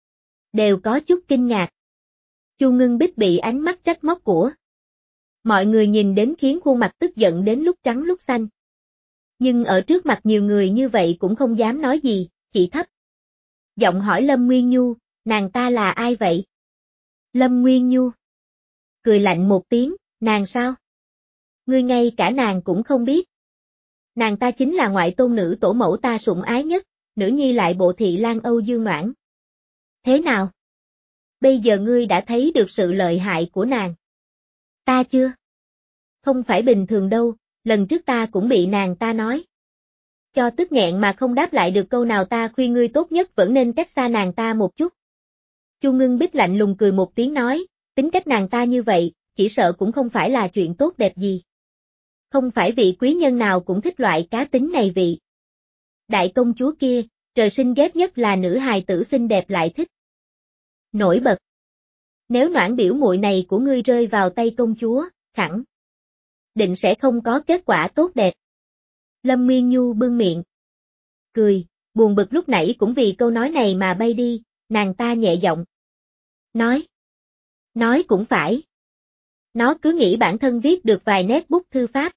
S1: Đều có chút kinh ngạc. Chu Ngưng Bích bị ánh mắt trách móc của mọi người nhìn đến khiến khuôn mặt tức giận đến lúc trắng lúc xanh. Nhưng ở trước mặt nhiều người như vậy cũng không dám nói gì, chỉ thấp giọng hỏi Lâm Nguyên Nhu, nàng ta là ai vậy? Lâm Nguyên Nhu cười lạnh một tiếng, nàng sao? Ngươi ngay cả nàng cũng không biết. Nàng ta chính là ngoại tôn nữ tổ mẫu ta sủng ái nhất, nữ nhi lại bộ thị lang Âu Dương Noãn. Thế nào? Bây giờ ngươi đã thấy được sự lợi hại của nàng. Ta chưa? Không phải bình thường đâu, lần trước ta cũng bị nàng ta nói. Cho tức nghẹn mà không đáp lại được câu nào, ta khuyên ngươi tốt nhất vẫn nên cách xa nàng ta một chút. Chu Ngưng Bích lạnh lùng cười một tiếng nói, tính cách nàng ta như vậy, chỉ sợ cũng không phải là chuyện tốt đẹp gì. Không phải vị quý nhân nào cũng thích loại cá tính này vị. Đại công chúa kia, trời sinh ghét nhất là nữ hài tử xinh đẹp lại thích nổi bật. Nếu Noãn biểu muội này của ngươi rơi vào tay công chúa, khẳng định sẽ không có kết quả tốt đẹp. Lâm Nguyên Nhu bưng miệng cười, buồn bực lúc nãy cũng vì câu nói này mà bay đi, nàng ta nhẹ giọng nói. Nói cũng phải. Nó cứ nghĩ bản thân viết được vài nét bút thư pháp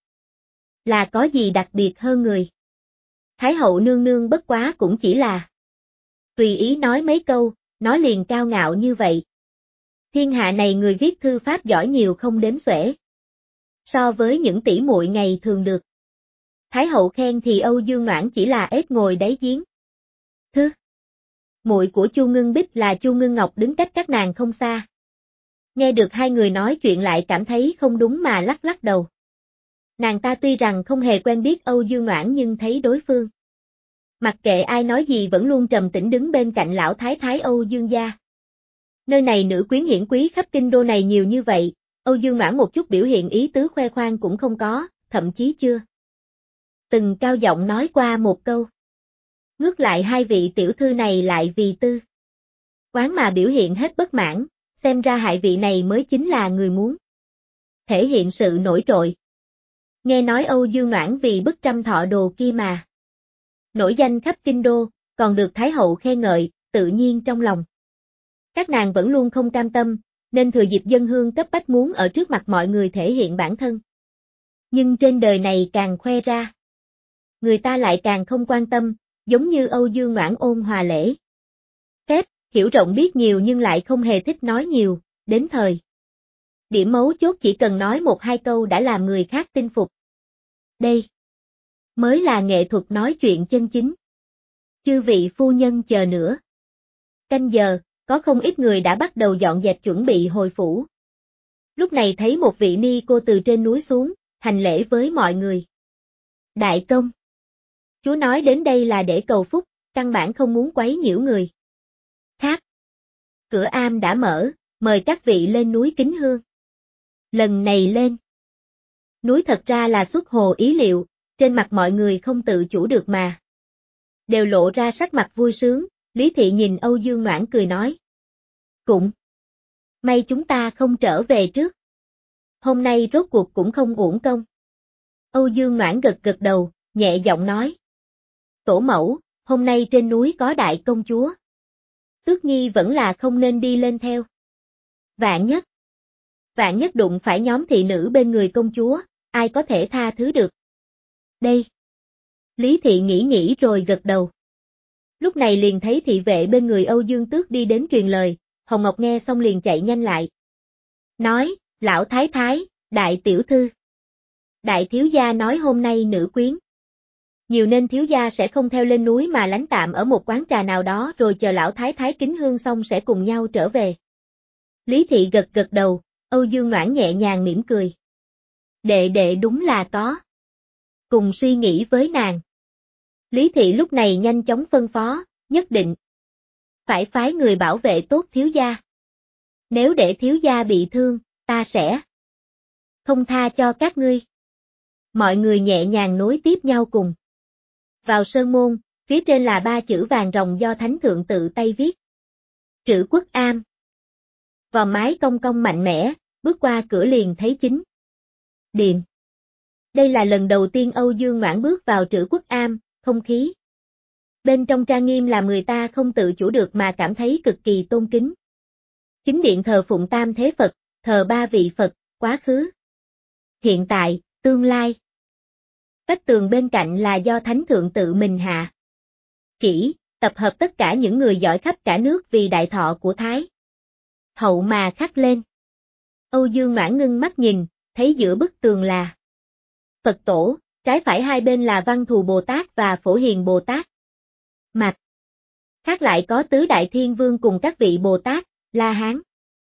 S1: là có gì đặc biệt hơn người. Thái hậu nương nương bất quá cũng chỉ là tùy ý nói mấy câu, nó liền cao ngạo như vậy. Thiên hạ này người viết thư pháp giỏi nhiều không đếm xuể. So với những tỷ muội ngày thường được Thái hậu khen thì Âu Dương Noãn chỉ là ếch ngồi đáy giếng. Thư. Muội của Chu Ngưng Bích là Chu Ngưng Ngọc đứng cách các nàng không xa. Nghe được hai người nói chuyện lại cảm thấy không đúng mà lắc lắc đầu. Nàng ta tuy rằng không hề quen biết Âu Dương Noãn nhưng thấy đối phương. Mặc kệ ai nói gì vẫn luôn trầm tĩnh đứng bên cạnh lão thái thái Âu Dương gia. Nơi này nữ quyến hiển quý khắp kinh đô này nhiều như vậy, Âu Dương Noãn một chút biểu hiện ý tứ khoe khoang cũng không có, thậm chí chưa từng cao giọng nói qua một câu. Ngược lại hai vị tiểu thư này lại vì tư quán mà biểu hiện hết bất mãn, xem ra hai vị này mới chính là người muốn thể hiện sự nổi trội. Nghe nói Âu Dương Noãn vì bức trăm thọ đồ kia mà nổi danh khắp kinh đô, còn được Thái hậu khen ngợi, tự nhiên trong lòng các nàng vẫn luôn không cam tâm, nên thừa dịp dân hương cấp bách muốn ở trước mặt mọi người thể hiện bản thân. Nhưng trên đời này càng khoe ra, người ta lại càng không quan tâm, giống như Âu Dương Noãn ôn hòa lễ phép, hiểu rộng biết nhiều nhưng lại không hề thích nói nhiều, đến thời điểm mấu chốt chỉ cần nói một hai câu đã làm người khác tin phục. Đây mới là nghệ thuật nói chuyện chân chính. Chư vị phu nhân chờ nữa. Canh giờ, có không ít người đã bắt đầu dọn dẹp chuẩn bị hồi phủ. Lúc này thấy một vị ni cô từ trên núi xuống, hành lễ với mọi người. Đại công. Chúa nói đến đây là để cầu phúc, căn bản không muốn quấy nhiễu người khác. Cửa am đã mở, mời các vị lên núi kính hương. Lần này lên núi thật ra là xuất hồ ý liệu, trên mặt mọi người không tự chủ được mà đều lộ ra sắc mặt vui sướng. Lý Thị nhìn Âu Dương Noãn cười nói. Cũng may chúng ta không trở về trước. Hôm nay rốt cuộc cũng không uổng công. Âu Dương Noãn gật gật đầu, nhẹ giọng nói. Tổ mẫu, hôm nay trên núi có đại công chúa. Tước Nhi vẫn là không nên đi lên theo. Vạn nhất. Vạn nhất đụng phải nhóm thị nữ bên người công chúa, ai có thể tha thứ được. Đây. Lý Thị nghĩ nghĩ rồi gật đầu. Lúc này liền thấy thị vệ bên người Âu Dương Tước đi đến truyền lời, Hồng Ngọc nghe xong liền chạy nhanh lại. Nói, lão thái thái, đại tiểu thư. Đại thiếu gia nói hôm nay nữ quyến nhiều nên thiếu gia sẽ không theo lên núi mà lánh tạm ở một quán trà nào đó rồi chờ lão thái thái kính hương xong sẽ cùng nhau trở về. Lý Thị gật gật đầu, Âu Dương Noãn nhẹ nhàng mỉm cười. Đệ đệ đúng là có cùng suy nghĩ với nàng. Lý Thị lúc này nhanh chóng phân phó, nhất định phải phái người bảo vệ tốt thiếu gia. Nếu để thiếu gia bị thương, ta sẽ không tha cho các ngươi. Mọi người nhẹ nhàng nối tiếp nhau cùng vào sơn môn, phía trên là ba chữ vàng ròng do thánh thượng tự tay viết. Trữ Quốc Am. Vòm mái cong cong mạnh mẽ, bước qua cửa liền thấy chính điện. Đây là lần đầu tiên Âu Dương Noãn bước vào Trữ Quốc Am, không khí bên trong trang nghiêm làm người ta không tự chủ được mà cảm thấy cực kỳ tôn kính. Chính điện thờ phụng tam thế Phật, thờ ba vị Phật, quá khứ, hiện tại, tương lai. Vách tường bên cạnh là do thánh thượng tự mình hạ chỉ, tập hợp tất cả những người giỏi khắp cả nước vì đại thọ của Thái hậu mà khắc lên. Âu Dương Noãn ngưng mắt nhìn, thấy giữa bức tường là Phật tổ, trái phải hai bên là Văn Thù Bồ Tát và Phổ Hiền Bồ Tát. Mặt khác lại có tứ đại thiên vương cùng các vị Bồ Tát, La Hán.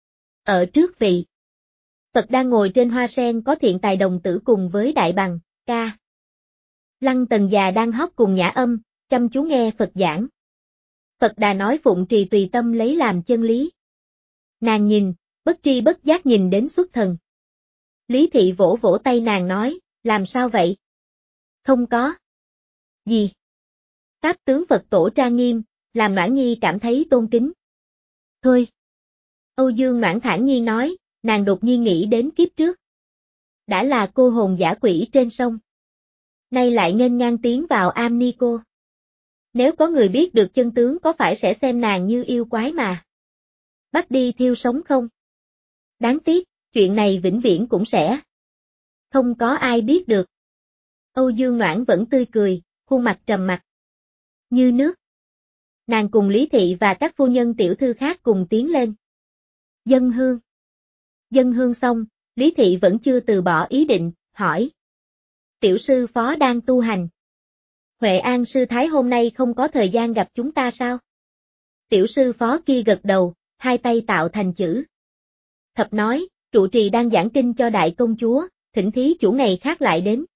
S1: Ở trước vị Phật đang ngồi trên hoa sen có Thiện Tài Đồng Tử cùng với Đại Bằng, Ca Lăng Tần già đang hóc cùng Nhã Âm, chăm chú nghe Phật giảng. Phật Đà nói phụng trì tùy tâm lấy làm chân lý. Nàng nhìn, bất tri bất giác nhìn đến xuất thần. Lý Thị vỗ vỗ tay nàng nói, làm sao vậy? Không có gì. Pháp tướng Phật tổ trang nghiêm, làm Noãn Nhi cảm thấy tôn kính. Thôi. Âu Dương Noãn thản nhiên nói, nàng đột nhiên nghĩ đến kiếp trước. Đã là cô hồn dã quỷ trên sông. Nay lại nghênh ngang tiến vào am ni cô. Nếu có người biết được chân tướng có phải sẽ xem nàng như yêu quái mà bắt đi thiêu sống không? Đáng tiếc, chuyện này vĩnh viễn cũng sẽ không có ai biết được. Âu Dương Noãn vẫn tươi cười, khuôn mặt trầm mặc như nước. Nàng cùng Lý Thị và các phu nhân tiểu thư khác cùng tiến lên dâng hương. Dâng hương xong, Lý Thị vẫn chưa từ bỏ ý định, hỏi. Tiểu sư phó đang tu hành. Huệ An sư thái hôm nay không có thời gian gặp chúng ta sao? Tiểu sư phó kia gật đầu, hai tay tạo thành chữ thập nói, trụ trì đang giảng kinh cho đại công chúa, thỉnh thí chủ ngày khác lại đến.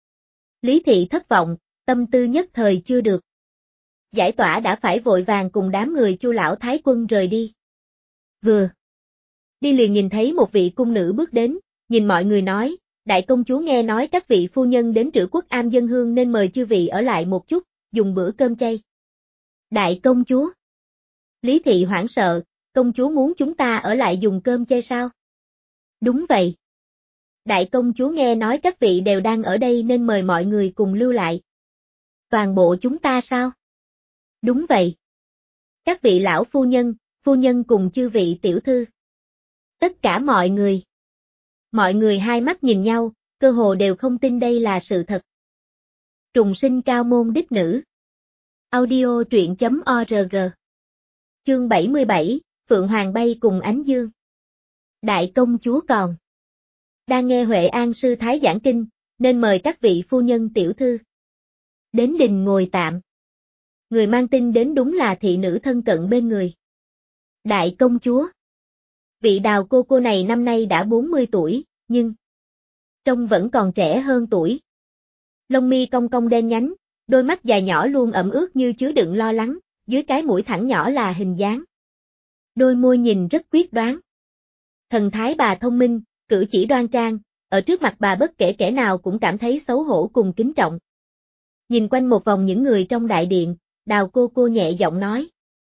S1: Lý thị thất vọng, tâm tư nhất thời chưa được. Giải tỏa đã phải vội vàng cùng đám người Chu lão thái quân rời đi. Vừa đi liền nhìn thấy một vị cung nữ bước đến, nhìn mọi người nói, đại công chúa nghe nói các vị phu nhân đến Trữ Quốc Am dân hương nên mời chư vị ở lại một chút, dùng bữa cơm chay. Đại công chúa. Lý thị hoảng sợ, công chúa muốn chúng ta ở lại dùng cơm chay sao? Đúng vậy. Đại công chúa nghe nói các vị đều đang ở đây nên mời mọi người cùng lưu lại. Toàn bộ chúng ta sao? Đúng vậy. Các vị lão phu nhân, phu nhân cùng chư vị tiểu thư. Tất cả mọi người. Mọi người hai mắt nhìn nhau, cơ hồ đều không tin đây là sự thật. Trùng sinh cao môn đích nữ. Audio truyện chấm org. Chương bảy mươi bảy, Phượng Hoàng bay cùng ánh dương. Đại công chúa còn đang nghe Huệ An sư thái giảng kinh, nên mời các vị phu nhân tiểu thư đến đình ngồi tạm. Người mang tin đến đúng là thị nữ thân cận bên người. Đại công chúa. Vị Đào cô cô này năm nay đã bốn mươi tuổi, nhưng trông vẫn còn trẻ hơn tuổi. Lông mi cong cong đen nhánh, đôi mắt dài nhỏ luôn ẩm ướt như chứa đựng lo lắng, dưới cái mũi thẳng nhỏ là hình dáng. Đôi môi nhìn rất quyết đoán. Thần thái bà thông minh, cử chỉ đoan trang, ở trước mặt bà bất kể kẻ nào cũng cảm thấy xấu hổ cùng kính trọng. Nhìn quanh một vòng những người trong đại điện, Đào cô cô nhẹ giọng nói.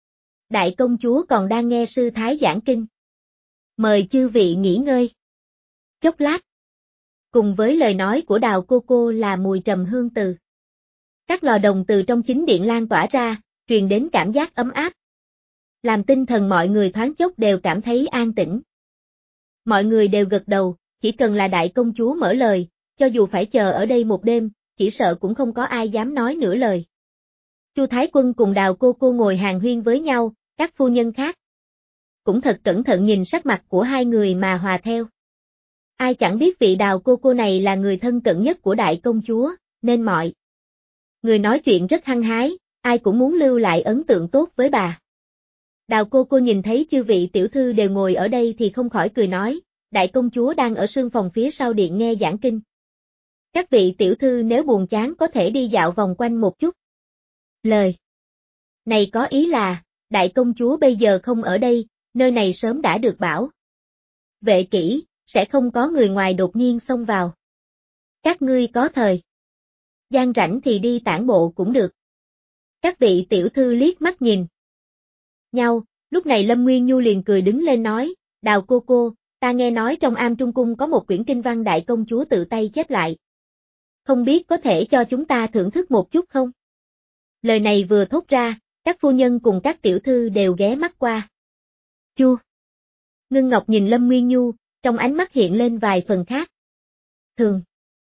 S1: Đại công chúa còn đang nghe sư thái giảng kinh. Mời chư vị nghỉ ngơi. Chốc lát. Cùng với lời nói của Đào cô cô là mùi trầm hương từ các lò đồng từ trong chính điện lan tỏa ra, truyền đến cảm giác ấm áp. Làm tinh thần mọi người thoáng chốc đều cảm thấy an tĩnh. Mọi người đều gật đầu, chỉ cần là đại công chúa mở lời, cho dù phải chờ ở đây một đêm, chỉ sợ cũng không có ai dám nói nửa lời. Chu Thái Quân cùng Đào cô cô ngồi hàn huyên với nhau, các phu nhân khác cũng thật cẩn thận nhìn sắc mặt của hai người mà hòa theo. Ai chẳng biết vị Đào cô cô này là người thân cận nhất của đại công chúa, nên mọi người nói chuyện rất hăng hái, ai cũng muốn lưu lại ấn tượng tốt với bà. Đào cô cô nhìn thấy chư vị tiểu thư đều ngồi ở đây thì không khỏi cười nói, đại công chúa đang ở sương phòng phía sau điện nghe giảng kinh. Các vị tiểu thư nếu buồn chán có thể đi dạo vòng quanh một chút. Lời này có ý là, đại công chúa bây giờ không ở đây, nơi này sớm đã được bảo vệ kỹ, sẽ không có người ngoài đột nhiên xông vào. Các ngươi có thời gian rảnh thì đi tản bộ cũng được. Các vị tiểu thư liếc mắt nhìn nhau, lúc này Lâm Nguyên Nhu liền cười đứng lên nói, Đào cô cô, ta nghe nói trong Am Trung Cung có một quyển kinh văn đại công chúa tự tay chép lại. Không biết có thể cho chúng ta thưởng thức một chút không? Lời này vừa thốt ra, các phu nhân cùng các tiểu thư đều ghé mắt qua. Chu Ngưng Ngọc nhìn Lâm Nguyên Nhu, trong ánh mắt hiện lên vài phần khác. Thường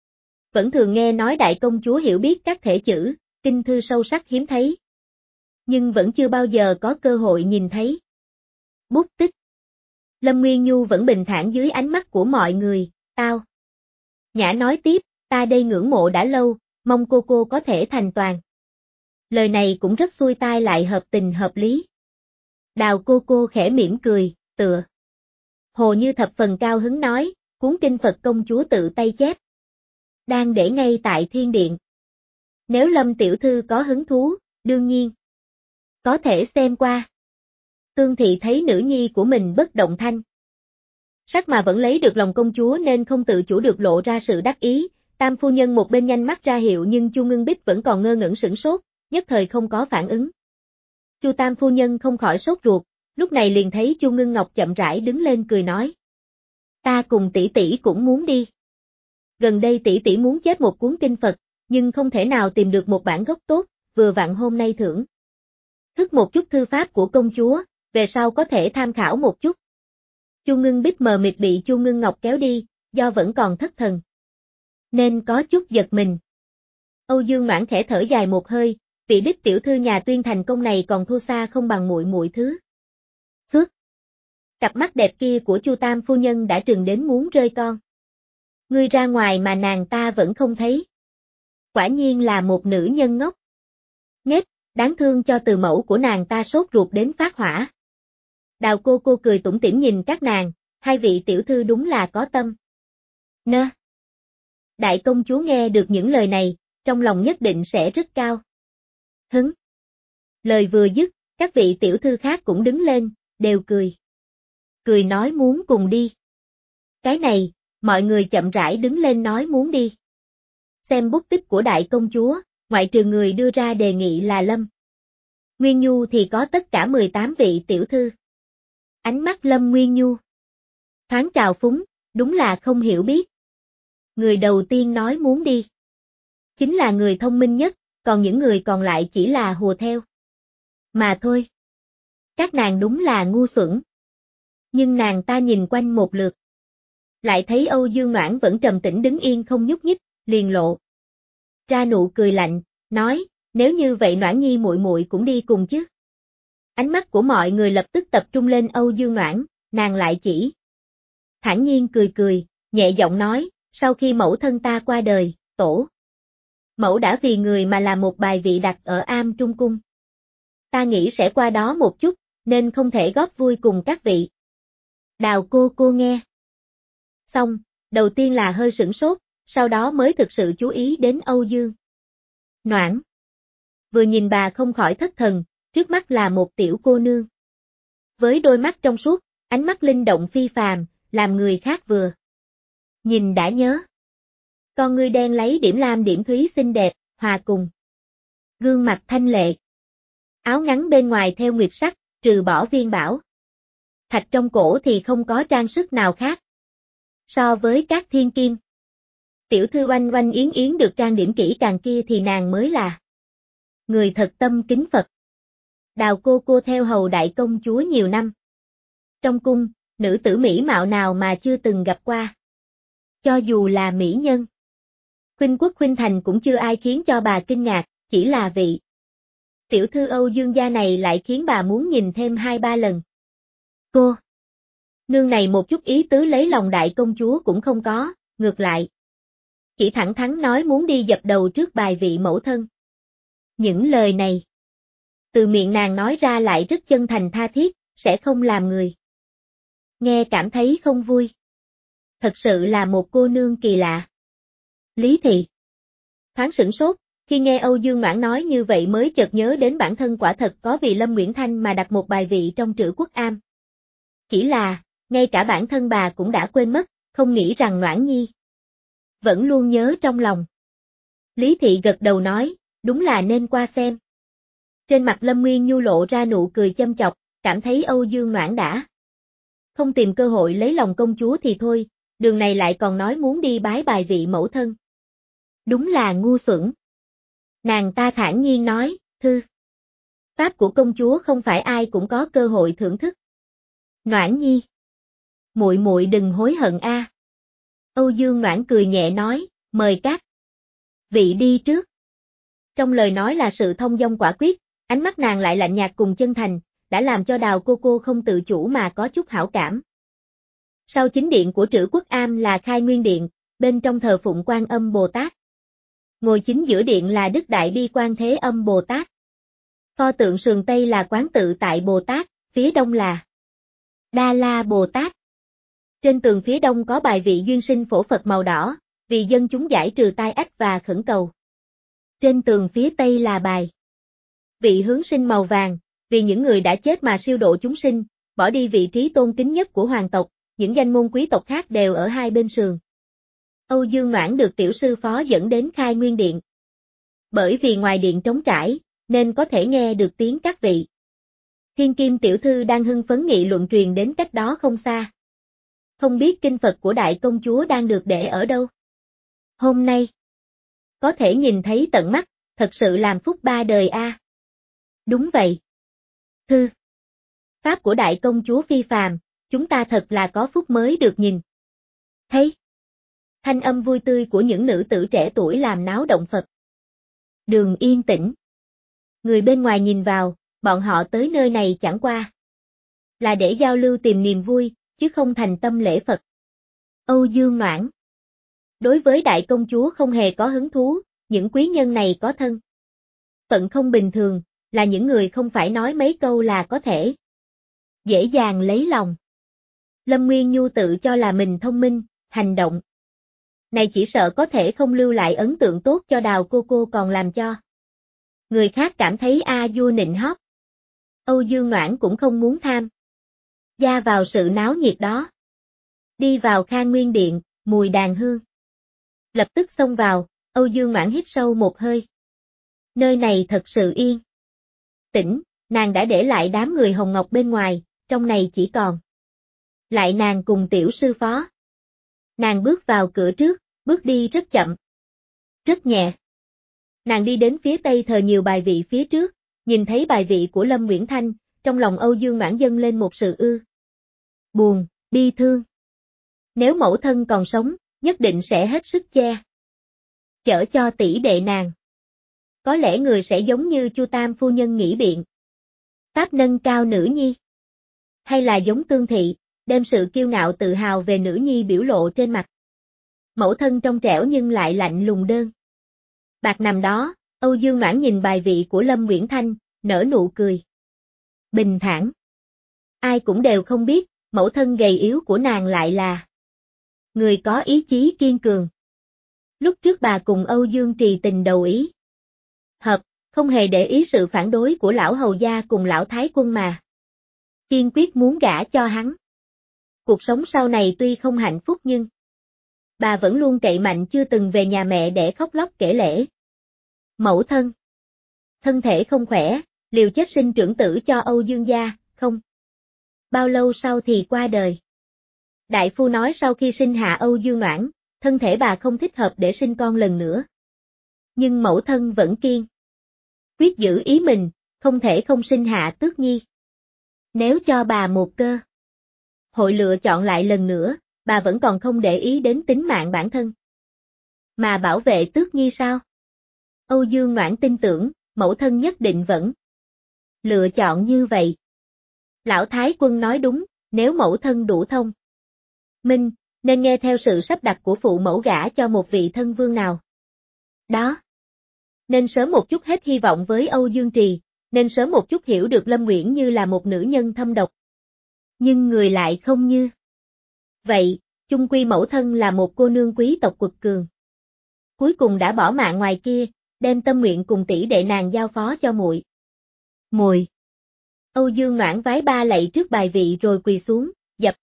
S1: vẫn thường nghe nói đại công chúa hiểu biết các thể chữ, kinh thư sâu sắc hiếm thấy. Nhưng vẫn chưa bao giờ có cơ hội nhìn thấy bút tích. Lâm Nguyên Nhu vẫn bình thản dưới ánh mắt của mọi người, tao. Nhã nói tiếp, ta đây ngưỡng mộ đã lâu, mong cô cô có thể thành toàn. Lời này cũng rất xuôi tai lại hợp tình hợp lý. Đào cô cô khẽ mỉm cười, tựa hồ như thập phần cao hứng nói, cuốn kinh Phật công chúa tự tay chép. Đang để ngay tại thiên điện. Nếu Lâm tiểu thư có hứng thú, đương nhiên có thể xem qua. Tương Thị thấy nữ nhi của mình bất động thanh sắc mà vẫn lấy được lòng công chúa nên không tự chủ được lộ ra sự đắc ý, Tam phu nhân một bên nhanh mắt ra hiệu nhưng Chu Ngưng Bích vẫn còn ngơ ngẩn sửng sốt, nhất thời không có phản ứng. Chu Tam phu nhân không khỏi sốt ruột, lúc này liền thấy Chu Ngưng Ngọc chậm rãi đứng lên cười nói. Ta cùng tỷ tỷ cũng muốn đi. Gần đây tỷ tỷ muốn chép một cuốn kinh Phật, nhưng không thể nào tìm được một bản gốc tốt, vừa vặn hôm nay thưởng thức một chút thư pháp của công chúa, về sau có thể tham khảo một chút. Chu Ngưng Bích mờ mịt bị Chu Ngưng Ngọc kéo đi, do vẫn còn thất thần, nên có chút giật mình. Âu Dương Noãn khẽ thở dài một hơi, vị đích tiểu thư nhà Tuyên thành công này còn thua xa không bằng muội muội thứ. Phước. Cặp mắt đẹp kia của Chu Tam phu nhân đã trừng đến muốn rơi con. Ngươi ra ngoài mà nàng ta vẫn không thấy. Quả nhiên là một nữ nhân ngốc. Nghếch, đáng thương cho từ mẫu của nàng ta sốt ruột đến phát hỏa. Đào cô cô cười tủm tỉm nhìn các nàng, hai vị tiểu thư đúng là có tâm. Nơ. Đại công chúa nghe được những lời này, trong lòng nhất định sẽ rất cao. Hứng. Lời vừa dứt, các vị tiểu thư khác cũng đứng lên, đều cười. Cười nói muốn cùng đi. Cái này, mọi người chậm rãi đứng lên nói muốn đi. Xem bút tích của đại công chúa, ngoại trừ người đưa ra đề nghị là Lâm Nguyên Nhu thì có tất cả mười tám vị tiểu thư. Ánh mắt Lâm Nguyên Nhu thoáng trào phúng, đúng là không hiểu biết. Người đầu tiên nói muốn đi chính là người thông minh nhất, còn những người còn lại chỉ là hùa theo. Mà thôi. Các nàng đúng là ngu xuẩn. Nhưng nàng ta nhìn quanh một lượt. Lại thấy Âu Dương Noãn vẫn trầm tĩnh đứng yên không nhúc nhích, liền lộ ra nụ cười lạnh, nói, nếu như vậy Noãn Nhi muội muội cũng đi cùng chứ. Ánh mắt của mọi người lập tức tập trung lên Âu Dương Noãn, nàng lại chỉ thản nhiên cười cười, nhẹ giọng nói, sau khi mẫu thân ta qua đời, tổ mẫu đã vì người mà làm một bài vị đặt ở Am Trung Cung. Ta nghĩ sẽ qua đó một chút, nên không thể góp vui cùng các vị. Đào cô cô nghe xong, đầu tiên là hơi sửng sốt, sau đó mới thực sự chú ý đến Âu Dương Noãn. Vừa nhìn bà không khỏi thất thần, trước mắt là một tiểu cô nương. Với đôi mắt trong suốt, ánh mắt linh động phi phàm, làm người khác vừa nhìn đã nhớ. Con ngươi đen lấy điểm lam điểm thúy xinh đẹp, hòa cùng gương mặt thanh lệ. Áo ngắn bên ngoài theo nguyệt sắc, trừ bỏ viên bảo thạch trong cổ thì không có trang sức nào khác. So với các thiên kim, tiểu thư Oanh Oanh Yến Yến được trang điểm kỹ càng kia thì nàng mới là người thật tâm kính Phật. Đào cô cô theo hầu đại công chúa nhiều năm. Trong cung, nữ tử mỹ mạo nào mà chưa từng gặp qua. Cho dù là mỹ nhân, khuynh quốc khuynh thành cũng chưa ai khiến cho bà kinh ngạc, chỉ là vị tiểu thư Âu Dương gia này lại khiến bà muốn nhìn thêm hai ba lần. Cô nương này một chút ý tứ lấy lòng đại công chúa cũng không có, ngược lại chỉ thẳng thắn nói muốn đi dập đầu trước bài vị mẫu thân. Những lời này từ miệng nàng nói ra lại rất chân thành tha thiết, sẽ không làm người nghe cảm thấy không vui. Thật sự là một cô nương kỳ lạ. Lý Thị thoáng sửng sốt, khi nghe Âu Dương Noãn nói như vậy mới chợt nhớ đến bản thân quả thật có vì Lâm Nguyễn Thanh mà đặt một bài vị trong Trữ Quốc Am. Chỉ là, ngay cả bản thân bà cũng đã quên mất, không nghĩ rằng Noãn Nhi vẫn luôn nhớ trong lòng. Lý Thị gật đầu nói, đúng là nên qua xem. Trên mặt Lâm Nguyên Nhu lộ ra nụ cười châm chọc, cảm thấy Âu Dương Noãn đã không tìm cơ hội lấy lòng công chúa thì thôi, đường này lại còn nói muốn đi bái bài vị mẫu thân. Đúng là ngu xuẩn. Nàng ta thản nhiên nói, thư pháp của công chúa không phải ai cũng có cơ hội thưởng thức. Noãn Nhi, muội muội đừng hối hận a. À. Âu Dương Noãn cười nhẹ nói, mời các vị đi trước. Trong lời nói là sự thông dong quả quyết, ánh mắt nàng lại lạnh nhạt cùng chân thành, đã làm cho Đào cô cô không tự chủ mà có chút hảo cảm. Sau chính điện của Trữ Quốc Am là Khai Nguyên Điện, bên trong thờ phụng Quan Âm Bồ Tát. Ngồi chính giữa điện là Đức Đại Bi Quan Thế Âm Bồ Tát. Pho tượng sườn Tây là Quán Tự Tại Bồ Tát, phía đông là Đa La Bồ Tát. Trên tường phía đông có bài vị duyên sinh phổ Phật màu đỏ, vì dân chúng giải trừ tai ách và khẩn cầu. Trên tường phía tây là bài vị hướng sinh màu vàng, vì những người đã chết mà siêu độ chúng sinh, bỏ đi vị trí tôn kính nhất của hoàng tộc, những danh môn quý tộc khác đều ở hai bên sườn. Âu Dương Noãn được tiểu sư phó dẫn đến Khai Nguyên Điện. Bởi vì ngoài điện trống trải, nên có thể nghe được tiếng các vị thiên kim tiểu thư đang hưng phấn nghị luận truyền đến cách đó không xa. Không biết kinh Phật của đại công chúa đang được để ở đâu. Hôm nay, có thể nhìn thấy tận mắt, thật sự làm phúc ba đời a. À. Đúng vậy. Thư pháp của đại công chúa phi phàm, chúng ta thật là có phúc mới được nhìn. Thấy thanh âm vui tươi của những nữ tử trẻ tuổi làm náo động Phật đường yên tĩnh. Người bên ngoài nhìn vào, bọn họ tới nơi này chẳng qua là để giao lưu tìm niềm vui, chứ không thành tâm lễ Phật. Âu Dương Noãn đối với đại công chúa không hề có hứng thú, những quý nhân này có thân Phận không bình thường, là những người không phải nói mấy câu là có thể dễ dàng lấy lòng. Lâm Nguyên Nhu tự cho là mình thông minh, hành động này chỉ sợ có thể không lưu lại ấn tượng tốt cho Đào cô cô, còn làm cho người khác cảm thấy a vua nịnh hót. Âu Dương Noãn cũng không muốn tham gia vào sự náo nhiệt đó. Đi vào Khang Nguyên Điện, mùi đàn hương lập tức xông vào, Âu Dương Noãn hít sâu một hơi. Nơi này thật sự yên tĩnh, nàng đã để lại đám người Hồng Ngọc bên ngoài, trong này chỉ còn lại nàng cùng tiểu sư phó. Nàng bước vào cửa trước, bước đi rất chậm, rất nhẹ. Nàng đi đến phía tây thờ nhiều bài vị phía trước, nhìn thấy bài vị của Lâm Nguyễn Thanh, trong lòng Âu Dương Noãn dâng lên một sự ư buồn, bi thương. Nếu mẫu thân còn sống, nhất định sẽ hết sức che chở cho tỷ đệ nàng. Có lẽ người sẽ giống như Chu Tam phu nhân nghĩ biện pháp nâng cao nữ nhi, hay là giống Tương Thị, đem sự kiêu ngạo tự hào về nữ nhi biểu lộ trên mặt. Mẫu thân trong trẻo nhưng lại lạnh lùng đơn bạc nằm đó. Âu Dương Noãn nhìn bài vị của Lâm Nguyễn Thanh, nở nụ cười bình thản. Ai cũng đều không biết, mẫu thân gầy yếu của nàng lại là người có ý chí kiên cường. Lúc trước bà cùng Âu Dương Trì tình đầu ý hợp, không hề để ý sự phản đối của lão hầu gia cùng lão thái quân mà kiên quyết muốn gả cho hắn. Cuộc sống sau này tuy không hạnh phúc nhưng bà vẫn luôn cậy mạnh chưa từng về nhà mẹ để khóc lóc kể lể. Mẫu thân thân thể không khỏe, liều chết sinh trưởng tử cho Âu Dương gia, không bao lâu sau thì qua đời. Đại phu nói sau khi sinh hạ Âu Dương Noãn, thân thể bà không thích hợp để sinh con lần nữa. Nhưng mẫu thân vẫn kiên quyết giữ ý mình, không thể không sinh hạ Tước Nhi. Nếu cho bà một cơ hội lựa chọn lại lần nữa, bà vẫn còn không để ý đến tính mạng bản thân mà bảo vệ Tước Nhi sao? Âu Dương Noãn tin tưởng, mẫu thân nhất định vẫn lựa chọn như vậy. Lão thái quân nói đúng, nếu mẫu thân đủ thông minh, nên nghe theo sự sắp đặt của phụ mẫu gả cho một vị thân vương nào đó. Nên sớm một chút hết hy vọng với Âu Dương Trì, nên sớm một chút hiểu được Lâm Uyển Như là một nữ nhân thâm độc. Nhưng người lại không như vậy, chung quy mẫu thân là một cô nương quý tộc quật cường. Cuối cùng đã bỏ mạng ngoài kia, đem tâm nguyện cùng tỷ đệ nàng giao phó cho muội. Muội. Âu Dương Noãn vái ba lạy trước bài vị rồi quỳ xuống, dập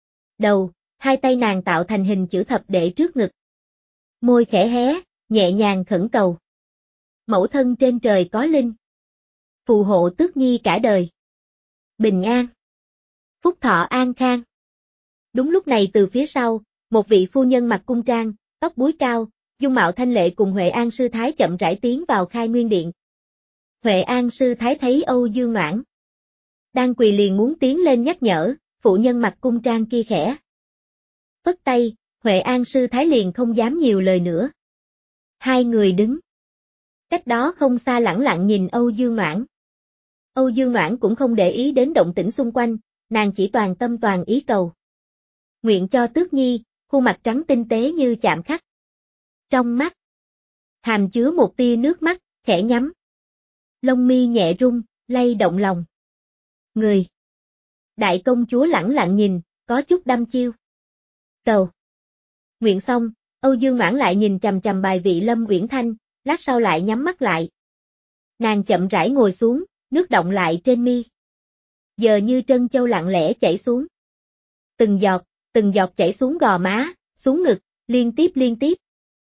S1: đầu, hai tay nàng tạo thành hình chữ thập để trước ngực. Môi khẽ hé, nhẹ nhàng khẩn cầu. Mẫu thân trên trời có linh, phù hộ Tước Nhi cả đời bình an, phúc thọ an khang. Đúng lúc này từ phía sau, một vị phu nhân mặc cung trang, tóc búi cao, dung mạo thanh lệ cùng Huệ An sư thái chậm rãi tiến vào Khai Nguyên Điện. Huệ An sư thái thấy Âu Dương Noãn đang quỳ liền muốn tiến lên nhắc nhở, phụ nhân mặc cung trang kia khẽ phất tay, Huệ An sư thái liền không dám nhiều lời nữa. Hai người đứng cách đó không xa lẳng lặng nhìn Âu Dương Noãn. Âu Dương Noãn cũng không để ý đến động tĩnh xung quanh, nàng chỉ toàn tâm toàn ý cầu nguyện cho Tước Nhi, khuôn mặt trắng tinh tế như chạm khắc. Trong mắt hàm chứa một tia nước mắt, khẽ nhắm. Lông mi nhẹ rung, lay động lòng người. Đại công chúa lẳng lặng nhìn, có chút đăm chiêu. Cầu nguyện xong, Âu Dương Noãn lại nhìn chằm chằm bài vị Lâm Uyển Thanh, lát sau lại nhắm mắt lại. Nàng chậm rãi ngồi xuống, nước đọng lại trên mi. Giờ như trân châu lặng lẽ chảy xuống. Từng giọt, từng giọt chảy xuống gò má, xuống ngực, liên tiếp liên tiếp.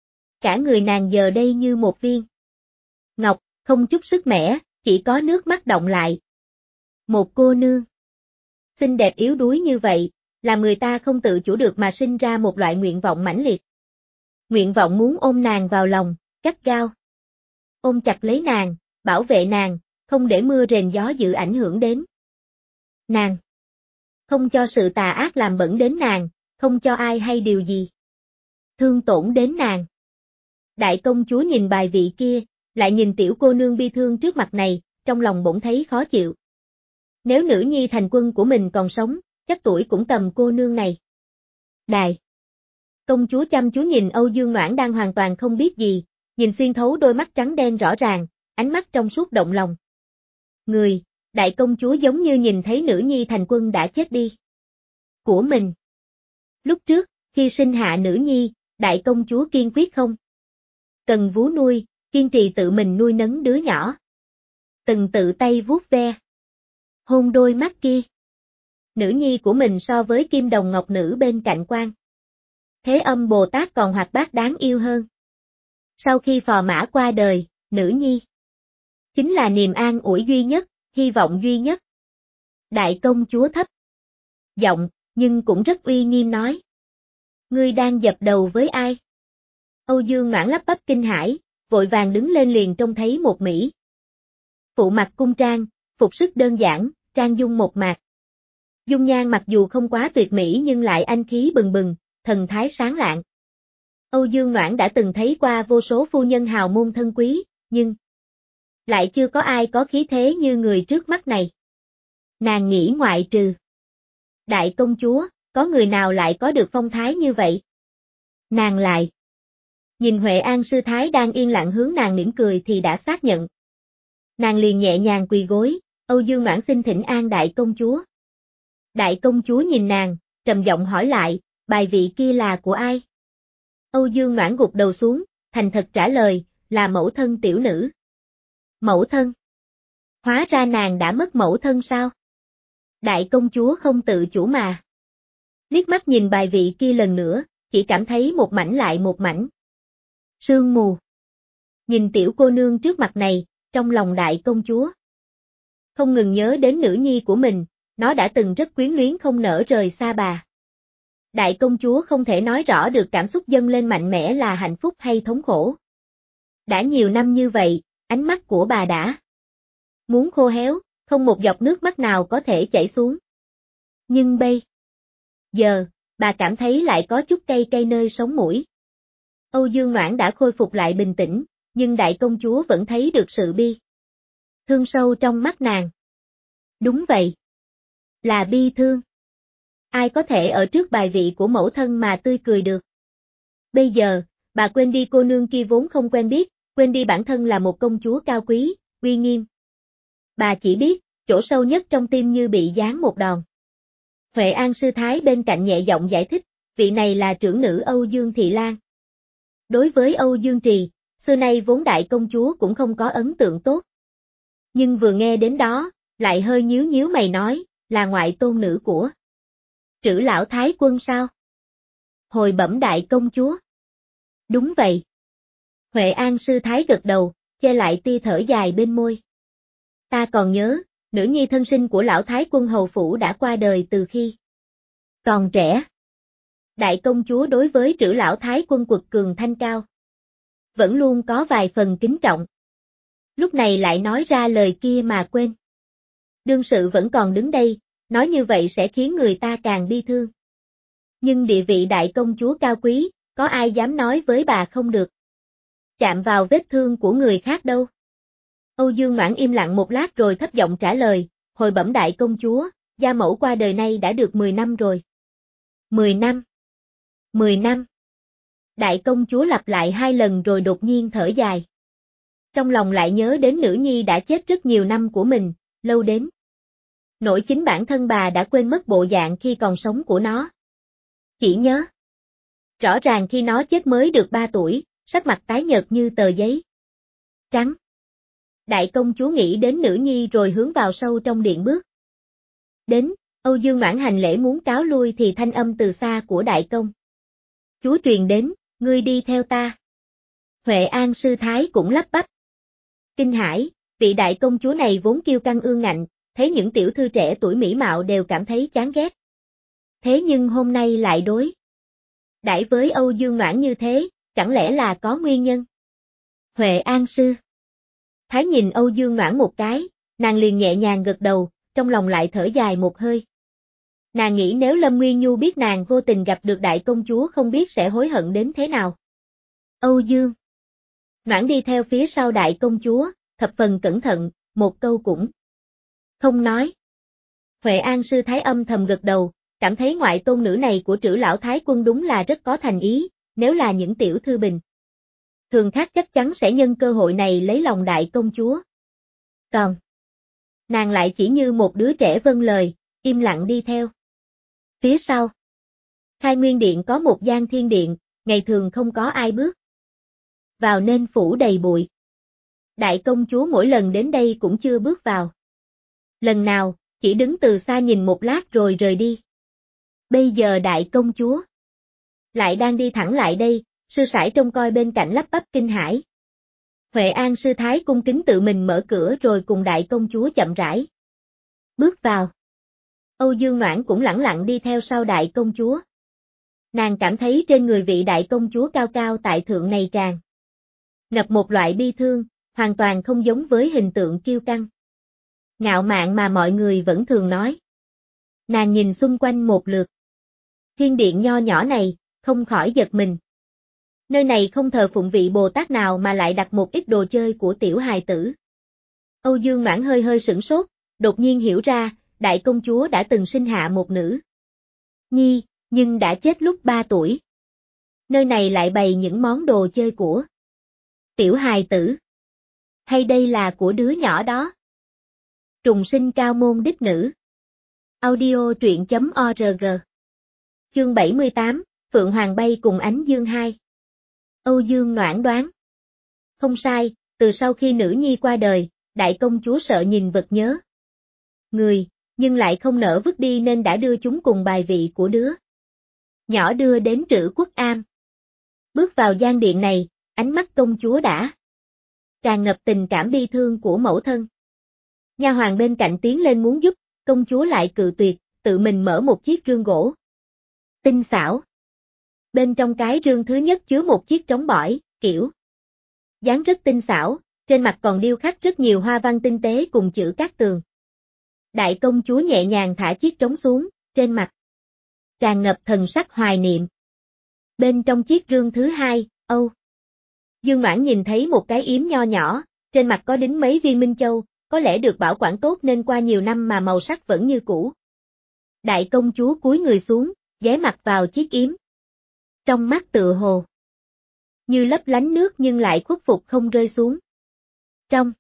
S1: Cả người nàng giờ đây như một viên ngọc, không chút sức mẻ, chỉ có nước mắt đọng lại. Một cô nương xinh đẹp yếu đuối như vậy, làm người ta không tự chủ được mà sinh ra một loại nguyện vọng mãnh liệt. Nguyện vọng muốn ôm nàng vào lòng, gắt gao ôm chặt lấy nàng, bảo vệ nàng, không để mưa rền gió dữ ảnh hưởng đến nàng. Không cho sự tà ác làm bẩn đến nàng, không cho ai hay điều gì thương tổn đến nàng. Đại công chúa nhìn bài vị kia, lại nhìn tiểu cô nương bi thương trước mặt này, trong lòng bỗng thấy khó chịu. Nếu nữ nhi thành quân của mình còn sống, chắc tuổi cũng tầm cô nương này. Đài công chúa chăm chú nhìn Âu Dương Noãn đang hoàn toàn không biết gì, nhìn xuyên thấu đôi mắt trắng đen rõ ràng, ánh mắt trong suốt động lòng. Người, đại công chúa giống như nhìn thấy nữ nhi thành quân đã chết đi. Của mình. Lúc trước, khi sinh hạ nữ nhi, đại công chúa kiên quyết không cần vú nuôi, kiên trì tự mình nuôi nấng đứa nhỏ. Từng tự tay vuốt ve. Hôn đôi mắt kia. Nữ nhi của mình so với kim đồng ngọc nữ bên cạnh quan Thế Âm Bồ Tát còn hoạt bát đáng yêu hơn. Sau khi phò mã qua đời, nữ nhi chính là niềm an ủi duy nhất, hy vọng duy nhất. Đại công chúa thấp giọng, nhưng cũng rất uy nghiêm nói. Ngươi đang dập đầu với ai? Âu Dương Noãn lắp bắp kinh hãi, vội vàng đứng lên liền trông thấy một mỹ phụ mặc cung trang, phục sức đơn giản, trang dung một mạc. Dung nhan mặc dù không quá tuyệt mỹ nhưng lại anh khí bừng bừng, thần thái sáng lạng. Âu Dương Noãn đã từng thấy qua vô số phu nhân hào môn thân quý, nhưng lại chưa có ai có khí thế như người trước mắt này. Nàng nghĩ ngoại trừ đại công chúa, có người nào lại có được phong thái như vậy? Nàng lại nhìn Huệ An sư thái đang yên lặng hướng nàng mỉm cười thì đã xác nhận. Nàng liền nhẹ nhàng quỳ gối, Âu Dương Noãn xin thỉnh an đại công chúa. Đại công chúa nhìn nàng, trầm giọng hỏi lại, bài vị kia là của ai? Âu Dương Noãn gục đầu xuống, thành thật trả lời, là mẫu thân tiểu nữ. Mẫu thân? Hóa ra nàng đã mất mẫu thân sao? Đại công chúa không tự chủ mà. Liếc mắt nhìn bài vị kia lần nữa, chỉ cảm thấy một mảnh lại một mảnh sương mù. Nhìn tiểu cô nương trước mặt này, trong lòng đại công chúa không ngừng nhớ đến nữ nhi của mình, nó đã từng rất quyến luyến không nỡ rời xa bà. Đại công chúa không thể nói rõ được cảm xúc dâng lên mạnh mẽ là hạnh phúc hay thống khổ. Đã nhiều năm như vậy, ánh mắt của bà đã muốn khô héo, không một giọt nước mắt nào có thể chảy xuống. Nhưng bây giờ, bà cảm thấy lại có chút cay cay nơi sống mũi. Âu Dương Noãn đã khôi phục lại bình tĩnh, nhưng đại công chúa vẫn thấy được sự bi thương sâu trong mắt nàng. Đúng vậy. Là bi thương. Ai có thể ở trước bài vị của mẫu thân mà tươi cười được. Bây giờ, bà quên đi cô nương kia vốn không quen biết, quên đi bản thân là một công chúa cao quý, uy nghiêm. Bà chỉ biết, chỗ sâu nhất trong tim như bị giáng một đòn. Huệ An sư thái bên cạnh nhẹ giọng giải thích, vị này là trưởng nữ Âu Dương Thị Lan. Đối với Âu Dương Trì, xưa nay vốn đại công chúa cũng không có ấn tượng tốt. Nhưng vừa nghe đến đó, lại hơi nhíu nhíu mày nói, là ngoại tôn nữ của Trữ lão thái quân sao? Hồi bẩm đại công chúa. Đúng vậy. Huệ An sư thái gật đầu, che lại tia thở dài bên môi. Ta còn nhớ, nữ nhi thân sinh của lão thái quân hầu phủ đã qua đời từ khi còn trẻ. Đại công chúa đối với Trữ lão thái quân quật cường thanh cao vẫn luôn có vài phần kính trọng. Lúc này lại nói ra lời kia mà quên. Đương sự vẫn còn đứng đây, nói như vậy sẽ khiến người ta càng bi thương. Nhưng địa vị đại công chúa cao quý, có ai dám nói với bà không được. Chạm vào vết thương của người khác đâu. Âu Dương Noãn im lặng một lát rồi thấp giọng trả lời, hồi bẩm đại công chúa, gia mẫu qua đời nay đã được mười năm rồi. mười năm. mười năm. Đại công chúa lặp lại hai lần rồi đột nhiên thở dài. Trong lòng lại nhớ đến nữ nhi đã chết rất nhiều năm của mình, lâu đến nỗi chính bản thân bà đã quên mất bộ dạng khi còn sống của nó. Chỉ nhớ rõ ràng khi nó chết mới được ba tuổi, sắc mặt tái nhợt như tờ giấy trắng. Đại công chúa nghĩ đến nữ nhi rồi hướng vào sâu trong điện bước đến, Âu Dương Noãn hành lễ muốn cáo lui thì thanh âm từ xa của đại công chúa truyền đến, ngươi đi theo ta. Huệ An sư thái cũng lắp bắp kinh hãi, vị đại công chúa này vốn kiêu căng ương ngạnh, thấy những tiểu thư trẻ tuổi mỹ mạo đều cảm thấy chán ghét. Thế nhưng hôm nay lại đối đãi với Âu Dương Noãn như thế, chẳng lẽ là có nguyên nhân? Huệ An sư thái nhìn Âu Dương Noãn một cái, nàng liền nhẹ nhàng gật đầu, trong lòng lại thở dài một hơi. Nàng nghĩ nếu Lâm Nguyên Nhu biết nàng vô tình gặp được đại công chúa không biết sẽ hối hận đến thế nào. Âu Dương Noãn đi theo phía sau đại công chúa, thập phần cẩn thận, một câu cũng không nói. Huệ An sư thái âm thầm gật đầu, cảm thấy ngoại tôn nữ này của Trữ lão thái quân đúng là rất có thành ý, nếu là những tiểu thư bình thường khác chắc chắn sẽ nhân cơ hội này lấy lòng đại công chúa. Còn nàng lại chỉ như một đứa trẻ vâng lời, im lặng đi theo. Phía sau, Khai Nguyên Điện có một gian thiên điện, ngày thường không có ai bước vào nên phủ đầy bụi. Đại công chúa mỗi lần đến đây cũng chưa bước vào. Lần nào, chỉ đứng từ xa nhìn một lát rồi rời đi. Bây giờ đại công chúa lại đang đi thẳng lại đây, sư sãi trông coi bên cạnh lắp bắp kinh hãi. Huệ An sư thái cung kính tự mình mở cửa rồi cùng đại công chúa chậm rãi bước vào. Âu Dương Noãn cũng lẳng lặng đi theo sau đại công chúa. Nàng cảm thấy trên người vị đại công chúa cao cao tại thượng này tràn ngập một loại bi thương, hoàn toàn không giống với hình tượng kiêu căng, ngạo mạn mà mọi người vẫn thường nói. Nàng nhìn xung quanh một lượt. Thiên điện nho nhỏ này, không khỏi giật mình. Nơi này không thờ phụng vị Bồ Tát nào mà lại đặt một ít đồ chơi của tiểu hài tử. Âu Dương Noãn hơi hơi sửng sốt, đột nhiên hiểu ra, đại công chúa đã từng sinh hạ một nữ nhi, nhưng đã chết lúc ba tuổi. Nơi này lại bày những món đồ chơi của tiểu hài tử. Hay đây là của đứa nhỏ đó? Trùng sinh cao môn đích nữ. Audio truyện chấm org. Chương bảy mươi tám, Phượng Hoàng bay cùng ánh dương hai. Âu Dương Noãn đoán. Không sai, từ sau khi nữ nhi qua đời, đại công chúa sợ nhìn vật nhớ người, nhưng lại không nỡ vứt đi nên đã đưa chúng cùng bài vị của đứa nhỏ đưa đến Trữ Quốc Am. Bước vào gian điện này, ánh mắt công chúa đã tràn ngập tình cảm bi thương của mẫu thân. Nha hoàn bên cạnh tiến lên muốn giúp, công chúa lại cự tuyệt, tự mình mở một chiếc rương gỗ tinh xảo. Bên trong cái rương thứ nhất chứa một chiếc trống bỏi, kiểu dáng rất tinh xảo, trên mặt còn điêu khắc rất nhiều hoa văn tinh tế cùng chữ Cát Tường. Đại công chúa nhẹ nhàng thả chiếc trống xuống, trên mặt tràn ngập thần sắc hoài niệm. Bên trong chiếc rương thứ hai, Âu Dương Noãn nhìn thấy một cái yếm nho nhỏ, trên mặt có đính mấy viên minh châu, có lẽ được bảo quản tốt nên qua nhiều năm mà màu sắc vẫn như cũ. Đại công chúa cúi người xuống, ghé mặt vào chiếc yếm. Trong mắt tựa hồ như lấp lánh nước nhưng lại khuất phục không rơi xuống. Trong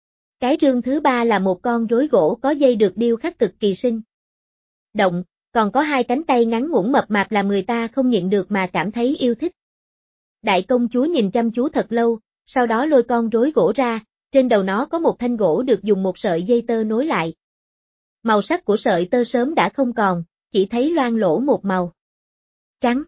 S1: cái rương thứ ba là một con rối gỗ có dây được điêu khắc cực kỳ sinh động, còn có hai cánh tay ngắn ngủn mập mạp làm người ta không nhịn được mà cảm thấy yêu thích. Đại công chúa nhìn chăm chú thật lâu, sau đó lôi con rối gỗ ra, trên đầu nó có một thanh gỗ được dùng một sợi dây tơ nối lại. Màu sắc của sợi tơ sớm đã không còn, chỉ thấy loang lỗ một màu trắng.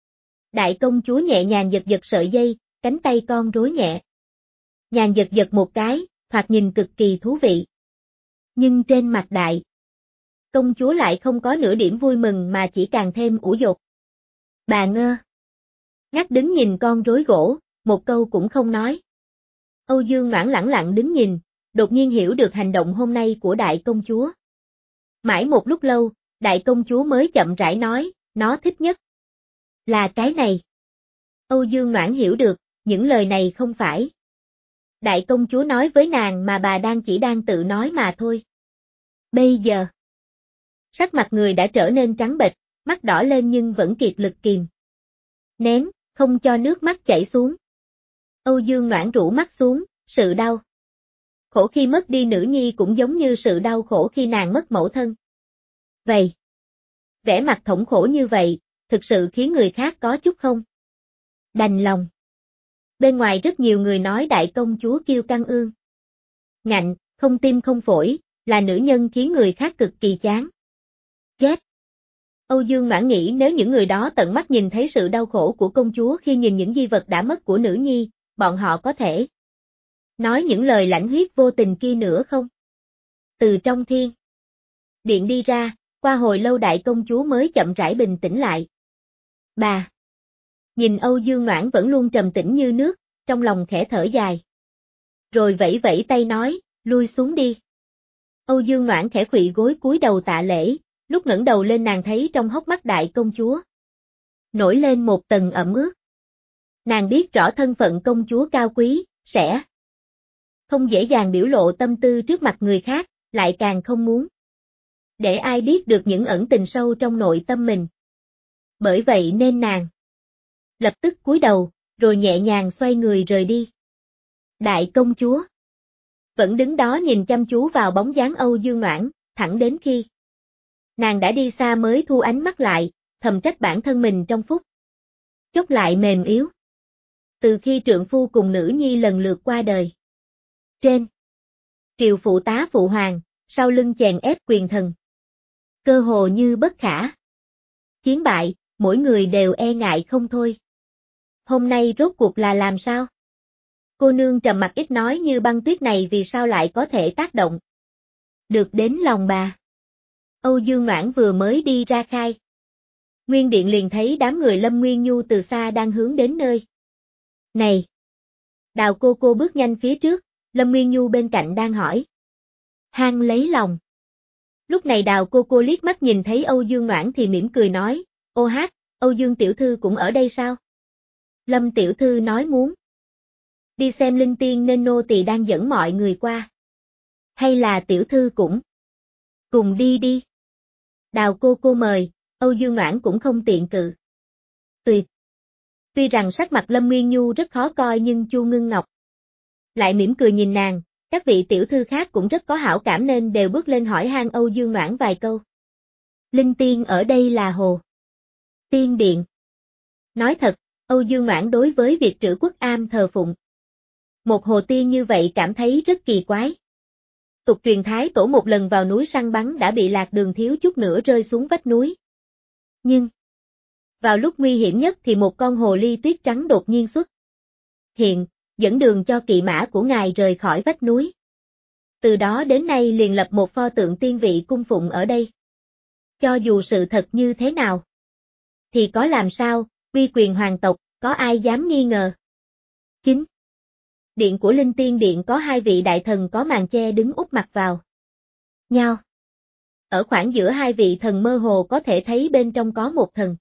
S1: Đại công chúa nhẹ nhàng giật giật sợi dây, cánh tay con rối nhẹ nhàng giật giật một cái, thoạt nhìn cực kỳ thú vị. Nhưng trên mặt đại công chúa lại không có nửa điểm vui mừng mà chỉ càng thêm ủ dột. Bà ngơ ngác đứng nhìn con rối gỗ, một câu cũng không nói. Âu Dương Noãn lẳng lặng đứng nhìn, đột nhiên hiểu được hành động hôm nay của đại công chúa. Mãi một lúc lâu, đại công chúa mới chậm rãi nói, nó thích nhất là cái này. Âu Dương Noãn hiểu được, những lời này không phải đại công chúa nói với nàng mà bà đang chỉ đang tự nói mà thôi. Bây giờ, sắc mặt người đã trở nên trắng bệch, mắt đỏ lên nhưng vẫn kiệt lực kìm nén, không cho nước mắt chảy xuống. Âu Dương Noãn rũ mắt xuống, sự đau khổ khi mất đi nữ nhi cũng giống như sự đau khổ khi nàng mất mẫu thân. Vậy, vẻ mặt thống khổ như vậy, thực sự khiến người khác có chút không đành lòng. Bên ngoài rất nhiều người nói đại công chúa kiêu căng ương ngạnh, không tim không phổi, là nữ nhân khiến người khác cực kỳ chán ghét. Âu Dương Noãn nghĩ nếu những người đó tận mắt nhìn thấy sự đau khổ của công chúa khi nhìn những di vật đã mất của nữ nhi, bọn họ có thể nói những lời lãnh huyết vô tình kia nữa không? Từ trong thiên điện đi ra, qua hồi lâu đại công chúa mới chậm rãi bình tĩnh lại. Bà nhìn Âu Dương Noãn vẫn luôn trầm tĩnh như nước, trong lòng khẽ thở dài. Rồi vẫy vẫy tay nói, lui xuống đi. Âu Dương Noãn khẽ khuỵu gối cúi đầu tạ lễ, lúc ngẩng đầu lên nàng thấy trong hốc mắt đại công chúa nổi lên một tầng ẩm ướt. Nàng biết rõ thân phận công chúa cao quý, sẽ không dễ dàng biểu lộ tâm tư trước mặt người khác, lại càng không muốn để ai biết được những ẩn tình sâu trong nội tâm mình. Bởi vậy nên nàng lập tức cúi đầu, rồi nhẹ nhàng xoay người rời đi. Đại công chúa vẫn đứng đó nhìn chăm chú vào bóng dáng Âu Dương Noãn, thẳng đến khi nàng đã đi xa mới thu ánh mắt lại, thầm trách bản thân mình trong phút chốc lại mềm yếu. Từ khi trượng phu cùng nữ nhi lần lượt qua đời, trên triều phụ tá phụ hoàng, sau lưng chèn ép quyền thần, cơ hồ như bất khả chiến bại, mỗi người đều e ngại không thôi. Hôm nay rốt cuộc là làm sao? Cô nương trầm mặc ít nói như băng tuyết này vì sao lại có thể tác động được đến lòng bà? Âu Dương Noãn vừa mới đi ra khai Nguyên Điện liền thấy đám người Lâm Nguyên Nhu từ xa đang hướng đến nơi này. Đào cô cô bước nhanh phía trước, Lâm Nguyên Nhu bên cạnh đang hỏi han lấy lòng. Lúc này Đào cô cô liếc mắt nhìn thấy Âu Dương Noãn thì mỉm cười nói, ô hát, Âu Dương tiểu thư cũng ở đây sao? Lâm tiểu thư nói muốn đi xem linh tiên nên nô tỳ đang dẫn mọi người qua. Hay là tiểu thư cũng cùng đi đi. Đào cô cô mời, Âu Dương Noãn cũng không tiện cự tuyệt. Tuy rằng sắc mặt Lâm Nguyên Nhu rất khó coi nhưng Chu Ngưng Ngọc lại mỉm cười nhìn nàng, các vị tiểu thư khác cũng rất có hảo cảm nên đều bước lên hỏi han Âu Dương Noãn vài câu. Linh tiên ở đây là Hồ Tiên Điện. Nói thật, Âu Dương Noãn đối với việc Trữ Quốc Am thờ phụng một hồ tiên như vậy cảm thấy rất kỳ quái. Tục truyền Thái Tổ một lần vào núi săn bắn đã bị lạc đường thiếu chút nữa rơi xuống vách núi. Nhưng vào lúc nguy hiểm nhất thì một con hồ ly tuyết trắng đột nhiên xuất hiện, dẫn đường cho kỵ mã của ngài rời khỏi vách núi. Từ đó đến nay liền lập một pho tượng tiên vị cung phụng ở đây. Cho dù sự thật như thế nào, thì có làm sao, uy quyền hoàng tộc, có ai dám nghi ngờ. Chính điện của Linh Tiên Điện có hai vị đại thần có màn che đứng úp mặt vào nhau. Ở khoảng giữa hai vị thần mơ hồ có thể thấy bên trong có một thần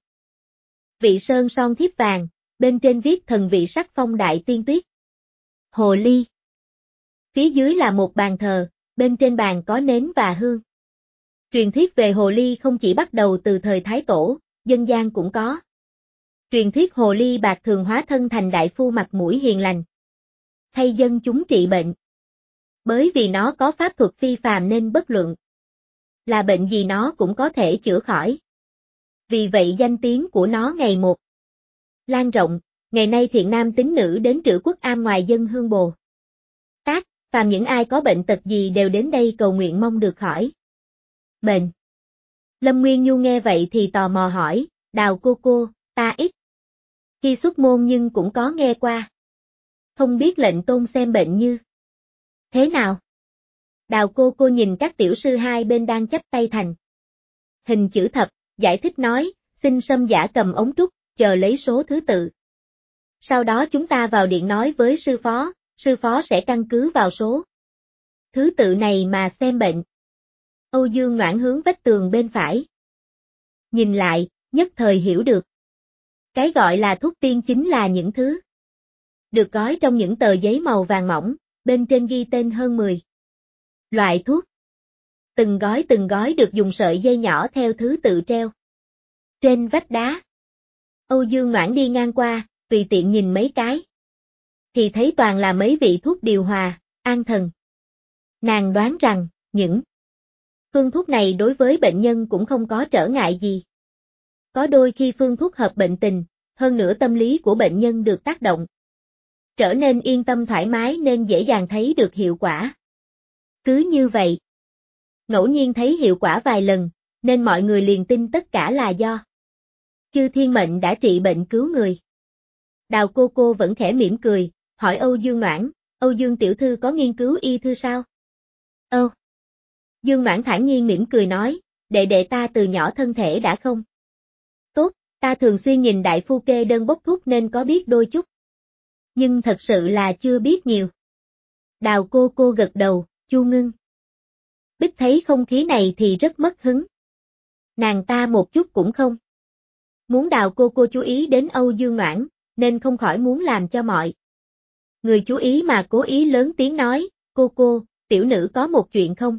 S1: vị sơn son thiếp vàng, bên trên viết thần vị sắc phong đại tiên tuyết hồ ly. Phía dưới là một bàn thờ, bên trên bàn có nến và hương. Truyền thuyết về hồ ly không chỉ bắt đầu từ thời Thái Tổ, dân gian cũng có. Truyền thuyết hồ ly bạc thường hóa thân thành đại phu mặt mũi hiền lành, thay dân chúng trị bệnh. Bởi vì nó có pháp thuật phi phàm nên bất luận là bệnh gì nó cũng có thể chữa khỏi. Vì vậy danh tiếng của nó ngày một lan rộng, ngày nay thiện nam tín nữ đến Trữ Quốc Am ngoài dân hương Bồ Tát, phàm những ai có bệnh tật gì đều đến đây cầu nguyện mong được khỏi bệnh. Lâm Nguyên Nhu nghe vậy thì tò mò hỏi, Đào cô cô, ta ít khi xuất môn nhưng cũng có nghe qua. Không biết lệnh tôn xem bệnh như thế nào? Đào cô cô nhìn các tiểu sư hai bên đang chắp tay thành hình chữ thập, giải thích nói, xin Sâm giả cầm ống trúc, chờ lấy số thứ tự. Sau đó chúng ta vào điện nói với sư phó, sư phó sẽ căn cứ vào số thứ tự này mà xem bệnh. Âu Dương Noãn hướng vách tường bên phải nhìn lại, nhất thời hiểu được. Cái gọi là thuốc tiên chính là những thứ được gói trong những tờ giấy màu vàng mỏng, bên trên ghi tên hơn mười loại thuốc. Từng gói từng gói được dùng sợi dây nhỏ theo thứ tự treo trên vách đá. Âu Dương Noãn đi ngang qua, tùy tiện nhìn mấy cái thì thấy toàn là mấy vị thuốc điều hòa, an thần. Nàng đoán rằng, những phương thuốc này đối với bệnh nhân cũng không có trở ngại gì. Có đôi khi phương thuốc hợp bệnh tình, hơn nữa tâm lý của bệnh nhân được tác động, trở nên yên tâm thoải mái nên dễ dàng thấy được hiệu quả. Cứ như vậy, ngẫu nhiên thấy hiệu quả vài lần, nên mọi người liền tin tất cả là do chư thiên mệnh đã trị bệnh cứu người. Đào cô cô vẫn khẽ mỉm cười, hỏi Âu Dương Noãn, Âu Dương tiểu thư có nghiên cứu y thư sao? Âu Dương Noãn thản nhiên mỉm cười nói, đệ đệ ta từ nhỏ thân thể đã không tốt, ta thường xuyên nhìn đại phu kê đơn bốc thuốc nên có biết đôi chút. Nhưng thật sự là chưa biết nhiều. Đào cô cô gật đầu, Chu Ngưng Bích thấy không khí này thì rất mất hứng. Nàng ta một chút cũng không muốn Đào cô cô chú ý đến Âu Dương Noãn, nên không khỏi muốn làm cho mọi người chú ý mà cố ý lớn tiếng nói, cô cô, tiểu nữ có một chuyện không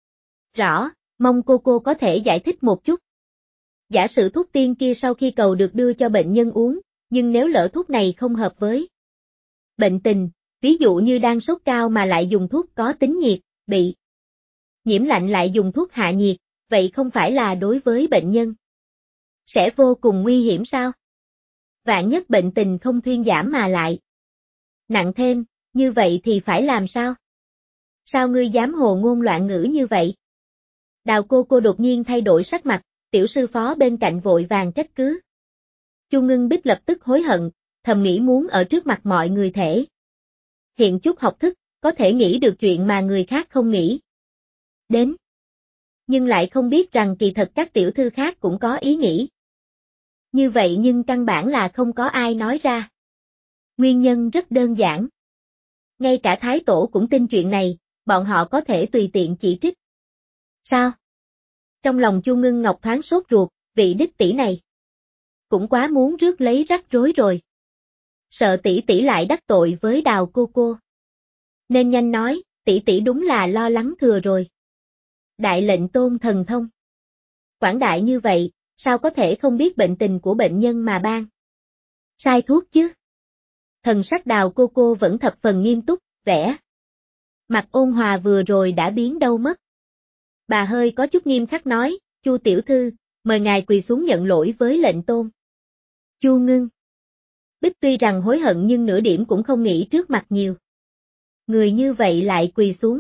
S1: rõ, mong cô cô có thể giải thích một chút. Giả sử thuốc tiên kia sau khi cầu được đưa cho bệnh nhân uống, nhưng nếu lỡ thuốc này không hợp với bệnh tình, ví dụ như đang sốt cao mà lại dùng thuốc có tính nhiệt, bị nhiễm lạnh lại dùng thuốc hạ nhiệt, vậy không phải là đối với bệnh nhân sẽ vô cùng nguy hiểm sao? Vạn nhất bệnh tình không thuyên giảm mà lại nặng thêm, như vậy thì phải làm sao? Sao ngươi dám hồ ngôn loạn ngữ như vậy? Đào cô cô đột nhiên thay đổi sắc mặt, tiểu sư phó bên cạnh vội vàng trách cứ. Chu Ngưng Bích lập tức hối hận, thầm nghĩ muốn ở trước mặt mọi người thể hiện chút học thức, có thể nghĩ được chuyện mà người khác không nghĩ đến. Nhưng lại không biết rằng kỳ thật các tiểu thư khác cũng có ý nghĩ như vậy, nhưng căn bản là không có ai nói ra. Nguyên nhân rất đơn giản. Ngay cả Thái Tổ cũng tin chuyện này, bọn họ có thể tùy tiện chỉ trích. Sao? Trong lòng Chu Ngưng Ngọc thoáng sốt ruột, vị đích tỷ này cũng quá muốn rước lấy rắc rối rồi. Sợ tỷ tỷ lại đắc tội với Đào cô cô, nên nhanh nói, tỷ tỷ đúng là lo lắng thừa rồi. Đại lệnh tôn thần thông quảng đại như vậy, sao có thể không biết bệnh tình của bệnh nhân mà ban sai thuốc chứ? Thần sắc Đào cô cô vẫn thập phần nghiêm túc, vẻ mặt ôn hòa vừa rồi đã biến đâu mất. Bà hơi có chút nghiêm khắc nói, Chu tiểu thư, mời ngài quỳ xuống nhận lỗi với lệnh tôn. Chu Ngưng Bích tuy rằng hối hận nhưng nửa điểm cũng không nghĩ trước mặt nhiều người như vậy lại quỳ xuống.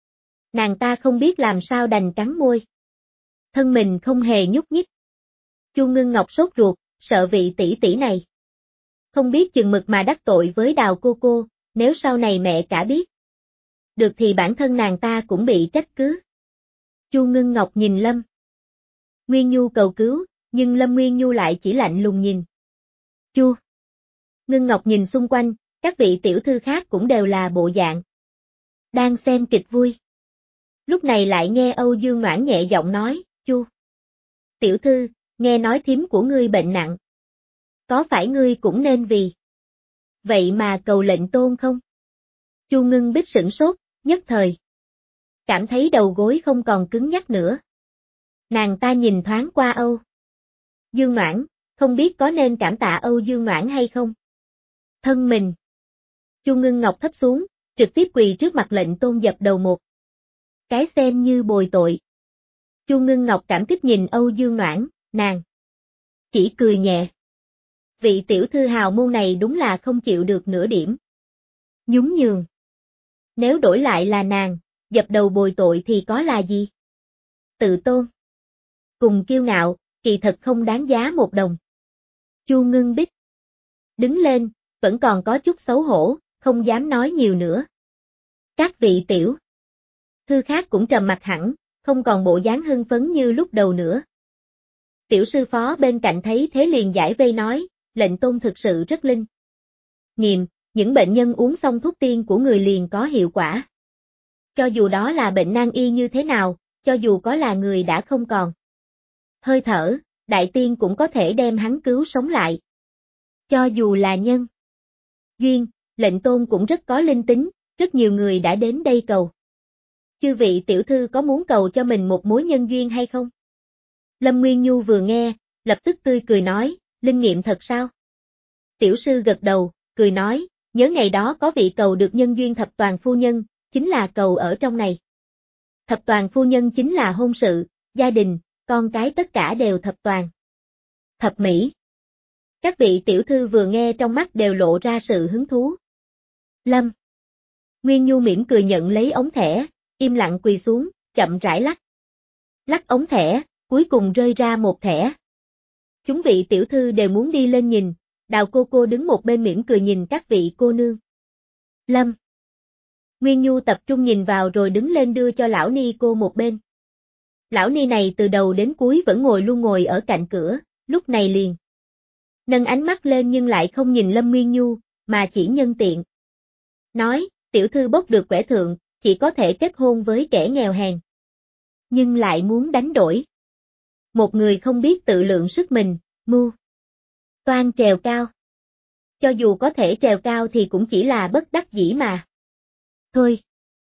S1: Nàng ta không biết làm sao đành cắn môi. Thân mình không hề nhúc nhích. Chu Ngưng Ngọc sốt ruột, sợ vị tỷ tỷ này không biết chừng mực mà đắc tội với Đào cô cô, nếu sau này mẹ cả biết được thì bản thân nàng ta cũng bị trách cứ. Chu Ngưng Ngọc nhìn Lâm Nguyên Nhu cầu cứu, nhưng Lâm Nguyên Nhu lại chỉ lạnh lùng nhìn. Chu Ngưng Ngọc nhìn xung quanh, các vị tiểu thư khác cũng đều là bộ dạng đang xem kịch vui. Lúc này lại nghe Âu Dương Noãn nhẹ giọng nói, Chu tiểu thư, nghe nói thím của ngươi bệnh nặng. Có phải ngươi cũng nên vì vậy mà cầu lệnh tôn không? Chu Ngưng Bích sửng sốt, nhất thời cảm thấy đầu gối không còn cứng nhắc nữa. Nàng ta nhìn thoáng qua Âu Dương Noãn, không biết có nên cảm tạ Âu Dương Noãn hay không? Thân mình Chu Ngưng Ngọc thấp xuống, trực tiếp quỳ trước mặt lệnh tôn dập đầu một cái xem như bồi tội. Chu Ngưng Ngọc cảm kích nhìn Âu Dương Noãn, nàng chỉ cười nhẹ. Vị tiểu thư hào môn này đúng là không chịu được nửa điểm nhún nhường. Nếu đổi lại là nàng, dập đầu bồi tội thì có là gì? Tự tôn cùng kiêu ngạo, kỳ thật không đáng giá một đồng. Chu Ngưng Bích đứng lên, vẫn còn có chút xấu hổ, không dám nói nhiều nữa. Các vị tiểu thư khác cũng trầm mặt hẳn, không còn bộ dáng hưng phấn như lúc đầu nữa. Tiểu sư phó bên cạnh thấy thế liền giải vây nói, lệnh tôn thực sự rất linh nghiệm, những bệnh nhân uống xong thuốc tiên của người liền có hiệu quả. Cho dù đó là bệnh nan y như thế nào, cho dù có là người đã không còn hơi thở, đại tiên cũng có thể đem hắn cứu sống lại. Cho dù là nhân duyên, lệnh tôn cũng rất có linh tính, rất nhiều người đã đến đây cầu. Chư vị tiểu thư có muốn cầu cho mình một mối nhân duyên hay không? Lâm Nguyên Nhu vừa nghe, lập tức tươi cười nói, linh nghiệm thật sao? Tiểu sư gật đầu, cười nói, nhớ ngày đó có vị cầu được nhân duyên thập toàn phu nhân, chính là cầu ở trong này. Thập toàn phu nhân chính là hôn sự, gia đình, con cái tất cả đều thập toàn. Thập mỹ. Các vị tiểu thư vừa nghe trong mắt đều lộ ra sự hứng thú. Lâm Nguyên Nhu mỉm cười nhận lấy ống thẻ, im lặng quỳ xuống, chậm rãi lắc. Lắc ống thẻ, cuối cùng rơi ra một thẻ. Chúng vị tiểu thư đều muốn đi lên nhìn, Đào cô cô đứng một bên mỉm cười nhìn các vị cô nương. Lâm Nguyên Nhu tập trung nhìn vào rồi đứng lên đưa cho lão ni cô một bên. Lão ni này từ đầu đến cuối vẫn ngồi luôn ngồi ở cạnh cửa, lúc này liền nâng ánh mắt lên nhưng lại không nhìn Lâm Nguyên Nhu, mà chỉ nhân tiện nói, tiểu thư bốc được quẻ thượng, chỉ có thể kết hôn với kẻ nghèo hèn. Nhưng lại muốn đánh đổi một người không biết tự lượng sức mình, mưu toan trèo cao. Cho dù có thể trèo cao thì cũng chỉ là bất đắc dĩ mà. Thôi.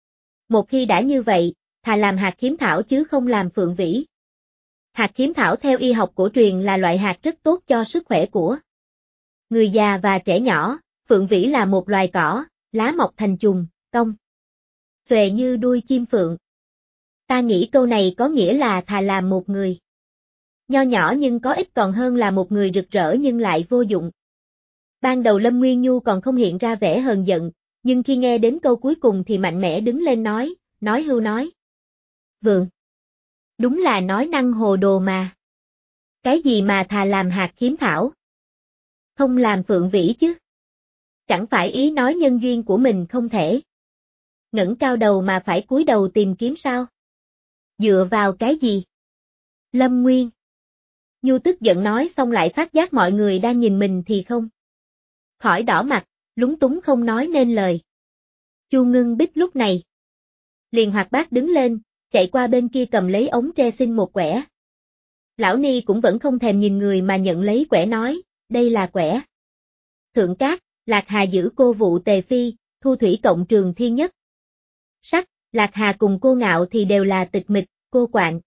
S1: Một khi đã như vậy, thà làm hạt khiếm thảo chứ không làm phượng vĩ. Hạt khiếm thảo theo y học cổ truyền là loại hạt rất tốt cho sức khỏe của người già và trẻ nhỏ, phượng vĩ là một loài cỏ, lá mọc thành chùm, cong xuề như đuôi chim phượng. Ta nghĩ câu này có nghĩa là thà làm một người nho nhỏ nhưng có ích còn hơn là một người rực rỡ nhưng lại vô dụng. Ban đầu Lâm Nguyên Nhu còn không hiện ra vẻ hờn giận, nhưng khi nghe đến câu cuối cùng thì mạnh mẽ đứng lên nói, nói hưu nói vượng. Đúng là nói năng hồ đồ mà. Cái gì mà thà làm hạt kiếm thảo, không làm phượng vĩ chứ? Chẳng phải ý nói nhân duyên của mình không thể ngẩng cao đầu mà phải cúi đầu tìm kiếm sao? Dựa vào cái gì? Lâm Nguyên Nhu tức giận nói xong lại phát giác mọi người đang nhìn mình thì không khỏi đỏ mặt, lúng túng không nói nên lời. Chu Ngưng Bích lúc này liền hoạt bát đứng lên, chạy qua bên kia cầm lấy ống tre xin một quẻ. Lão Ni cũng vẫn không thèm nhìn người mà nhận lấy quẻ nói, đây là quẻ Thượng Cát, Lạc Hà giữ cô vụ Tề Phi, Thu Thủy cộng Trường Thiên Nhất. Sắc, Lạc Hà cùng cô Ngạo thì đều là tịch mịch, cô quạng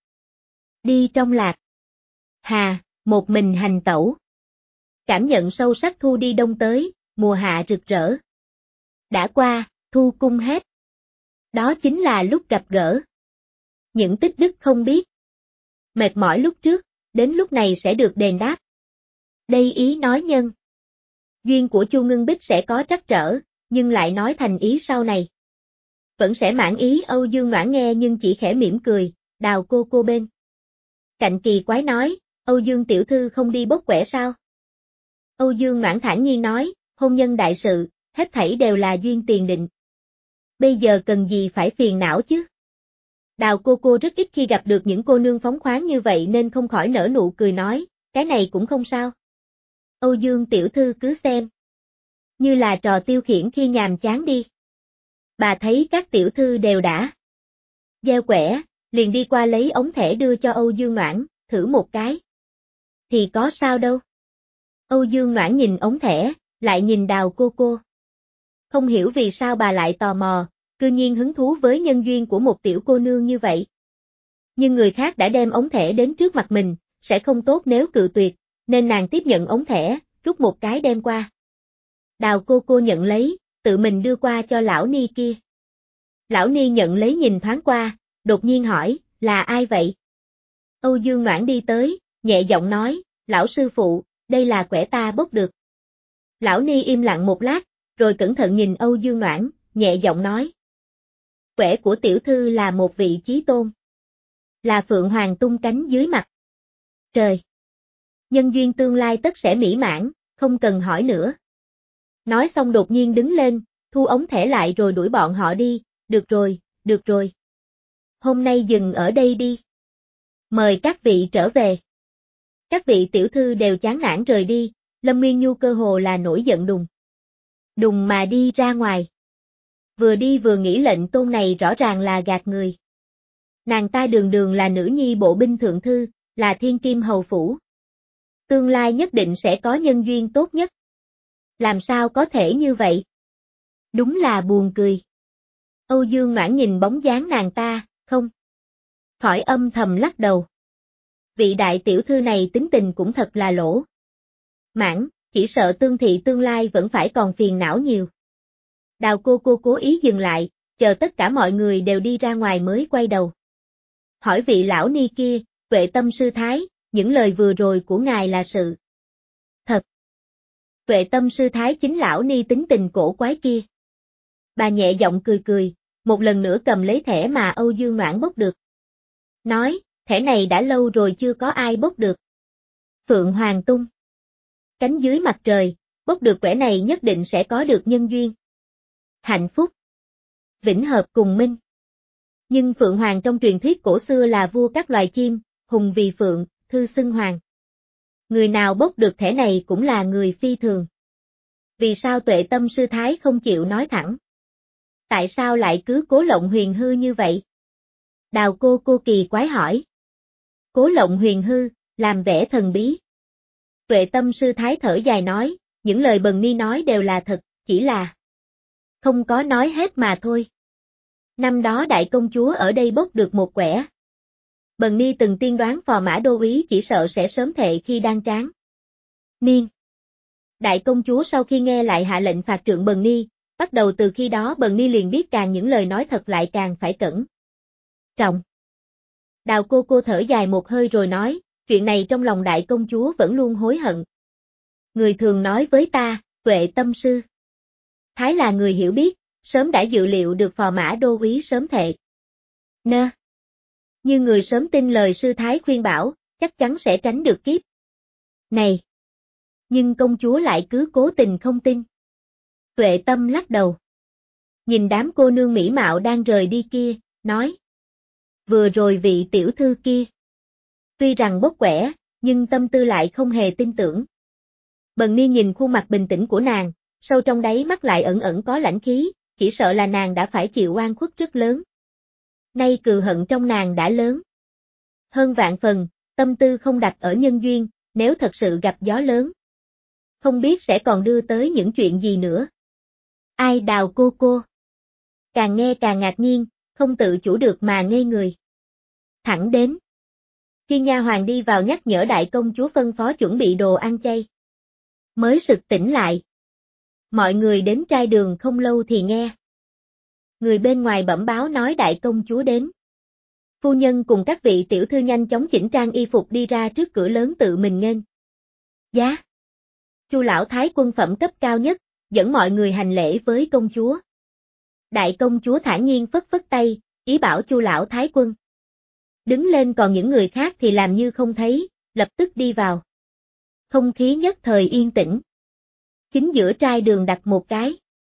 S1: đi trong Lạc Hà, một mình hành tẩu. Cảm nhận sâu sắc thu đi đông tới, mùa hạ rực rỡ. Đã qua, thu cung hết. Đó chính là lúc gặp gỡ. Những tích đức không biết mệt mỏi lúc trước, đến lúc này sẽ được đền đáp. Đây ý nói nhân duyên của Chu Ngưng Bích sẽ có trắc trở, nhưng lại nói thành ý sau này. Vẫn sẽ mãn ý. Âu Dương Noãn nghe nhưng chỉ khẽ mỉm cười, Đào cô cô bên cạnh kỳ quái nói, Âu Dương tiểu thư không đi bốc quẻ sao? Âu Dương Noãn thản nhiên nói, hôn nhân đại sự, hết thảy đều là duyên tiền định. Bây giờ cần gì phải phiền não chứ? Đào cô cô rất ít khi gặp được những cô nương phóng khoáng như vậy nên không khỏi nở nụ cười nói, cái này cũng không sao. Âu Dương tiểu thư cứ xem như là trò tiêu khiển khi nhàm chán đi. Bà thấy các tiểu thư đều đã gieo quẻ, liền đi qua lấy ống thẻ đưa cho Âu Dương Noãn, thử một cái. Thì có sao đâu. Âu Dương Noãn nhìn ống thẻ, lại nhìn Đào cô cô. Không hiểu vì sao bà lại tò mò, cư nhiên hứng thú với nhân duyên của một tiểu cô nương như vậy. Nhưng người khác đã đem ống thẻ đến trước mặt mình, sẽ không tốt nếu cự tuyệt, nên nàng tiếp nhận ống thẻ, rút một cái đem qua. Đào cô cô nhận lấy, tự mình đưa qua cho lão Ni kia. Lão Ni nhận lấy nhìn thoáng qua, đột nhiên hỏi, là ai vậy? Âu Dương Noãn đi tới, nhẹ giọng nói, lão sư phụ, đây là quẻ ta bốc được. Lão Ni im lặng một lát, rồi cẩn thận nhìn Âu Dương Noãn, nhẹ giọng nói. Quẻ của tiểu thư là một vị chí tôn. Là Phượng Hoàng tung cánh dưới mặt trời. Nhân duyên tương lai tất sẽ mỹ mãn, không cần hỏi nữa. Nói xong đột nhiên đứng lên, thu ống thẻ lại rồi đuổi bọn họ đi, được rồi, được rồi. Hôm nay dừng ở đây đi. Mời các vị trở về. Các vị tiểu thư đều chán nản rời đi, Lâm Nguyên Nhu cơ hồ là nổi giận đùng. Đùng mà đi ra ngoài. Vừa đi vừa nghĩ lệnh tôn này rõ ràng là gạt người. Nàng ta đường đường là nữ nhi bộ binh thượng thư, là thiên kim hầu phủ. Tương lai nhất định sẽ có nhân duyên tốt nhất. Làm sao có thể như vậy? Đúng là buồn cười. Âu Dương Noãn nhìn bóng dáng nàng ta, không khỏi âm thầm lắc đầu. Vị đại tiểu thư này tính tình cũng thật là lỗ mãn, chỉ sợ tương thị tương lai vẫn phải còn phiền não nhiều. Đào cô cô cố ý dừng lại, chờ tất cả mọi người đều đi ra ngoài mới quay đầu. Hỏi vị lão ni kia, Tuệ Tâm sư thái, những lời vừa rồi của ngài là sự thật. Tuệ Tâm sư thái chính lão ni tính tình cổ quái kia. Bà nhẹ giọng cười cười, một lần nữa cầm lấy thẻ mà Âu Dương Noãn bốc được. Nói, thẻ này đã lâu rồi chưa có ai bốc được. Phượng Hoàng tung cánh dưới mặt trời, bốc được quẻ này nhất định sẽ có được nhân duyên. Hạnh phúc. Vĩnh hợp cùng minh. Nhưng Phượng Hoàng trong truyền thuyết cổ xưa là vua các loài chim, hùng vì Phượng, thư xưng Hoàng. Người nào bốc được thẻ này cũng là người phi thường. Vì sao Tuệ Tâm sư thái không chịu nói thẳng? Tại sao lại cứ cố lộng huyền hư như vậy? Đào cô cô kỳ quái hỏi. Cố lộng huyền hư, làm vẻ thần bí. Tuệ Tâm sư thái thở dài nói, những lời Bần Ni nói đều là thật, chỉ là không có nói hết mà thôi. Năm đó đại công chúa ở đây bốc được một quẻ. Bần Ni từng tiên đoán Phò Mã Đô Úy chỉ sợ sẽ sớm thệ khi đang tráng niên. Đại công chúa sau khi nghe lại hạ lệnh phạt trượng Bần Ni, bắt đầu từ khi đó Bần Ni liền biết càng những lời nói thật lại càng phải cẩn trọng. Đào cô cô thở dài một hơi rồi nói, chuyện này trong lòng đại công chúa vẫn luôn hối hận. Người thường nói với ta, Tuệ tâm sư. Thái là người hiểu biết, sớm đã dự liệu được phò mã đô úy sớm thệ. Nơ. Như người sớm tin lời sư Thái khuyên bảo, chắc chắn sẽ tránh được kiếp này. Nhưng công chúa lại cứ cố tình không tin. Tuệ tâm lắc đầu. Nhìn đám cô nương mỹ mạo đang rời đi kia, nói. Vừa rồi vị tiểu thư kia. Tuy rằng bốc quẻ, nhưng tâm tư lại không hề tin tưởng. Bần Ni nhìn khuôn mặt bình tĩnh của nàng, sâu trong đáy mắt lại ẩn ẩn có lãnh khí, chỉ sợ là nàng đã phải chịu oan khuất rất lớn. Nay cừu hận trong nàng đã lớn. Hơn vạn phần, tâm tư không đặt ở nhân duyên, nếu thật sự gặp gió lớn. Không biết sẽ còn đưa tới những chuyện gì nữa. Ai Đào cô cô? Càng nghe càng ngạc nhiên, không tự chủ được mà ngây người. Thẳng đến. Khi nha hoàng đi vào nhắc nhở đại công chúa phân phó chuẩn bị đồ ăn chay. Mới sực tỉnh lại. Mọi người đến trai đường không lâu thì nghe. Người bên ngoài bẩm báo nói đại công chúa đến. Phu nhân cùng các vị tiểu thư nhanh chóng chỉnh trang y phục đi ra trước cửa lớn tự mình nghênh. Giá. Chu lão thái quân phẩm cấp cao nhất, dẫn mọi người hành lễ với công chúa. Đại công chúa thản nhiên phất phất tay, ý bảo Chu lão thái quân. Đứng lên, còn những người khác thì làm như không thấy, lập tức đi vào. Không khí nhất thời yên tĩnh. Chính giữa trai đường đặt một cái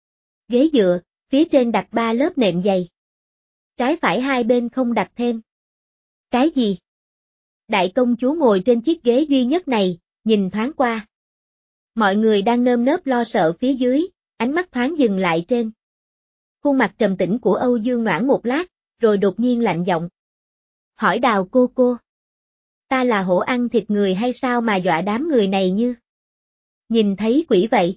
S1: ghế dựa, phía trên đặt ba lớp nệm dày. Trái phải hai bên không đặt thêm. Cái gì? Đại công chúa ngồi trên chiếc ghế duy nhất này, nhìn thoáng qua. Mọi người đang nơm nớp lo sợ phía dưới, ánh mắt thoáng dừng lại trên khuôn mặt trầm tĩnh của Âu Dương Noãn một lát, rồi đột nhiên lạnh giọng. Hỏi Đào cô cô. Ta là hổ ăn thịt người hay sao mà dọa đám người này như? Nhìn thấy quỷ vậy.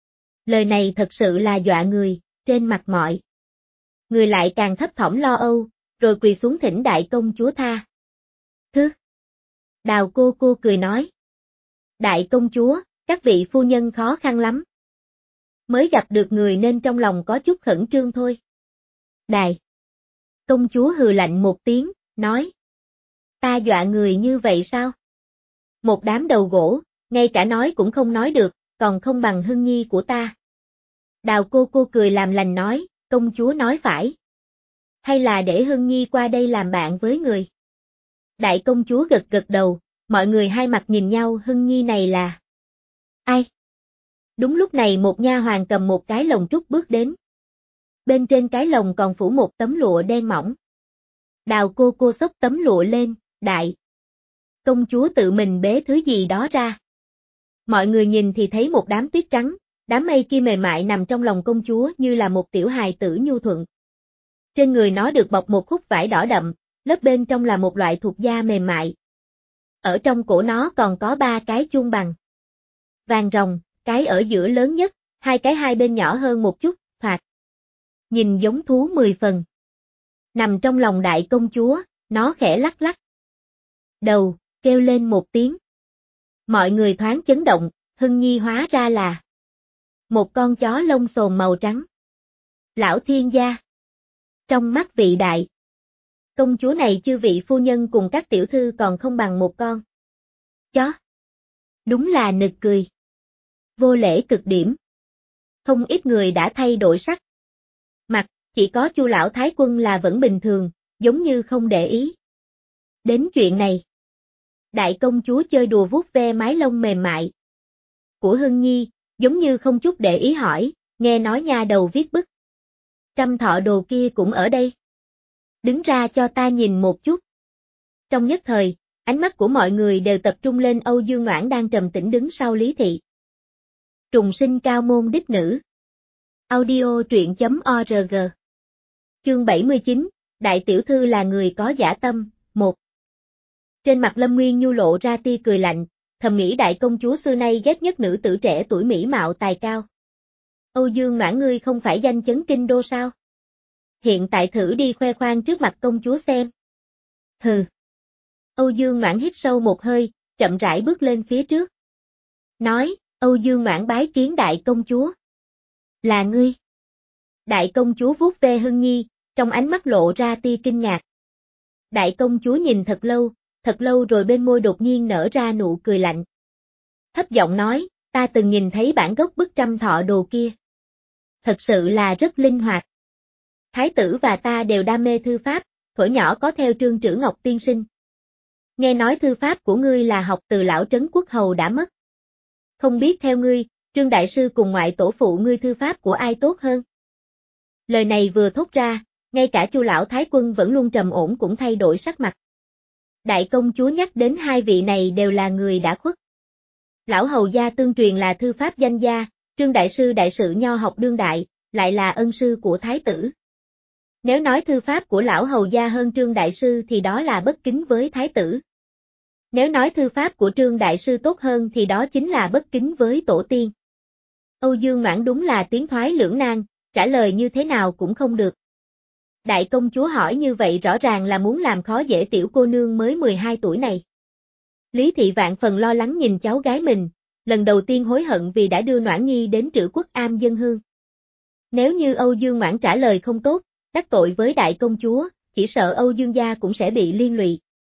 S1: Lời này thật sự là dọa người, trên mặt mọi người lại càng thấp thỏm lo âu, rồi quỳ xuống thỉnh đại công chúa tha thứ. Đào cô cô cười nói. Đại công chúa, các vị phu nhân khó khăn lắm. Mới gặp được người nên trong lòng có chút khẩn trương thôi. Đài. Công chúa hừ lạnh một tiếng, nói. Ta dọa người như vậy sao? Một đám đầu gỗ, ngay cả nói cũng không nói được, còn không bằng Hưng Nhi của ta. Đào cô cô cười làm lành nói, công chúa nói phải. Hay là để Hưng Nhi qua đây làm bạn với người? Đại công chúa gật gật đầu, mọi người hai mặt nhìn nhau. Hưng Nhi này là ai? Đúng lúc này một nha hoàn cầm một cái lồng trúc bước đến. Bên trên cái lồng còn phủ một tấm lụa đen mỏng. Đào cô cô xốc tấm lụa lên, đại công chúa tự mình bế thứ gì đó ra. Mọi người nhìn thì thấy một đám tuyết trắng, đám mây kia mềm mại nằm trong lòng công chúa như là một tiểu hài tử nhu thuận. Trên người nó được bọc một khúc vải đỏ đậm, lớp bên trong là một loại thuộc da mềm mại. Ở trong cổ nó còn có ba cái chuông bằng vàng ròng, cái ở giữa lớn nhất, hai cái hai bên nhỏ hơn một chút, thoạt nhìn giống thú mười phần. Nằm trong lòng đại công chúa, nó khẽ lắc lắc đầu, kêu lên một tiếng. Mọi người thoáng chấn động, Hưng Nhi hóa ra là một con chó lông xồm màu trắng. Lão thiên gia. Trong mắt vị đại công chúa này chư vị phu nhân cùng các tiểu thư còn không bằng một con chó. Đúng là nực cười. Vô lễ cực điểm. Không ít người đã thay đổi sắc mặt, chỉ có Chu lão thái quân là vẫn bình thường, giống như không để ý đến chuyện này. Đại công chúa chơi đùa vuốt ve mái lông mềm mại của Hưng Nhi, giống như không chút để ý hỏi, nghe nói nha đầu viết bức trăm thọ đồ kia cũng ở đây. Đứng ra cho ta nhìn một chút. Trong nhất thời, ánh mắt của mọi người đều tập trung lên Âu Dương Noãn đang trầm tĩnh đứng sau Lý Thị. Trùng sinh cao môn đích nữ. Audio truyện chấm org. Chương bảy mươi chín, Đại tiểu thư là người có dã tâm, một. Trên mặt Lâm Nguyên Nhu lộ ra tia cười lạnh, thầm nghĩ đại công chúa xưa nay ghét nhất nữ tử trẻ tuổi mỹ mạo tài cao. Âu Dương Noãn ngươi không phải danh chấn kinh đô sao? Hiện tại thử đi khoe khoang trước mặt công chúa xem. Hừ. Âu Dương Noãn hít sâu một hơi, chậm rãi bước lên phía trước. Nói, Âu Dương Noãn bái kiến đại công chúa. Là ngươi. Đại công chúa vuốt ve Hưng Nhi, trong ánh mắt lộ ra tia kinh ngạc. Đại công chúa nhìn thật lâu, thật lâu rồi bên môi đột nhiên nở ra nụ cười lạnh. Thấp giọng nói, ta từng nhìn thấy bản gốc bức trăm thọ đồ kia. Thật sự là rất linh hoạt. Thái tử và ta đều đam mê thư pháp, thuở nhỏ có theo Trương Trữ Ngọc tiên sinh. Nghe nói thư pháp của ngươi là học từ lão trấn quốc hầu đã mất. Không biết theo ngươi, Trương Đại Sư cùng ngoại tổ phụ ngươi thư pháp của ai tốt hơn? Lời này vừa thốt ra, ngay cả Chu lão thái quân vẫn luôn trầm ổn cũng thay đổi sắc mặt. Đại công chúa nhắc đến hai vị này đều là người đã khuất. Lão hầu gia tương truyền là thư pháp danh gia, Trương Đại Sư đại sự nho học đương đại, lại là ân sư của thái tử. Nếu nói thư pháp của lão hầu gia hơn Trương Đại Sư thì đó là bất kính với thái tử. Nếu nói thư pháp của Trương Đại Sư tốt hơn thì đó chính là bất kính với tổ tiên. Âu Dương Noãn đúng là tiến thoái lưỡng nan, trả lời như thế nào cũng không được. Đại công chúa hỏi như vậy rõ ràng là muốn làm khó dễ tiểu cô nương mới mười hai tuổi này. Lý Thị vạn phần lo lắng nhìn cháu gái mình, lần đầu tiên hối hận vì đã đưa Noãn Nhi đến Trữ Quốc Am dân hương. Nếu như Âu Dương Noãn trả lời không tốt, đắc tội với đại công chúa, chỉ sợ Âu Dương gia cũng sẽ bị liên lụy.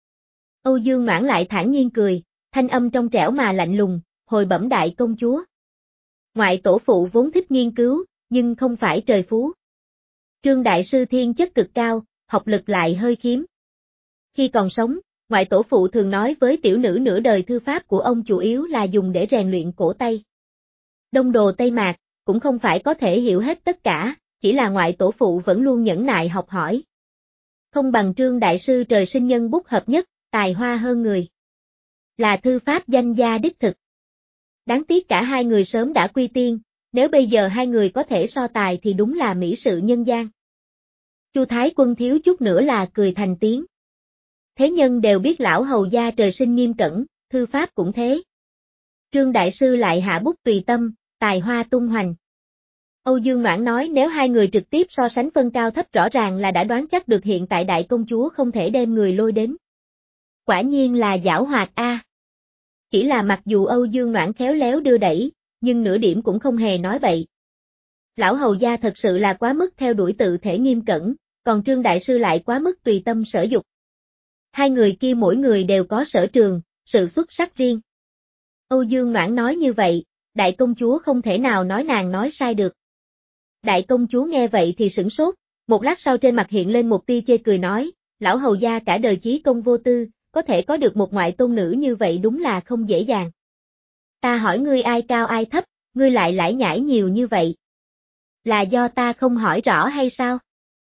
S1: Âu Dương Noãn lại thản nhiên cười, thanh âm trong trẻo mà lạnh lùng, hồi bẩm đại công chúa. Ngoại tổ phụ vốn thích nghiên cứu, nhưng không phải trời phú. Trương Đại Sư thiên chất cực cao, học lực lại hơi khiếm. Khi còn sống, ngoại tổ phụ thường nói với tiểu nữ nửa đời thư pháp của ông chủ yếu là dùng để rèn luyện cổ tay. Đông đồ Tây Mạc, cũng không phải có thể hiểu hết tất cả, chỉ là ngoại tổ phụ vẫn luôn nhẫn nại học hỏi. Không bằng Trương Đại Sư trời sinh nhân bút hợp nhất, tài hoa hơn người. Là thư pháp danh gia đích thực. Đáng tiếc cả hai người sớm đã quy tiên, nếu bây giờ hai người có thể so tài thì đúng là mỹ sự nhân gian. Chu Thái Quân thiếu chút nữa là cười thành tiếng. Thế nhân đều biết lão hầu gia trời sinh nghiêm cẩn, thư pháp cũng thế. Trương Đại Sư lại hạ bút tùy tâm, tài hoa tung hoành. Âu Dương Noãn nói nếu hai người trực tiếp so sánh phân cao thấp rõ ràng là đã đoán chắc được hiện tại đại công chúa không thể đem người lôi đến. Quả nhiên là giảo hoạt a. Chỉ là mặc dù Âu Dương Noãn khéo léo đưa đẩy, nhưng nửa điểm cũng không hề nói bậy. Lão hầu gia thật sự là quá mức theo đuổi tự thể nghiêm cẩn, còn Trương Đại Sư lại quá mức tùy tâm sở dục. Hai người kia mỗi người đều có sở trường, sự xuất sắc riêng. Âu Dương Noãn nói như vậy, đại công chúa không thể nào nói nàng nói sai được. Đại công chúa nghe vậy thì sửng sốt, một lát sau trên mặt hiện lên một tia chê cười nói, lão hầu gia cả đời chí công vô tư, có thể có được một ngoại tôn nữ như vậy đúng là không dễ dàng. Ta hỏi ngươi ai cao ai thấp, ngươi lại lải nhải nhiều như vậy. Là do ta không hỏi rõ hay sao?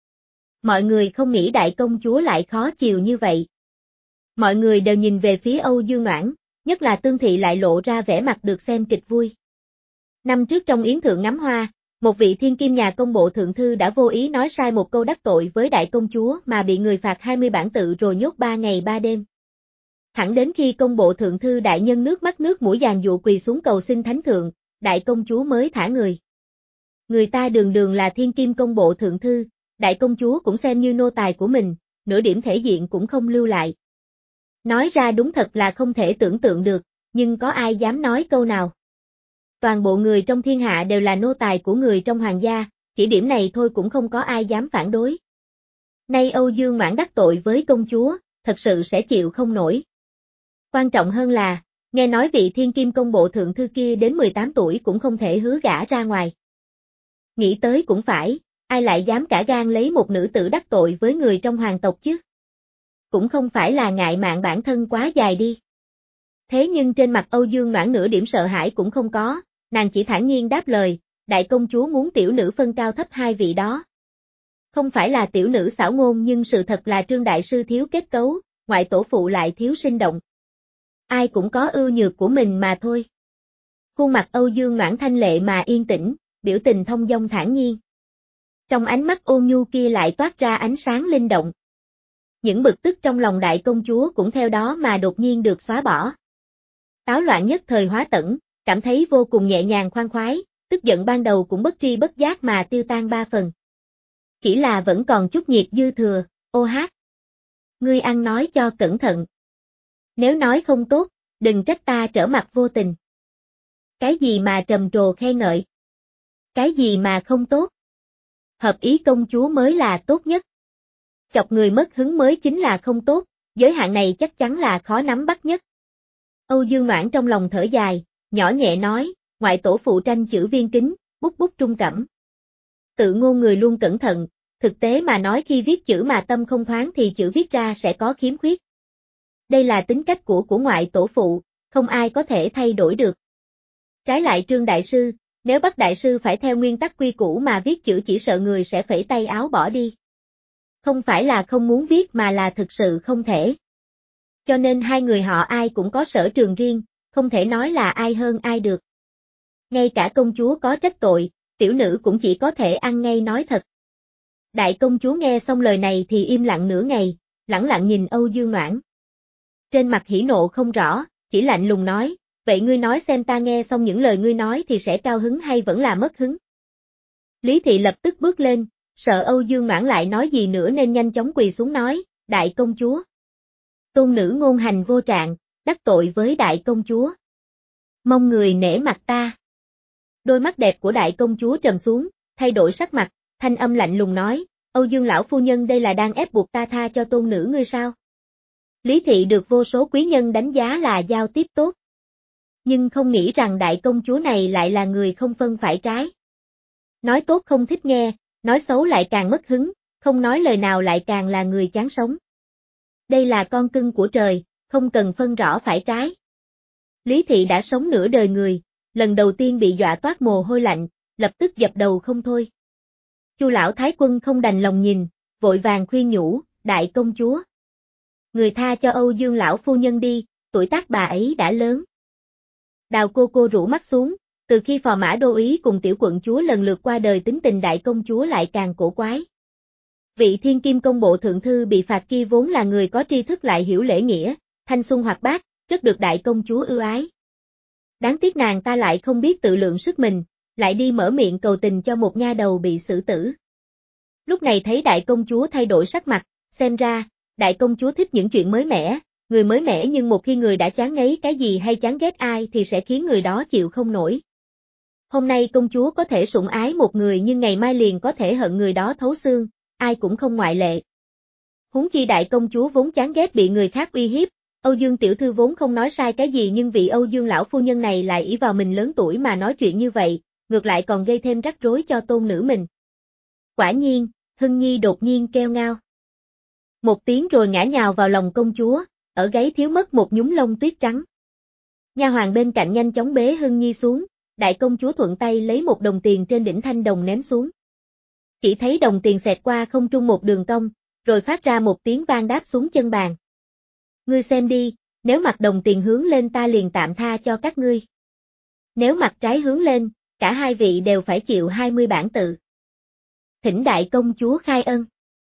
S1: Mọi người không nghĩ đại công chúa lại khó chiều như vậy. Mọi người đều nhìn về phía Âu Dương Noãn, nhất là Tương Thị lại lộ ra vẻ mặt được xem kịch vui. Năm trước trong yến thượng ngắm hoa, một vị thiên kim nhà công bộ thượng thư đã vô ý nói sai một câu đắc tội với đại công chúa mà bị người phạt hai mươi bản tự rồi nhốt ba ngày ba đêm. Thẳng đến khi công bộ thượng thư đại nhân nước mắt nước mũi giàn dụ quỳ xuống cầu xin thánh thượng, đại công chúa mới thả người. Người ta đường đường là thiên kim công bộ thượng thư, đại công chúa cũng xem như nô tài của mình, nửa điểm thể diện cũng không lưu lại. Nói ra đúng thật là không thể tưởng tượng được, nhưng có ai dám nói câu nào. Toàn bộ người trong thiên hạ đều là nô tài của người trong hoàng gia, chỉ điểm này thôi cũng không có ai dám phản đối. Nay Âu Dương Noãn đắc tội với công chúa, thật sự sẽ chịu không nổi. Quan trọng hơn là, nghe nói vị thiên kim công bộ thượng thư kia đến mười tám tuổi cũng không thể hứa gả ra ngoài. Nghĩ tới cũng phải, ai lại dám cả gan lấy một nữ tử đắc tội với người trong hoàng tộc chứ? Cũng không phải là ngại mạn bản thân quá dài đi. Thế nhưng trên mặt Âu Dương Noãn nửa điểm sợ hãi cũng không có, nàng chỉ thản nhiên đáp lời, đại công chúa muốn tiểu nữ phân cao thấp hai vị đó. Không phải là tiểu nữ xảo ngôn nhưng sự thật là Trương Đại Sư thiếu kết cấu, ngoại tổ phụ lại thiếu sinh động. Ai cũng có ưu nhược của mình mà thôi. Khuôn mặt Âu Dương Noãn thanh lệ mà yên tĩnh, biểu tình thông dong thản nhiên. Trong ánh mắt ôn nhu kia lại toát ra ánh sáng linh động. Những bực tức trong lòng đại công chúa cũng theo đó mà đột nhiên được xóa bỏ. Táo loạn nhất thời hóa tẫn, cảm thấy vô cùng nhẹ nhàng khoan khoái, tức giận ban đầu cũng bất tri bất giác mà tiêu tan ba phần. Chỉ là vẫn còn chút nhiệt dư thừa, ô hát. Ngươi ăn nói cho cẩn thận. Nếu nói không tốt, đừng trách ta trở mặt vô tình. Cái gì mà trầm trồ khen ngợi? Cái gì mà không tốt? Hợp ý công chúa mới là tốt nhất. Chọc người mất hứng mới chính là không tốt, giới hạn này chắc chắn là khó nắm bắt nhất. Âu Dương Noãn trong lòng thở dài, nhỏ nhẹ nói, ngoại tổ phụ tranh chữ viên kính, bút bút trung cẩm. Tự ngôn người luôn cẩn thận, thực tế mà nói khi viết chữ mà tâm không thoáng thì chữ viết ra sẽ có khiếm khuyết. Đây là tính cách của của ngoại tổ phụ, không ai có thể thay đổi được. Trái lại Trương Đại Sư, nếu bắt Đại Sư phải theo nguyên tắc quy củ mà viết chữ chỉ sợ người sẽ phẩy tay áo bỏ đi. Không phải là không muốn viết mà là thực sự không thể. Cho nên hai người họ ai cũng có sở trường riêng, không thể nói là ai hơn ai được. Ngay cả công chúa có trách tội, tiểu nữ cũng chỉ có thể ăn ngay nói thật. Đại công chúa nghe xong lời này thì im lặng nửa ngày, lẳng lặng nhìn Âu Dương Noãn. Trên mặt hỉ nộ không rõ, chỉ lạnh lùng nói, vậy ngươi nói xem ta nghe xong những lời ngươi nói thì sẽ cao hứng hay vẫn là mất hứng. Lý Thị lập tức bước lên, sợ Âu Dương Noãn lại nói gì nữa nên nhanh chóng quỳ xuống nói, đại công chúa. Tôn nữ ngôn hành vô trạng, đắc tội với đại công chúa. Mong người nể mặt ta. Đôi mắt đẹp của đại công chúa trầm xuống, thay đổi sắc mặt, thanh âm lạnh lùng nói, Âu Dương lão phu nhân đây là đang ép buộc ta tha cho tôn nữ ngươi sao? Lý Thị được vô số quý nhân đánh giá là giao tiếp tốt. Nhưng không nghĩ rằng đại công chúa này lại là người không phân phải trái. Nói tốt không thích nghe, nói xấu lại càng mất hứng, không nói lời nào lại càng là người chán sống. Đây là con cưng của trời, không cần phân rõ phải trái. Lý Thị đã sống nửa đời người, lần đầu tiên bị dọa toát mồ hôi lạnh, lập tức dập đầu không thôi. Chu lão thái quân không đành lòng nhìn, vội vàng khuyên nhủ, đại công chúa. Người tha cho Âu Dương lão phu nhân đi, tuổi tác bà ấy đã lớn. Đào cô cô rũ mắt xuống, từ khi phò mã đô ý cùng tiểu quận chúa lần lượt qua đời tính tình đại công chúa lại càng cổ quái. Vị thiên kim công bộ thượng thư bị phạt kia vốn là người có tri thức lại hiểu lễ nghĩa, thanh xuân hoạt bát, rất được đại công chúa ưu ái. Đáng tiếc nàng ta lại không biết tự lượng sức mình, lại đi mở miệng cầu tình cho một nha đầu bị xử tử. Lúc này thấy đại công chúa thay đổi sắc mặt, xem ra, đại công chúa thích những chuyện mới mẻ, người mới mẻ nhưng một khi người đã chán ngấy cái gì hay chán ghét ai thì sẽ khiến người đó chịu không nổi. Hôm nay công chúa có thể sủng ái một người nhưng ngày mai liền có thể hận người đó thấu xương, ai cũng không ngoại lệ. Huống chi đại công chúa vốn chán ghét bị người khác uy hiếp, Âu Dương tiểu thư vốn không nói sai cái gì nhưng vị Âu Dương lão phu nhân này lại ỷ vào mình lớn tuổi mà nói chuyện như vậy, ngược lại còn gây thêm rắc rối cho tôn nữ mình. Quả nhiên, Hưng Nhi đột nhiên kêu ngao. Một tiếng rồi ngã nhào vào lòng công chúa, ở gáy thiếu mất một nhúm lông tuyết trắng. Nha hoàn bên cạnh nhanh chóng bế Hưng Nhi xuống, đại công chúa thuận tay lấy một đồng tiền trên đỉnh thanh đồng ném xuống. Chỉ thấy đồng tiền xẹt qua không trung một đường cong, rồi phát ra một tiếng vang đáp xuống chân bàn. Ngươi xem đi, nếu mặt đồng tiền hướng lên ta liền tạm tha cho các ngươi. Nếu mặt trái hướng lên, cả hai vị đều phải chịu hai mươi bản tự. Thỉnh đại công chúa khai ân.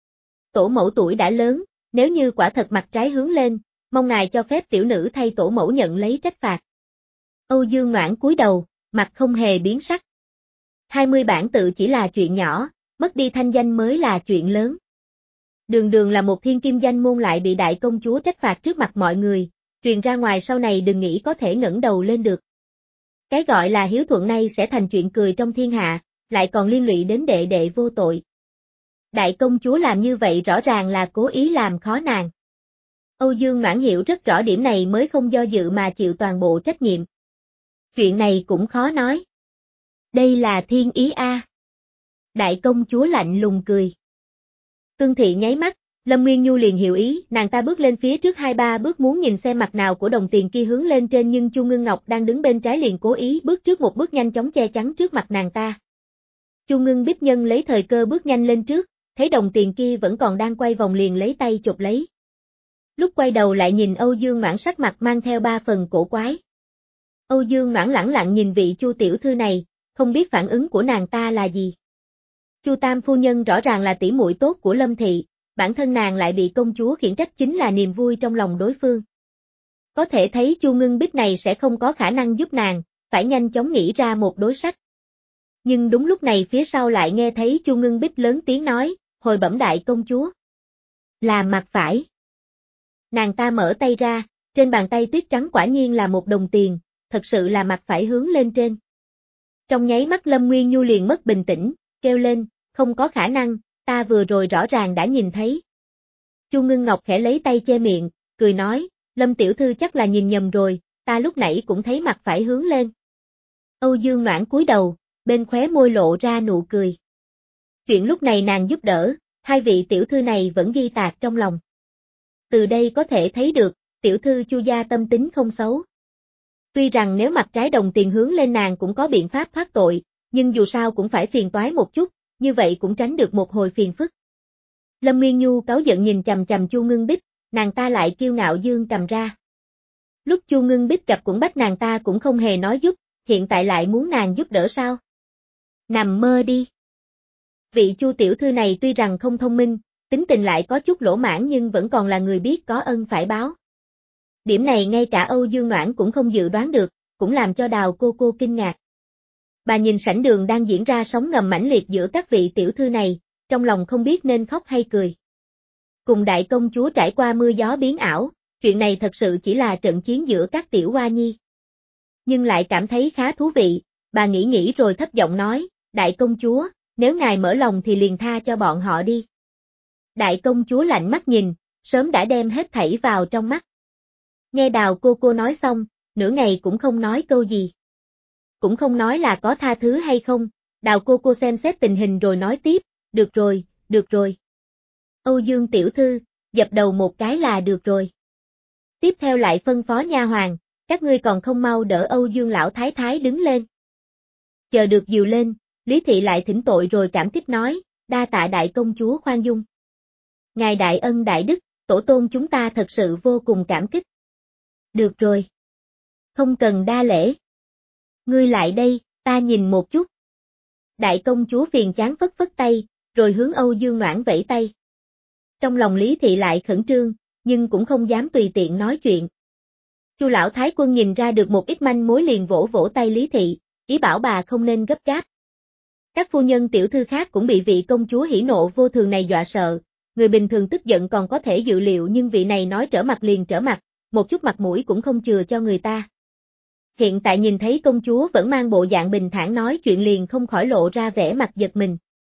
S1: Tổ mẫu tuổi đã lớn, nếu như quả thật mặt trái hướng lên, mong ngài cho phép tiểu nữ thay tổ mẫu nhận lấy trách phạt. Âu Dương Noãn cúi đầu, mặt không hề biến sắc. hai mươi bản tự chỉ là chuyện nhỏ, mất đi thanh danh mới là chuyện lớn. Đường đường là một thiên kim danh môn lại bị đại công chúa trách phạt trước mặt mọi người, truyền ra ngoài sau này đừng nghĩ có thể ngẩng đầu lên được. Cái gọi là hiếu thuận này sẽ thành chuyện cười trong thiên hạ, lại còn liên lụy đến đệ đệ vô tội. Đại công chúa làm như vậy rõ ràng là cố ý làm khó nàng. Âu Dương Noãn hiểu rất rõ điểm này mới không do dự mà chịu toàn bộ trách nhiệm. Chuyện này cũng khó nói. Đây là thiên ý a. Đại công chúa lạnh lùng cười. Tương Thị nháy mắt, Lâm Nguyên Nhu liền hiểu ý, nàng ta bước lên phía trước hai ba bước muốn nhìn xem mặt nào của đồng tiền kia hướng lên trên nhưng Chu Ngưng Ngọc đang đứng bên trái liền cố ý bước trước một bước nhanh chóng che chắn trước mặt nàng ta. Chu Ngưng Bích nhân lấy thời cơ bước nhanh lên trước, thấy đồng tiền kia vẫn còn đang quay vòng liền lấy tay chụp lấy. Lúc quay đầu lại nhìn Âu Dương Noãn sắc mặt mang theo ba phần cổ quái. Âu Dương Noãn lẳng lặng nhìn vị Chu tiểu thư này, không biết phản ứng của nàng ta là gì. Chu Tam phu nhân rõ ràng là tỷ muội tốt của Lâm Thị, bản thân nàng lại bị công chúa khiển trách chính là niềm vui trong lòng đối phương. Có thể thấy Chu Ngưng Bích này sẽ không có khả năng giúp nàng, phải nhanh chóng nghĩ ra một đối sách. Nhưng đúng lúc này phía sau lại nghe thấy Chu Ngưng Bích lớn tiếng nói, hồi bẩm đại công chúa. Là mặt phải. Nàng ta mở tay ra, trên bàn tay tuyết trắng quả nhiên là một đồng tiền, thật sự là mặt phải hướng lên trên. Trong nháy mắt Lâm Nguyên Nhu liền mất bình tĩnh, kêu lên, không có khả năng, ta vừa rồi rõ ràng đã nhìn thấy. Chu Ngưng Ngọc khẽ lấy tay che miệng, cười nói, Lâm tiểu thư chắc là nhìn nhầm rồi, ta lúc nãy cũng thấy mặt phải hướng lên. Âu Dương Noãn cúi đầu, bên khóe môi lộ ra nụ cười. Chuyện lúc này nàng giúp đỡ, hai vị tiểu thư này vẫn ghi tạc trong lòng. Từ đây có thể thấy được, tiểu thư Chu gia tâm tính không xấu. Tuy rằng nếu mặt trái đồng tiền hướng lên nàng cũng có biện pháp thoát tội, nhưng dù sao cũng phải phiền toái một chút, như vậy cũng tránh được một hồi phiền phức. Lâm Nguyên Nhu cáu giận nhìn chằm chằm Chu Ngưng Bích, nàng ta lại kiêu ngạo dương cầm ra. Lúc Chu Ngưng Bích gặp quẫn bách nàng ta cũng không hề nói giúp, hiện tại lại muốn nàng giúp đỡ sao? Nằm mơ đi. Vị Chu tiểu thư này tuy rằng không thông minh, tính tình lại có chút lỗ mãn nhưng vẫn còn là người biết có ân phải báo. Điểm này ngay cả Âu Dương Noãn cũng không dự đoán được, cũng làm cho Đào cô cô kinh ngạc. Bà nhìn sảnh đường đang diễn ra sóng ngầm mãnh liệt giữa các vị tiểu thư này, trong lòng không biết nên khóc hay cười. Cùng đại công chúa trải qua mưa gió biến ảo, chuyện này thật sự chỉ là trận chiến giữa các tiểu hoa nhi. Nhưng lại cảm thấy khá thú vị, bà nghĩ nghĩ rồi thấp giọng nói, đại công chúa, nếu ngài mở lòng thì liền tha cho bọn họ đi. Đại công chúa lạnh mắt nhìn, sớm đã đem hết thảy vào trong mắt. Nghe Đào cô cô nói xong, nửa ngày cũng không nói câu gì. Cũng không nói là có tha thứ hay không, Đào cô cô xem xét tình hình rồi nói tiếp, được rồi, được rồi. Âu Dương tiểu thư, dập đầu một cái là được rồi. Tiếp theo lại phân phó nha hoàn, các ngươi còn không mau đỡ Âu Dương lão thái thái đứng lên. Chờ được dìu lên, Lý thị lại thỉnh tội rồi cảm kích nói, đa tạ đại công chúa khoan dung. Ngài đại ân đại đức, tổ tôn chúng ta thật sự vô cùng cảm kích. Được rồi. Không cần đa lễ. Ngươi lại đây, ta nhìn một chút. Đại công chúa phiền chán phất phất tay, rồi hướng Âu Dương Noãn vẫy tay. Trong lòng Lý thị lại khẩn trương, nhưng cũng không dám tùy tiện nói chuyện. Chu lão thái quân nhìn ra được một ít manh mối liền vỗ vỗ tay Lý thị, ý bảo bà không nên gấp gáp. Các phu nhân tiểu thư khác cũng bị vị công chúa hỉ nộ vô thường này dọa sợ, người bình thường tức giận còn có thể dự liệu nhưng vị này nói trở mặt liền trở mặt, một chút mặt mũi cũng không chừa cho người ta. Hiện tại nhìn thấy công chúa vẫn mang bộ dạng bình thản nói chuyện liền không khỏi lộ ra vẻ mặt giật mình.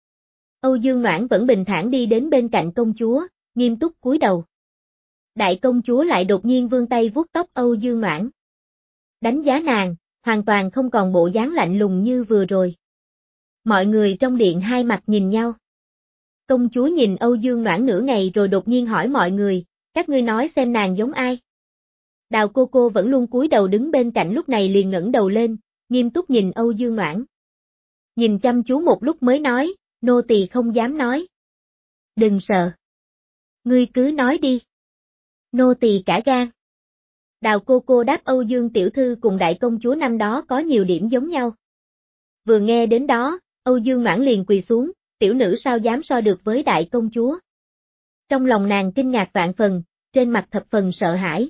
S1: Âu Dương Noãn vẫn bình thản đi đến bên cạnh công chúa, nghiêm túc cúi đầu. Đại công chúa lại đột nhiên vươn tay vuốt tóc Âu Dương Noãn. Đánh giá nàng, hoàn toàn không còn bộ dáng lạnh lùng như vừa rồi. Mọi người trong điện hai mặt nhìn nhau. Công chúa nhìn Âu Dương Noãn nửa ngày rồi đột nhiên hỏi mọi người, các ngươi nói xem nàng giống ai? Đào cô cô vẫn luôn cúi đầu đứng bên cạnh lúc này liền ngẩng đầu lên, nghiêm túc nhìn Âu Dương Noãn. Nhìn chăm chú một lúc mới nói, nô tỳ không dám nói. Đừng sợ. Ngươi cứ nói đi. Nô tỳ cả gan. Đào cô cô đáp Âu Dương tiểu thư cùng đại công chúa năm đó có nhiều điểm giống nhau. Vừa nghe đến đó, Âu Dương Noãn liền quỳ xuống, tiểu nữ sao dám so được với đại công chúa. Trong lòng nàng kinh ngạc vạn phần, trên mặt thập phần sợ hãi.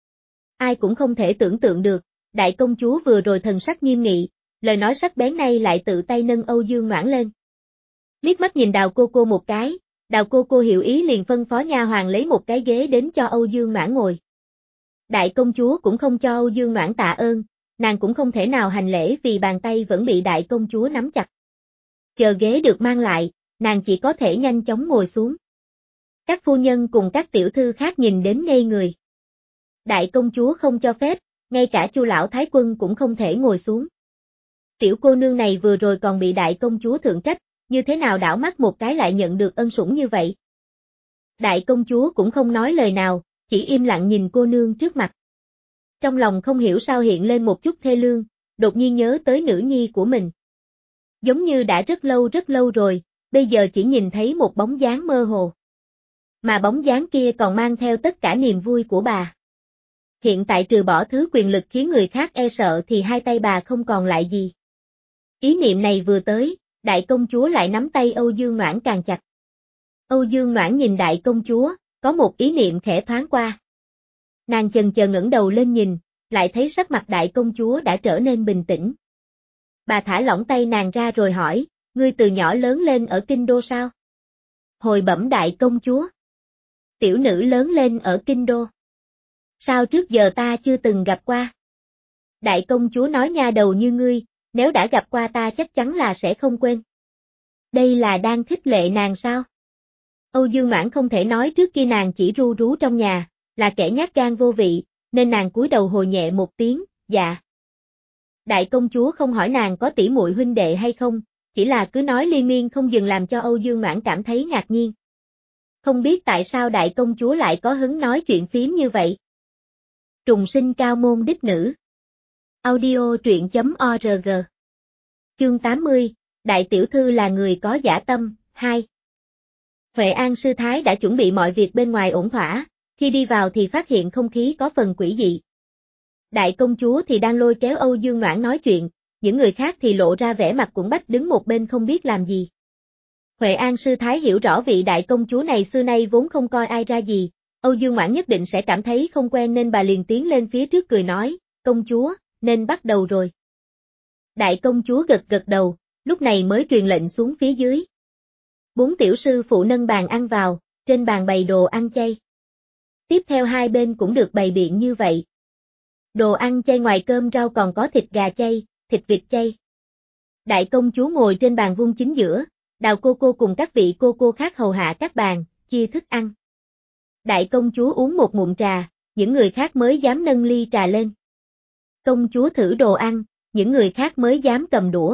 S1: Ai cũng không thể tưởng tượng được, đại công chúa vừa rồi thần sắc nghiêm nghị, lời nói sắc bén này lại tự tay nâng Âu Dương Noãn lên. Liếc mắt nhìn Đào cô cô một cái, Đào cô cô hiểu ý liền phân phó nha hoàn lấy một cái ghế đến cho Âu Dương Noãn ngồi. Đại công chúa cũng không cho Âu Dương Noãn tạ ơn, nàng cũng không thể nào hành lễ vì bàn tay vẫn bị đại công chúa nắm chặt. Chờ ghế được mang lại, nàng chỉ có thể nhanh chóng ngồi xuống. Các phu nhân cùng các tiểu thư khác nhìn đến ngây người. Đại công chúa không cho phép, ngay cả Chu lão thái quân cũng không thể ngồi xuống. Tiểu cô nương này vừa rồi còn bị đại công chúa thượng trách, như thế nào đảo mắt một cái lại nhận được ân sủng như vậy. Đại công chúa cũng không nói lời nào, chỉ im lặng nhìn cô nương trước mặt. Trong lòng không hiểu sao hiện lên một chút thê lương, đột nhiên nhớ tới nữ nhi của mình. Giống như đã rất lâu rất lâu rồi, bây giờ chỉ nhìn thấy một bóng dáng mơ hồ. Mà bóng dáng kia còn mang theo tất cả niềm vui của bà. Hiện tại trừ bỏ thứ quyền lực khiến người khác e sợ thì hai tay bà không còn lại gì. Ý niệm này vừa tới, đại công chúa lại nắm tay Âu Dương Noãn càng chặt. Âu Dương Noãn nhìn đại công chúa, có một ý niệm khẽ thoáng qua. Nàng chần chờ ngẩng đầu lên nhìn, lại thấy sắc mặt đại công chúa đã trở nên bình tĩnh. Bà thả lỏng tay nàng ra rồi hỏi, ngươi từ nhỏ lớn lên ở Kinh Đô sao? Hồi bẩm đại công chúa. Tiểu nữ lớn lên ở Kinh Đô. Sao trước giờ ta chưa từng gặp qua? Đại công chúa nói nha đầu như ngươi, nếu đã gặp qua ta chắc chắn là sẽ không quên. Đây là đang khích lệ nàng sao? Âu Dương Noãn không thể nói trước kia nàng chỉ ru rú trong nhà, là kẻ nhát gan vô vị, nên nàng cúi đầu hồi nhẹ một tiếng, dạ. Đại công chúa không hỏi nàng có tỷ muội huynh đệ hay không, chỉ là cứ nói liên miên không dừng làm cho Âu Dương Noãn cảm thấy ngạc nhiên. Không biết tại sao đại công chúa lại có hứng nói chuyện phím như vậy. Trùng sinh cao môn đích nữ. Audio truyện.org. Chương tám mươi, Đại tiểu thư là người có dã tâm, hai. Huệ An sư thái đã chuẩn bị mọi việc bên ngoài ổn thỏa, khi đi vào thì phát hiện không khí có phần quỷ dị. Đại công chúa thì đang lôi kéo Âu Dương Noãn nói chuyện, những người khác thì lộ ra vẻ mặt cuộn bách đứng một bên không biết làm gì. Huệ An sư thái hiểu rõ vị đại công chúa này xưa nay vốn không coi ai ra gì, Âu Dương Noãn nhất định sẽ cảm thấy không quen nên bà liền tiến lên phía trước cười nói, công chúa, nên bắt đầu rồi. Đại công chúa gật gật đầu, lúc này mới truyền lệnh xuống phía dưới. Bốn tiểu sư phụ nâng bàn ăn vào, trên bàn bày đồ ăn chay. Tiếp theo hai bên cũng được bày biện như vậy. Đồ ăn chay ngoài cơm rau còn có thịt gà chay, thịt vịt chay. Đại công chúa ngồi trên bàn vuông chính giữa, Đào cô cô cùng các vị cô cô khác hầu hạ các bàn, chia thức ăn. Đại công chúa uống một ngụm trà, những người khác mới dám nâng ly trà lên. Công chúa thử đồ ăn, những người khác mới dám cầm đũa.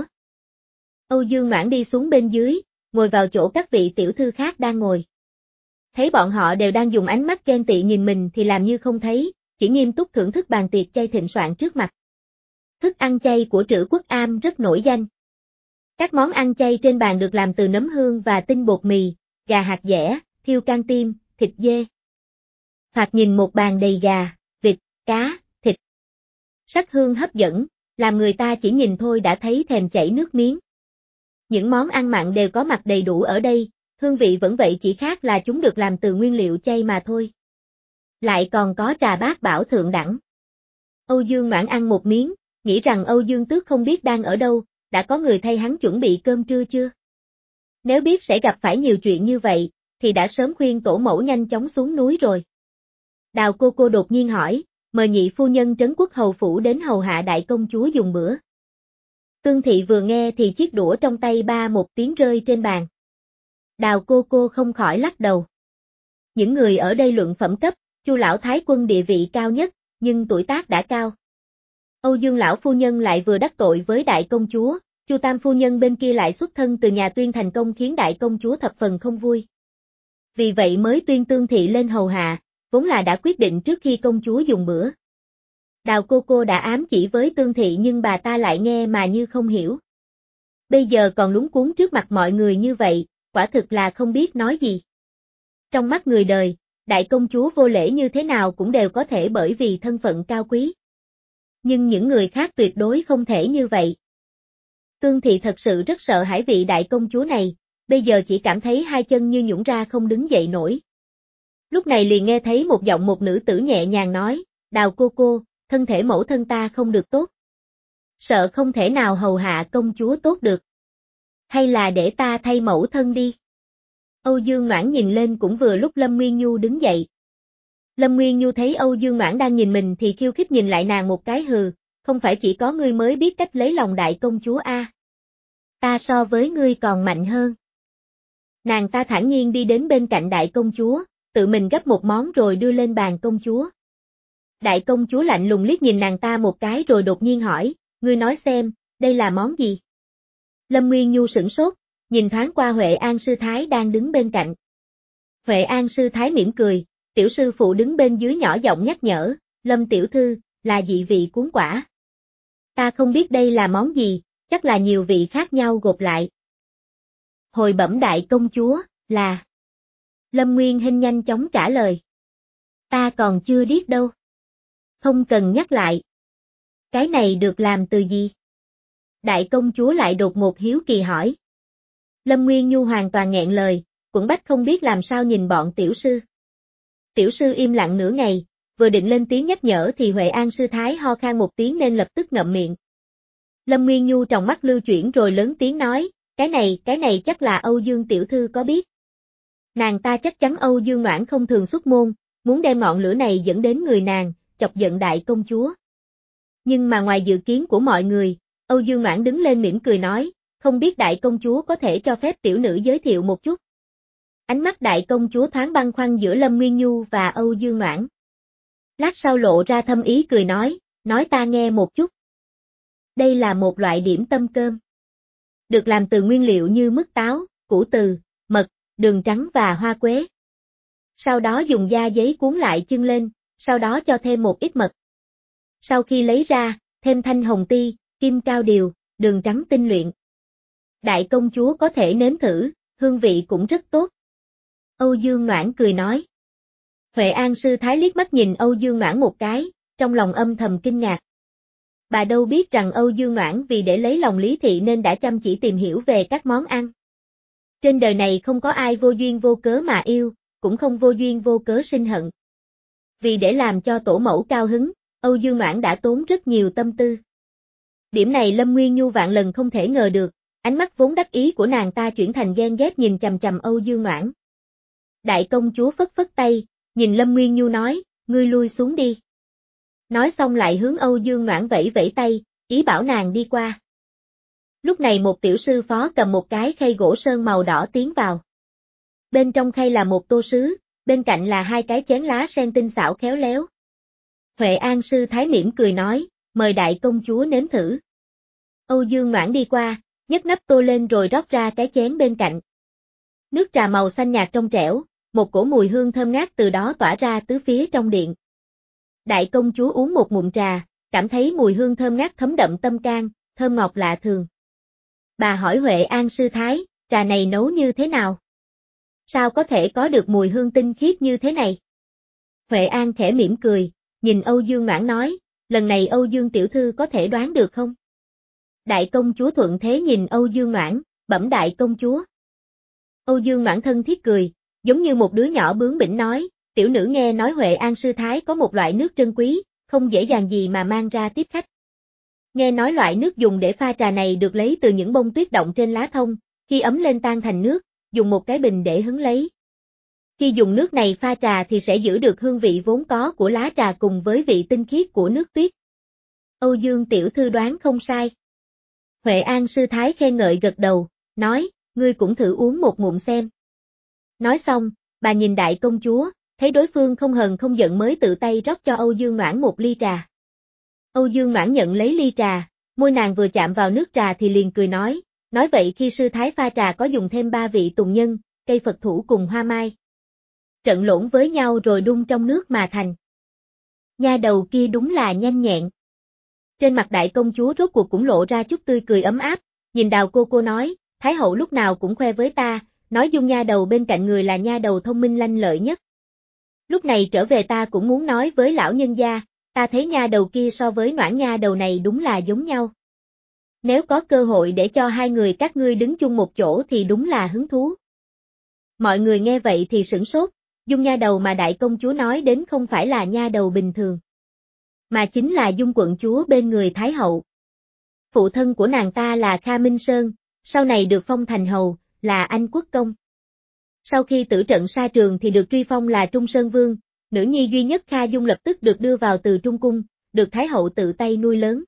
S1: Âu Dương Noãn đi xuống bên dưới, ngồi vào chỗ các vị tiểu thư khác đang ngồi. Thấy bọn họ đều đang dùng ánh mắt ghen tị nhìn mình thì làm như không thấy, chỉ nghiêm túc thưởng thức bàn tiệc chay thịnh soạn trước mặt. Thức ăn chay của Trữ Quốc Am rất nổi danh. Các món ăn chay trên bàn được làm từ nấm hương và tinh bột mì, gà hạt dẻ, thiêu can tim, thịt dê. Hoặc nhìn một bàn đầy gà, vịt, cá, thịt. Sắc hương hấp dẫn, làm người ta chỉ nhìn thôi đã thấy thèm chảy nước miếng. Những món ăn mặn đều có mặt đầy đủ ở đây, hương vị vẫn vậy chỉ khác là chúng được làm từ nguyên liệu chay mà thôi. Lại còn có trà bát bảo thượng đẳng. Âu Dương Noãn ăn một miếng, nghĩ rằng Âu Dương Tước không biết đang ở đâu, đã có người thay hắn chuẩn bị cơm trưa chưa? Nếu biết sẽ gặp phải nhiều chuyện như vậy, thì đã sớm khuyên tổ mẫu nhanh chóng xuống núi rồi. Đào cô cô đột nhiên hỏi, mời nhị phu nhân Trấn Quốc hầu phủ đến hầu hạ đại công chúa dùng bữa. Tương thị vừa nghe thì chiếc đũa trong tay ba một tiếng rơi trên bàn. Đào cô cô không khỏi lắc đầu. Những người ở đây luận phẩm cấp, Chu lão thái quân địa vị cao nhất, nhưng tuổi tác đã cao. Âu Dương lão phu nhân lại vừa đắc tội với đại công chúa, Chu tam phu nhân bên kia lại xuất thân từ nhà Tuyên thành công khiến đại công chúa thập phần không vui. Vì vậy mới tuyên Tương thị lên hầu hạ, vốn là đã quyết định trước khi công chúa dùng bữa. Đào cô cô đã ám chỉ với Tương thị nhưng bà ta lại nghe mà như không hiểu. Bây giờ còn lúng cuống trước mặt mọi người như vậy, quả thực là không biết nói gì. Trong mắt người đời, đại công chúa vô lễ như thế nào cũng đều có thể bởi vì thân phận cao quý. Nhưng những người khác tuyệt đối không thể như vậy. Tương thị thật sự rất sợ hãi vị đại công chúa này, bây giờ chỉ cảm thấy hai chân như nhũn ra không đứng dậy nổi. Lúc này liền nghe thấy một giọng một nữ tử nhẹ nhàng nói, Đào cô cô, thân thể mẫu thân ta không được tốt. Sợ không thể nào hầu hạ công chúa tốt được. Hay là để ta thay mẫu thân đi. Âu Dương Noãn nhìn lên cũng vừa lúc Lâm Nguyên Nhu đứng dậy. Lâm Nguyên Nhu thấy Âu Dương Noãn đang nhìn mình thì khiêu khích nhìn lại nàng một cái hừ, không phải chỉ có ngươi mới biết cách lấy lòng đại công chúa a? À? Ta so với ngươi còn mạnh hơn. Nàng ta thản nhiên đi đến bên cạnh đại công chúa, tự mình gấp một món rồi đưa lên bàn công chúa. Đại công chúa lạnh lùng liếc nhìn nàng ta một cái rồi đột nhiên hỏi, ngươi nói xem, đây là món gì? Lâm Nguyên Nhu sửng sốt, nhìn thoáng qua Huệ An sư thái đang đứng bên cạnh. Huệ An sư thái mỉm cười, tiểu sư phụ đứng bên dưới nhỏ giọng nhắc nhở, Lâm tiểu thư, là dị vị cuốn quả. Ta không biết đây là món gì, chắc là nhiều vị khác nhau gộp lại. Hồi bẩm đại công chúa, là... Lâm Nguyên Hinh nhanh chóng trả lời. Ta còn chưa biết đâu. Không cần nhắc lại. Cái này được làm từ gì? Đại công chúa lại đột ngột hiếu kỳ hỏi. Lâm Nguyên Nhu hoàn toàn nghẹn lời, quẫn bách không biết làm sao nhìn bọn tiểu sư. Tiểu sư im lặng nửa ngày, vừa định lên tiếng nhắc nhở thì Huệ An sư thái ho khan một tiếng nên lập tức ngậm miệng. Lâm Nguyên Nhu trong mắt lưu chuyển rồi lớn tiếng nói, cái này, cái này chắc là Âu Dương tiểu thư có biết. Nàng ta chắc chắn Âu Dương Noãn không thường xuất môn, muốn đem ngọn lửa này dẫn đến người nàng, chọc giận đại công chúa. Nhưng mà ngoài dự kiến của mọi người, Âu Dương Noãn đứng lên mỉm cười nói, không biết đại công chúa có thể cho phép tiểu nữ giới thiệu một chút. Ánh mắt đại công chúa thoáng băn khoăn giữa Lâm Nguyên Nhu và Âu Dương Noãn. Lát sau lộ ra thâm ý cười nói, nói ta nghe một chút. Đây là một loại điểm tâm cơm. Được làm từ nguyên liệu như mứt táo, củ từ, mật, đường trắng và hoa quế. Sau đó dùng da giấy cuốn lại chưng lên, sau đó cho thêm một ít mật. Sau khi lấy ra, thêm thanh hồng ti, kim cao điều, đường trắng tinh luyện. Đại công chúa có thể nếm thử, hương vị cũng rất tốt. Âu Dương Noãn cười nói. Huệ An sư thái liếc mắt nhìn Âu Dương Noãn một cái, trong lòng âm thầm kinh ngạc. Bà đâu biết rằng Âu Dương Noãn vì để lấy lòng Lý Thị nên đã chăm chỉ tìm hiểu về các món ăn. Trên đời này không có ai vô duyên vô cớ mà yêu, cũng không vô duyên vô cớ sinh hận. Vì để làm cho tổ mẫu cao hứng, Âu Dương Noãn đã tốn rất nhiều tâm tư. Điểm này Lâm Nguyên Nhu vạn lần không thể ngờ được, ánh mắt vốn đắc ý của nàng ta chuyển thành ghen ghét nhìn chằm chằm Âu Dương Noãn. Đại công chúa phất phất tay, nhìn Lâm Nguyên Nhu nói, ngươi lui xuống đi. Nói xong lại hướng Âu Dương Noãn vẫy vẫy tay, ý bảo nàng đi qua. Lúc này một tiểu sư phó cầm một cái khay gỗ sơn màu đỏ tiến vào. Bên trong khay là một tô sứ, bên cạnh là hai cái chén lá sen tinh xảo khéo léo. Huệ An sư thái mỉm cười nói, mời đại công chúa nếm thử. Âu Dương Noãn đi qua, nhấc nắp tô lên rồi rót ra cái chén bên cạnh. Nước trà màu xanh nhạt trong trẻo, một cổ mùi hương thơm ngát từ đó tỏa ra tứ phía trong điện. Đại công chúa uống một ngụm trà, cảm thấy mùi hương thơm ngát thấm đậm tâm can, thơm ngọt lạ thường. Bà hỏi Huệ An sư thái, trà này nấu như thế nào? Sao có thể có được mùi hương tinh khiết như thế này? Huệ An khẽ mỉm cười, nhìn Âu Dương Noãn nói, lần này Âu Dương tiểu thư có thể đoán được không? Đại công chúa thuận thế nhìn Âu Dương Noãn, bẩm đại công chúa. Âu Dương Noãn thân thiết cười, giống như một đứa nhỏ bướng bỉnh nói, tiểu nữ nghe nói Huệ An sư thái có một loại nước trân quý, không dễ dàng gì mà mang ra tiếp khách. Nghe nói loại nước dùng để pha trà này được lấy từ những bông tuyết động trên lá thông, khi ấm lên tan thành nước, dùng một cái bình để hứng lấy. Khi dùng nước này pha trà thì sẽ giữ được hương vị vốn có của lá trà cùng với vị tinh khiết của nước tuyết. Âu Dương tiểu thư đoán không sai. Huệ An sư thái khen ngợi gật đầu, nói, ngươi cũng thử uống một ngụm xem. Nói xong, bà nhìn đại công chúa, thấy đối phương không hờn không giận mới tự tay rót cho Âu Dương Noãn một ly trà. Âu Dương Noãn nhận lấy ly trà, môi nàng vừa chạm vào nước trà thì liền cười nói, nói vậy khi sư thái pha trà có dùng thêm ba vị tùng nhân, cây Phật thủ cùng hoa mai. Trận lộn với nhau rồi đun trong nước mà thành. Nha đầu kia đúng là nhanh nhẹn. Trên mặt đại công chúa rốt cuộc cũng lộ ra chút tươi cười ấm áp, nhìn Đào cô cô nói, Thái hậu lúc nào cũng khoe với ta, nói Dung nha đầu bên cạnh người là nha đầu thông minh lanh lợi nhất. Lúc này trở về ta cũng muốn nói với lão nhân gia, ta thấy nha đầu kia so với Noãn nha đầu này đúng là giống nhau. Nếu có cơ hội để cho hai người các ngươi đứng chung một chỗ thì đúng là hứng thú. Mọi người nghe vậy thì sửng sốt, Dung nha đầu mà đại công chúa nói đến không phải là nha đầu bình thường, mà chính là Dung quận chúa bên người Thái hậu. Phụ thân của nàng ta là Kha Minh Sơn, sau này được phong thành hầu, là Anh quốc công. Sau khi tử trận sa trường thì được truy phong là Trung Sơn Vương, nữ nhi duy nhất Kha Dung lập tức được đưa vào Từ Trung cung, được Thái hậu tự tay nuôi lớn.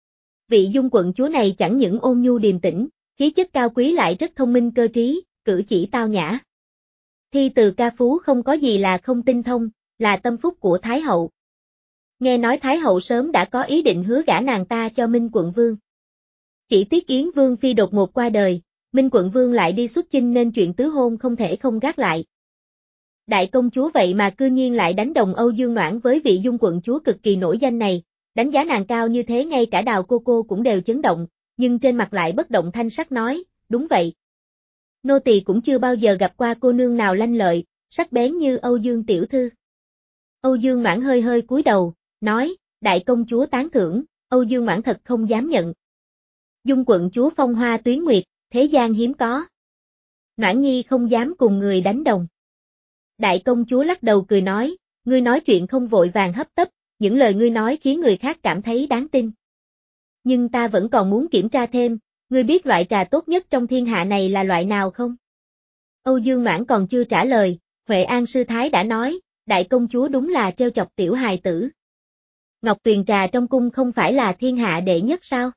S1: Vị Dung quận chúa này chẳng những ôn nhu điềm tĩnh, khí chất cao quý lại rất thông minh cơ trí, cử chỉ tao nhã. Thi từ ca phú không có gì là không tinh thông, là tâm phúc của Thái hậu. Nghe nói Thái hậu sớm đã có ý định hứa gả nàng ta cho Minh quận vương. Chỉ tiếc Yến Vương Phi đột ngột qua đời, Minh quận vương lại đi xuất chinh nên chuyện tứ hôn không thể không gác lại. Đại công chúa vậy mà cư nhiên lại đánh đồng Âu Dương Noãn với vị Dung quận chúa cực kỳ nổi danh này, đánh giá nàng cao như thế ngay cả Đào cô cô cũng đều chấn động, nhưng trên mặt lại bất động thanh sắc nói, đúng vậy. Nô tỳ cũng chưa bao giờ gặp qua cô nương nào lanh lợi, sắc bén như Âu Dương tiểu thư. Âu Dương Noãn hơi hơi cúi đầu, nói, đại công chúa tán thưởng, Âu Dương Noãn thật không dám nhận. Dung quận chúa phong hoa tuyến nguyệt, thế gian hiếm có. Noãn nhi không dám cùng người đánh đồng. Đại công chúa lắc đầu cười nói, ngươi nói chuyện không vội vàng hấp tấp, những lời ngươi nói khiến người khác cảm thấy đáng tin. Nhưng ta vẫn còn muốn kiểm tra thêm, ngươi biết loại trà tốt nhất trong thiên hạ này là loại nào không? Âu Dương Noãn còn chưa trả lời, Huệ An sư thái đã nói, đại công chúa đúng là trêu chọc tiểu hài tử. Ngọc Tuyền trà trong cung không phải là thiên hạ đệ nhất sao?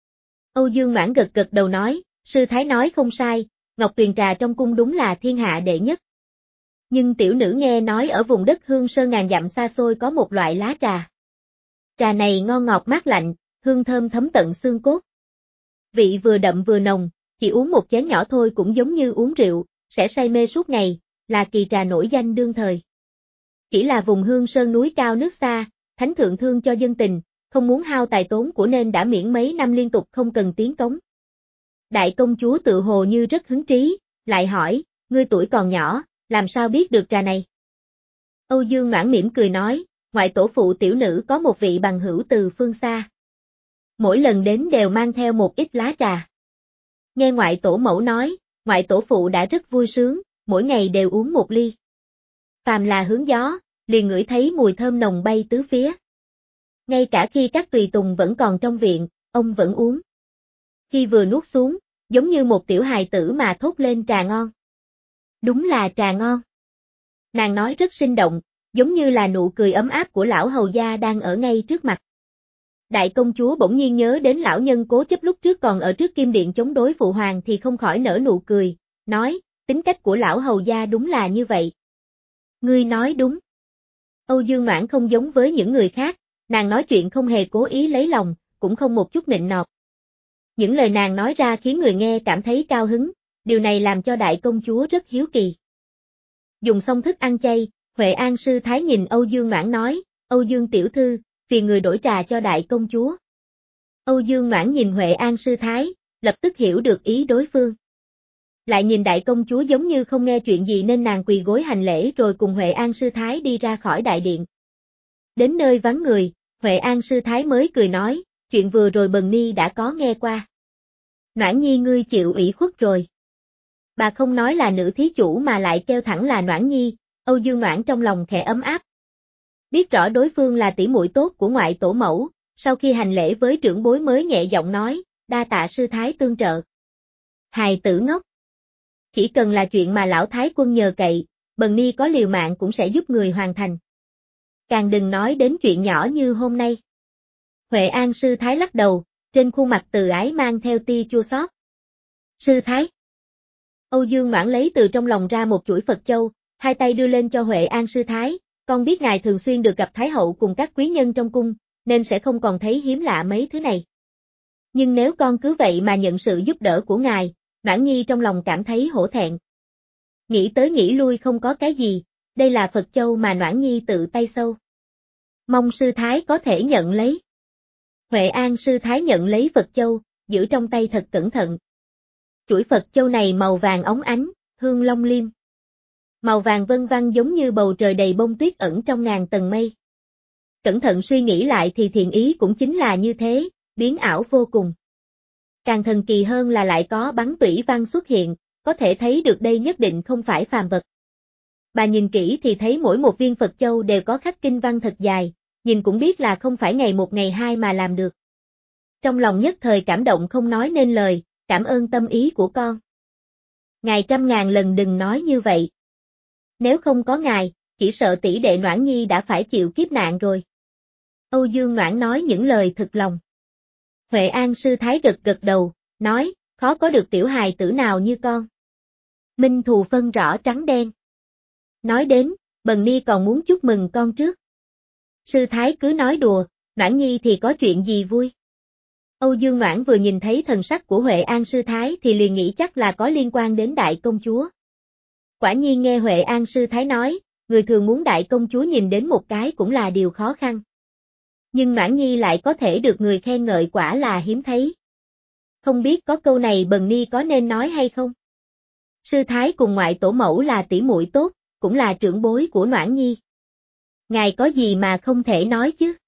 S1: Âu Dương Noãn gật gật đầu nói, sư thái nói không sai, Ngọc Tuyền trà trong cung đúng là thiên hạ đệ nhất. Nhưng tiểu nữ nghe nói ở vùng đất Hương Sơn ngàn dặm xa xôi có một loại lá trà. Trà này ngon ngọt mát lạnh, hương thơm thấm tận xương cốt. Vị vừa đậm vừa nồng, chỉ uống một chén nhỏ thôi cũng giống như uống rượu, sẽ say mê suốt ngày, là kỳ trà nổi danh đương thời. Chỉ là vùng Hương Sơn núi cao nước xa, thánh thượng thương cho dân tình, không muốn hao tài tốn của nên đã miễn mấy năm liên tục không cần tiến cống. Đại công chúa tự hồ như rất hứng trí, lại hỏi, ngươi tuổi còn nhỏ, làm sao biết được trà này? Âu Dương Noãn mỉm cười nói, ngoại tổ phụ tiểu nữ có một vị bằng hữu từ phương xa. Mỗi lần đến đều mang theo một ít lá trà. Nghe ngoại tổ mẫu nói, ngoại tổ phụ đã rất vui sướng, mỗi ngày đều uống một ly. Phàm là hướng gió, liền ngửi thấy mùi thơm nồng bay tứ phía. Ngay cả khi các tùy tùng vẫn còn trong viện, ông vẫn uống. Khi vừa nuốt xuống, giống như một tiểu hài tử mà thốt lên trà ngon. Đúng là trà ngon. Nàng nói rất sinh động, giống như là nụ cười ấm áp của lão hầu gia đang ở ngay trước mặt. Đại công chúa bỗng nhiên nhớ đến lão nhân cố chấp lúc trước còn ở trước kim điện chống đối phụ hoàng thì không khỏi nở nụ cười, nói, tính cách của lão hầu gia đúng là như vậy. Ngươi nói đúng. Âu Dương Noãn không giống với những người khác, nàng nói chuyện không hề cố ý lấy lòng, cũng không một chút nịnh nọt. Những lời nàng nói ra khiến người nghe cảm thấy cao hứng, điều này làm cho đại công chúa rất hiếu kỳ. Dùng xong thức ăn chay, Huệ An sư thái nhìn Âu Dương Noãn nói, Âu Dương tiểu thư, phiền người đổi trà cho đại công chúa. Âu Dương Noãn nhìn Huệ An sư thái, lập tức hiểu được ý đối phương. Lại nhìn đại công chúa giống như không nghe chuyện gì nên nàng quỳ gối hành lễ rồi cùng Huệ An sư thái đi ra khỏi đại điện. Đến nơi vắng người, Huệ An sư thái mới cười nói, chuyện vừa rồi Bần Ni đã có nghe qua. Noãn nhi ngươi chịu ủy khuất rồi. Bà không nói là nữ thí chủ mà lại kêu thẳng là Noãn nhi, Âu Dương Noãn trong lòng khẽ ấm áp. Biết rõ đối phương là tỷ muội tốt của ngoại tổ mẫu, sau khi hành lễ với trưởng bối mới nhẹ giọng nói, đa tạ sư thái tương trợ. Hài tử ngốc. Chỉ cần là chuyện mà lão thái quân nhờ cậy, Bần Ni có liều mạng cũng sẽ giúp người hoàn thành. Càng đừng nói đến chuyện nhỏ như hôm nay. Huệ An sư thái lắc đầu, trên khuôn mặt từ ái mang theo tia chua xót. Sư thái. Âu Dương Noãn lấy từ trong lòng ra một chuỗi Phật châu, hai tay đưa lên cho Huệ An sư thái, con biết ngài thường xuyên được gặp thái hậu cùng các quý nhân trong cung, nên sẽ không còn thấy hiếm lạ mấy thứ này. Nhưng nếu con cứ vậy mà nhận sự giúp đỡ của ngài, Noãn nhi trong lòng cảm thấy hổ thẹn. Nghĩ tới nghĩ lui không có cái gì, đây là Phật châu mà Noãn nhi tự tay sâu. Mong sư thái có thể nhận lấy. Huệ An sư thái nhận lấy Phật châu, giữ trong tay thật cẩn thận. Chuỗi Phật châu này màu vàng óng ánh, hương long liêm. Màu vàng vân vân giống như bầu trời đầy bông tuyết ẩn trong ngàn tầng mây. Cẩn thận suy nghĩ lại thì thiện ý cũng chính là như thế, biến ảo vô cùng. Càng thần kỳ hơn là lại có bắn tủy văn xuất hiện, có thể thấy được đây nhất định không phải phàm vật. Bà nhìn kỹ thì thấy mỗi một viên Phật châu đều có khắc kinh văn thật dài, nhìn cũng biết là không phải ngày một ngày hai mà làm được. Trong lòng nhất thời cảm động không nói nên lời, cảm ơn tâm ý của con. Ngài trăm ngàn lần đừng nói như vậy. Nếu không có ngài, chỉ sợ tỷ đệ Noãn nhi đã phải chịu kiếp nạn rồi. Âu Dương Noãn nói những lời thực lòng. Huệ An sư thái gật gật đầu, nói, khó có được tiểu hài tử nào như con. Minh thù phân rõ trắng đen. Nói đến, Bần Ni còn muốn chúc mừng con trước. Sư thái cứ nói đùa, Noãn nhi thì có chuyện gì vui. Âu Dương Noãn vừa nhìn thấy thần sắc của Huệ An sư thái thì liền nghĩ chắc là có liên quan đến đại công chúa. Quả nhiên nghe Huệ An sư thái nói, người thường muốn đại công chúa nhìn đến một cái cũng là điều khó khăn. Nhưng Noãn nhi lại có thể được người khen ngợi quả là hiếm thấy. Không biết có câu này Bần Ni có nên nói hay không? Sư thái cùng ngoại tổ mẫu là tỷ muội tốt, cũng là trưởng bối của Noãn nhi. Ngài có gì mà không thể nói chứ?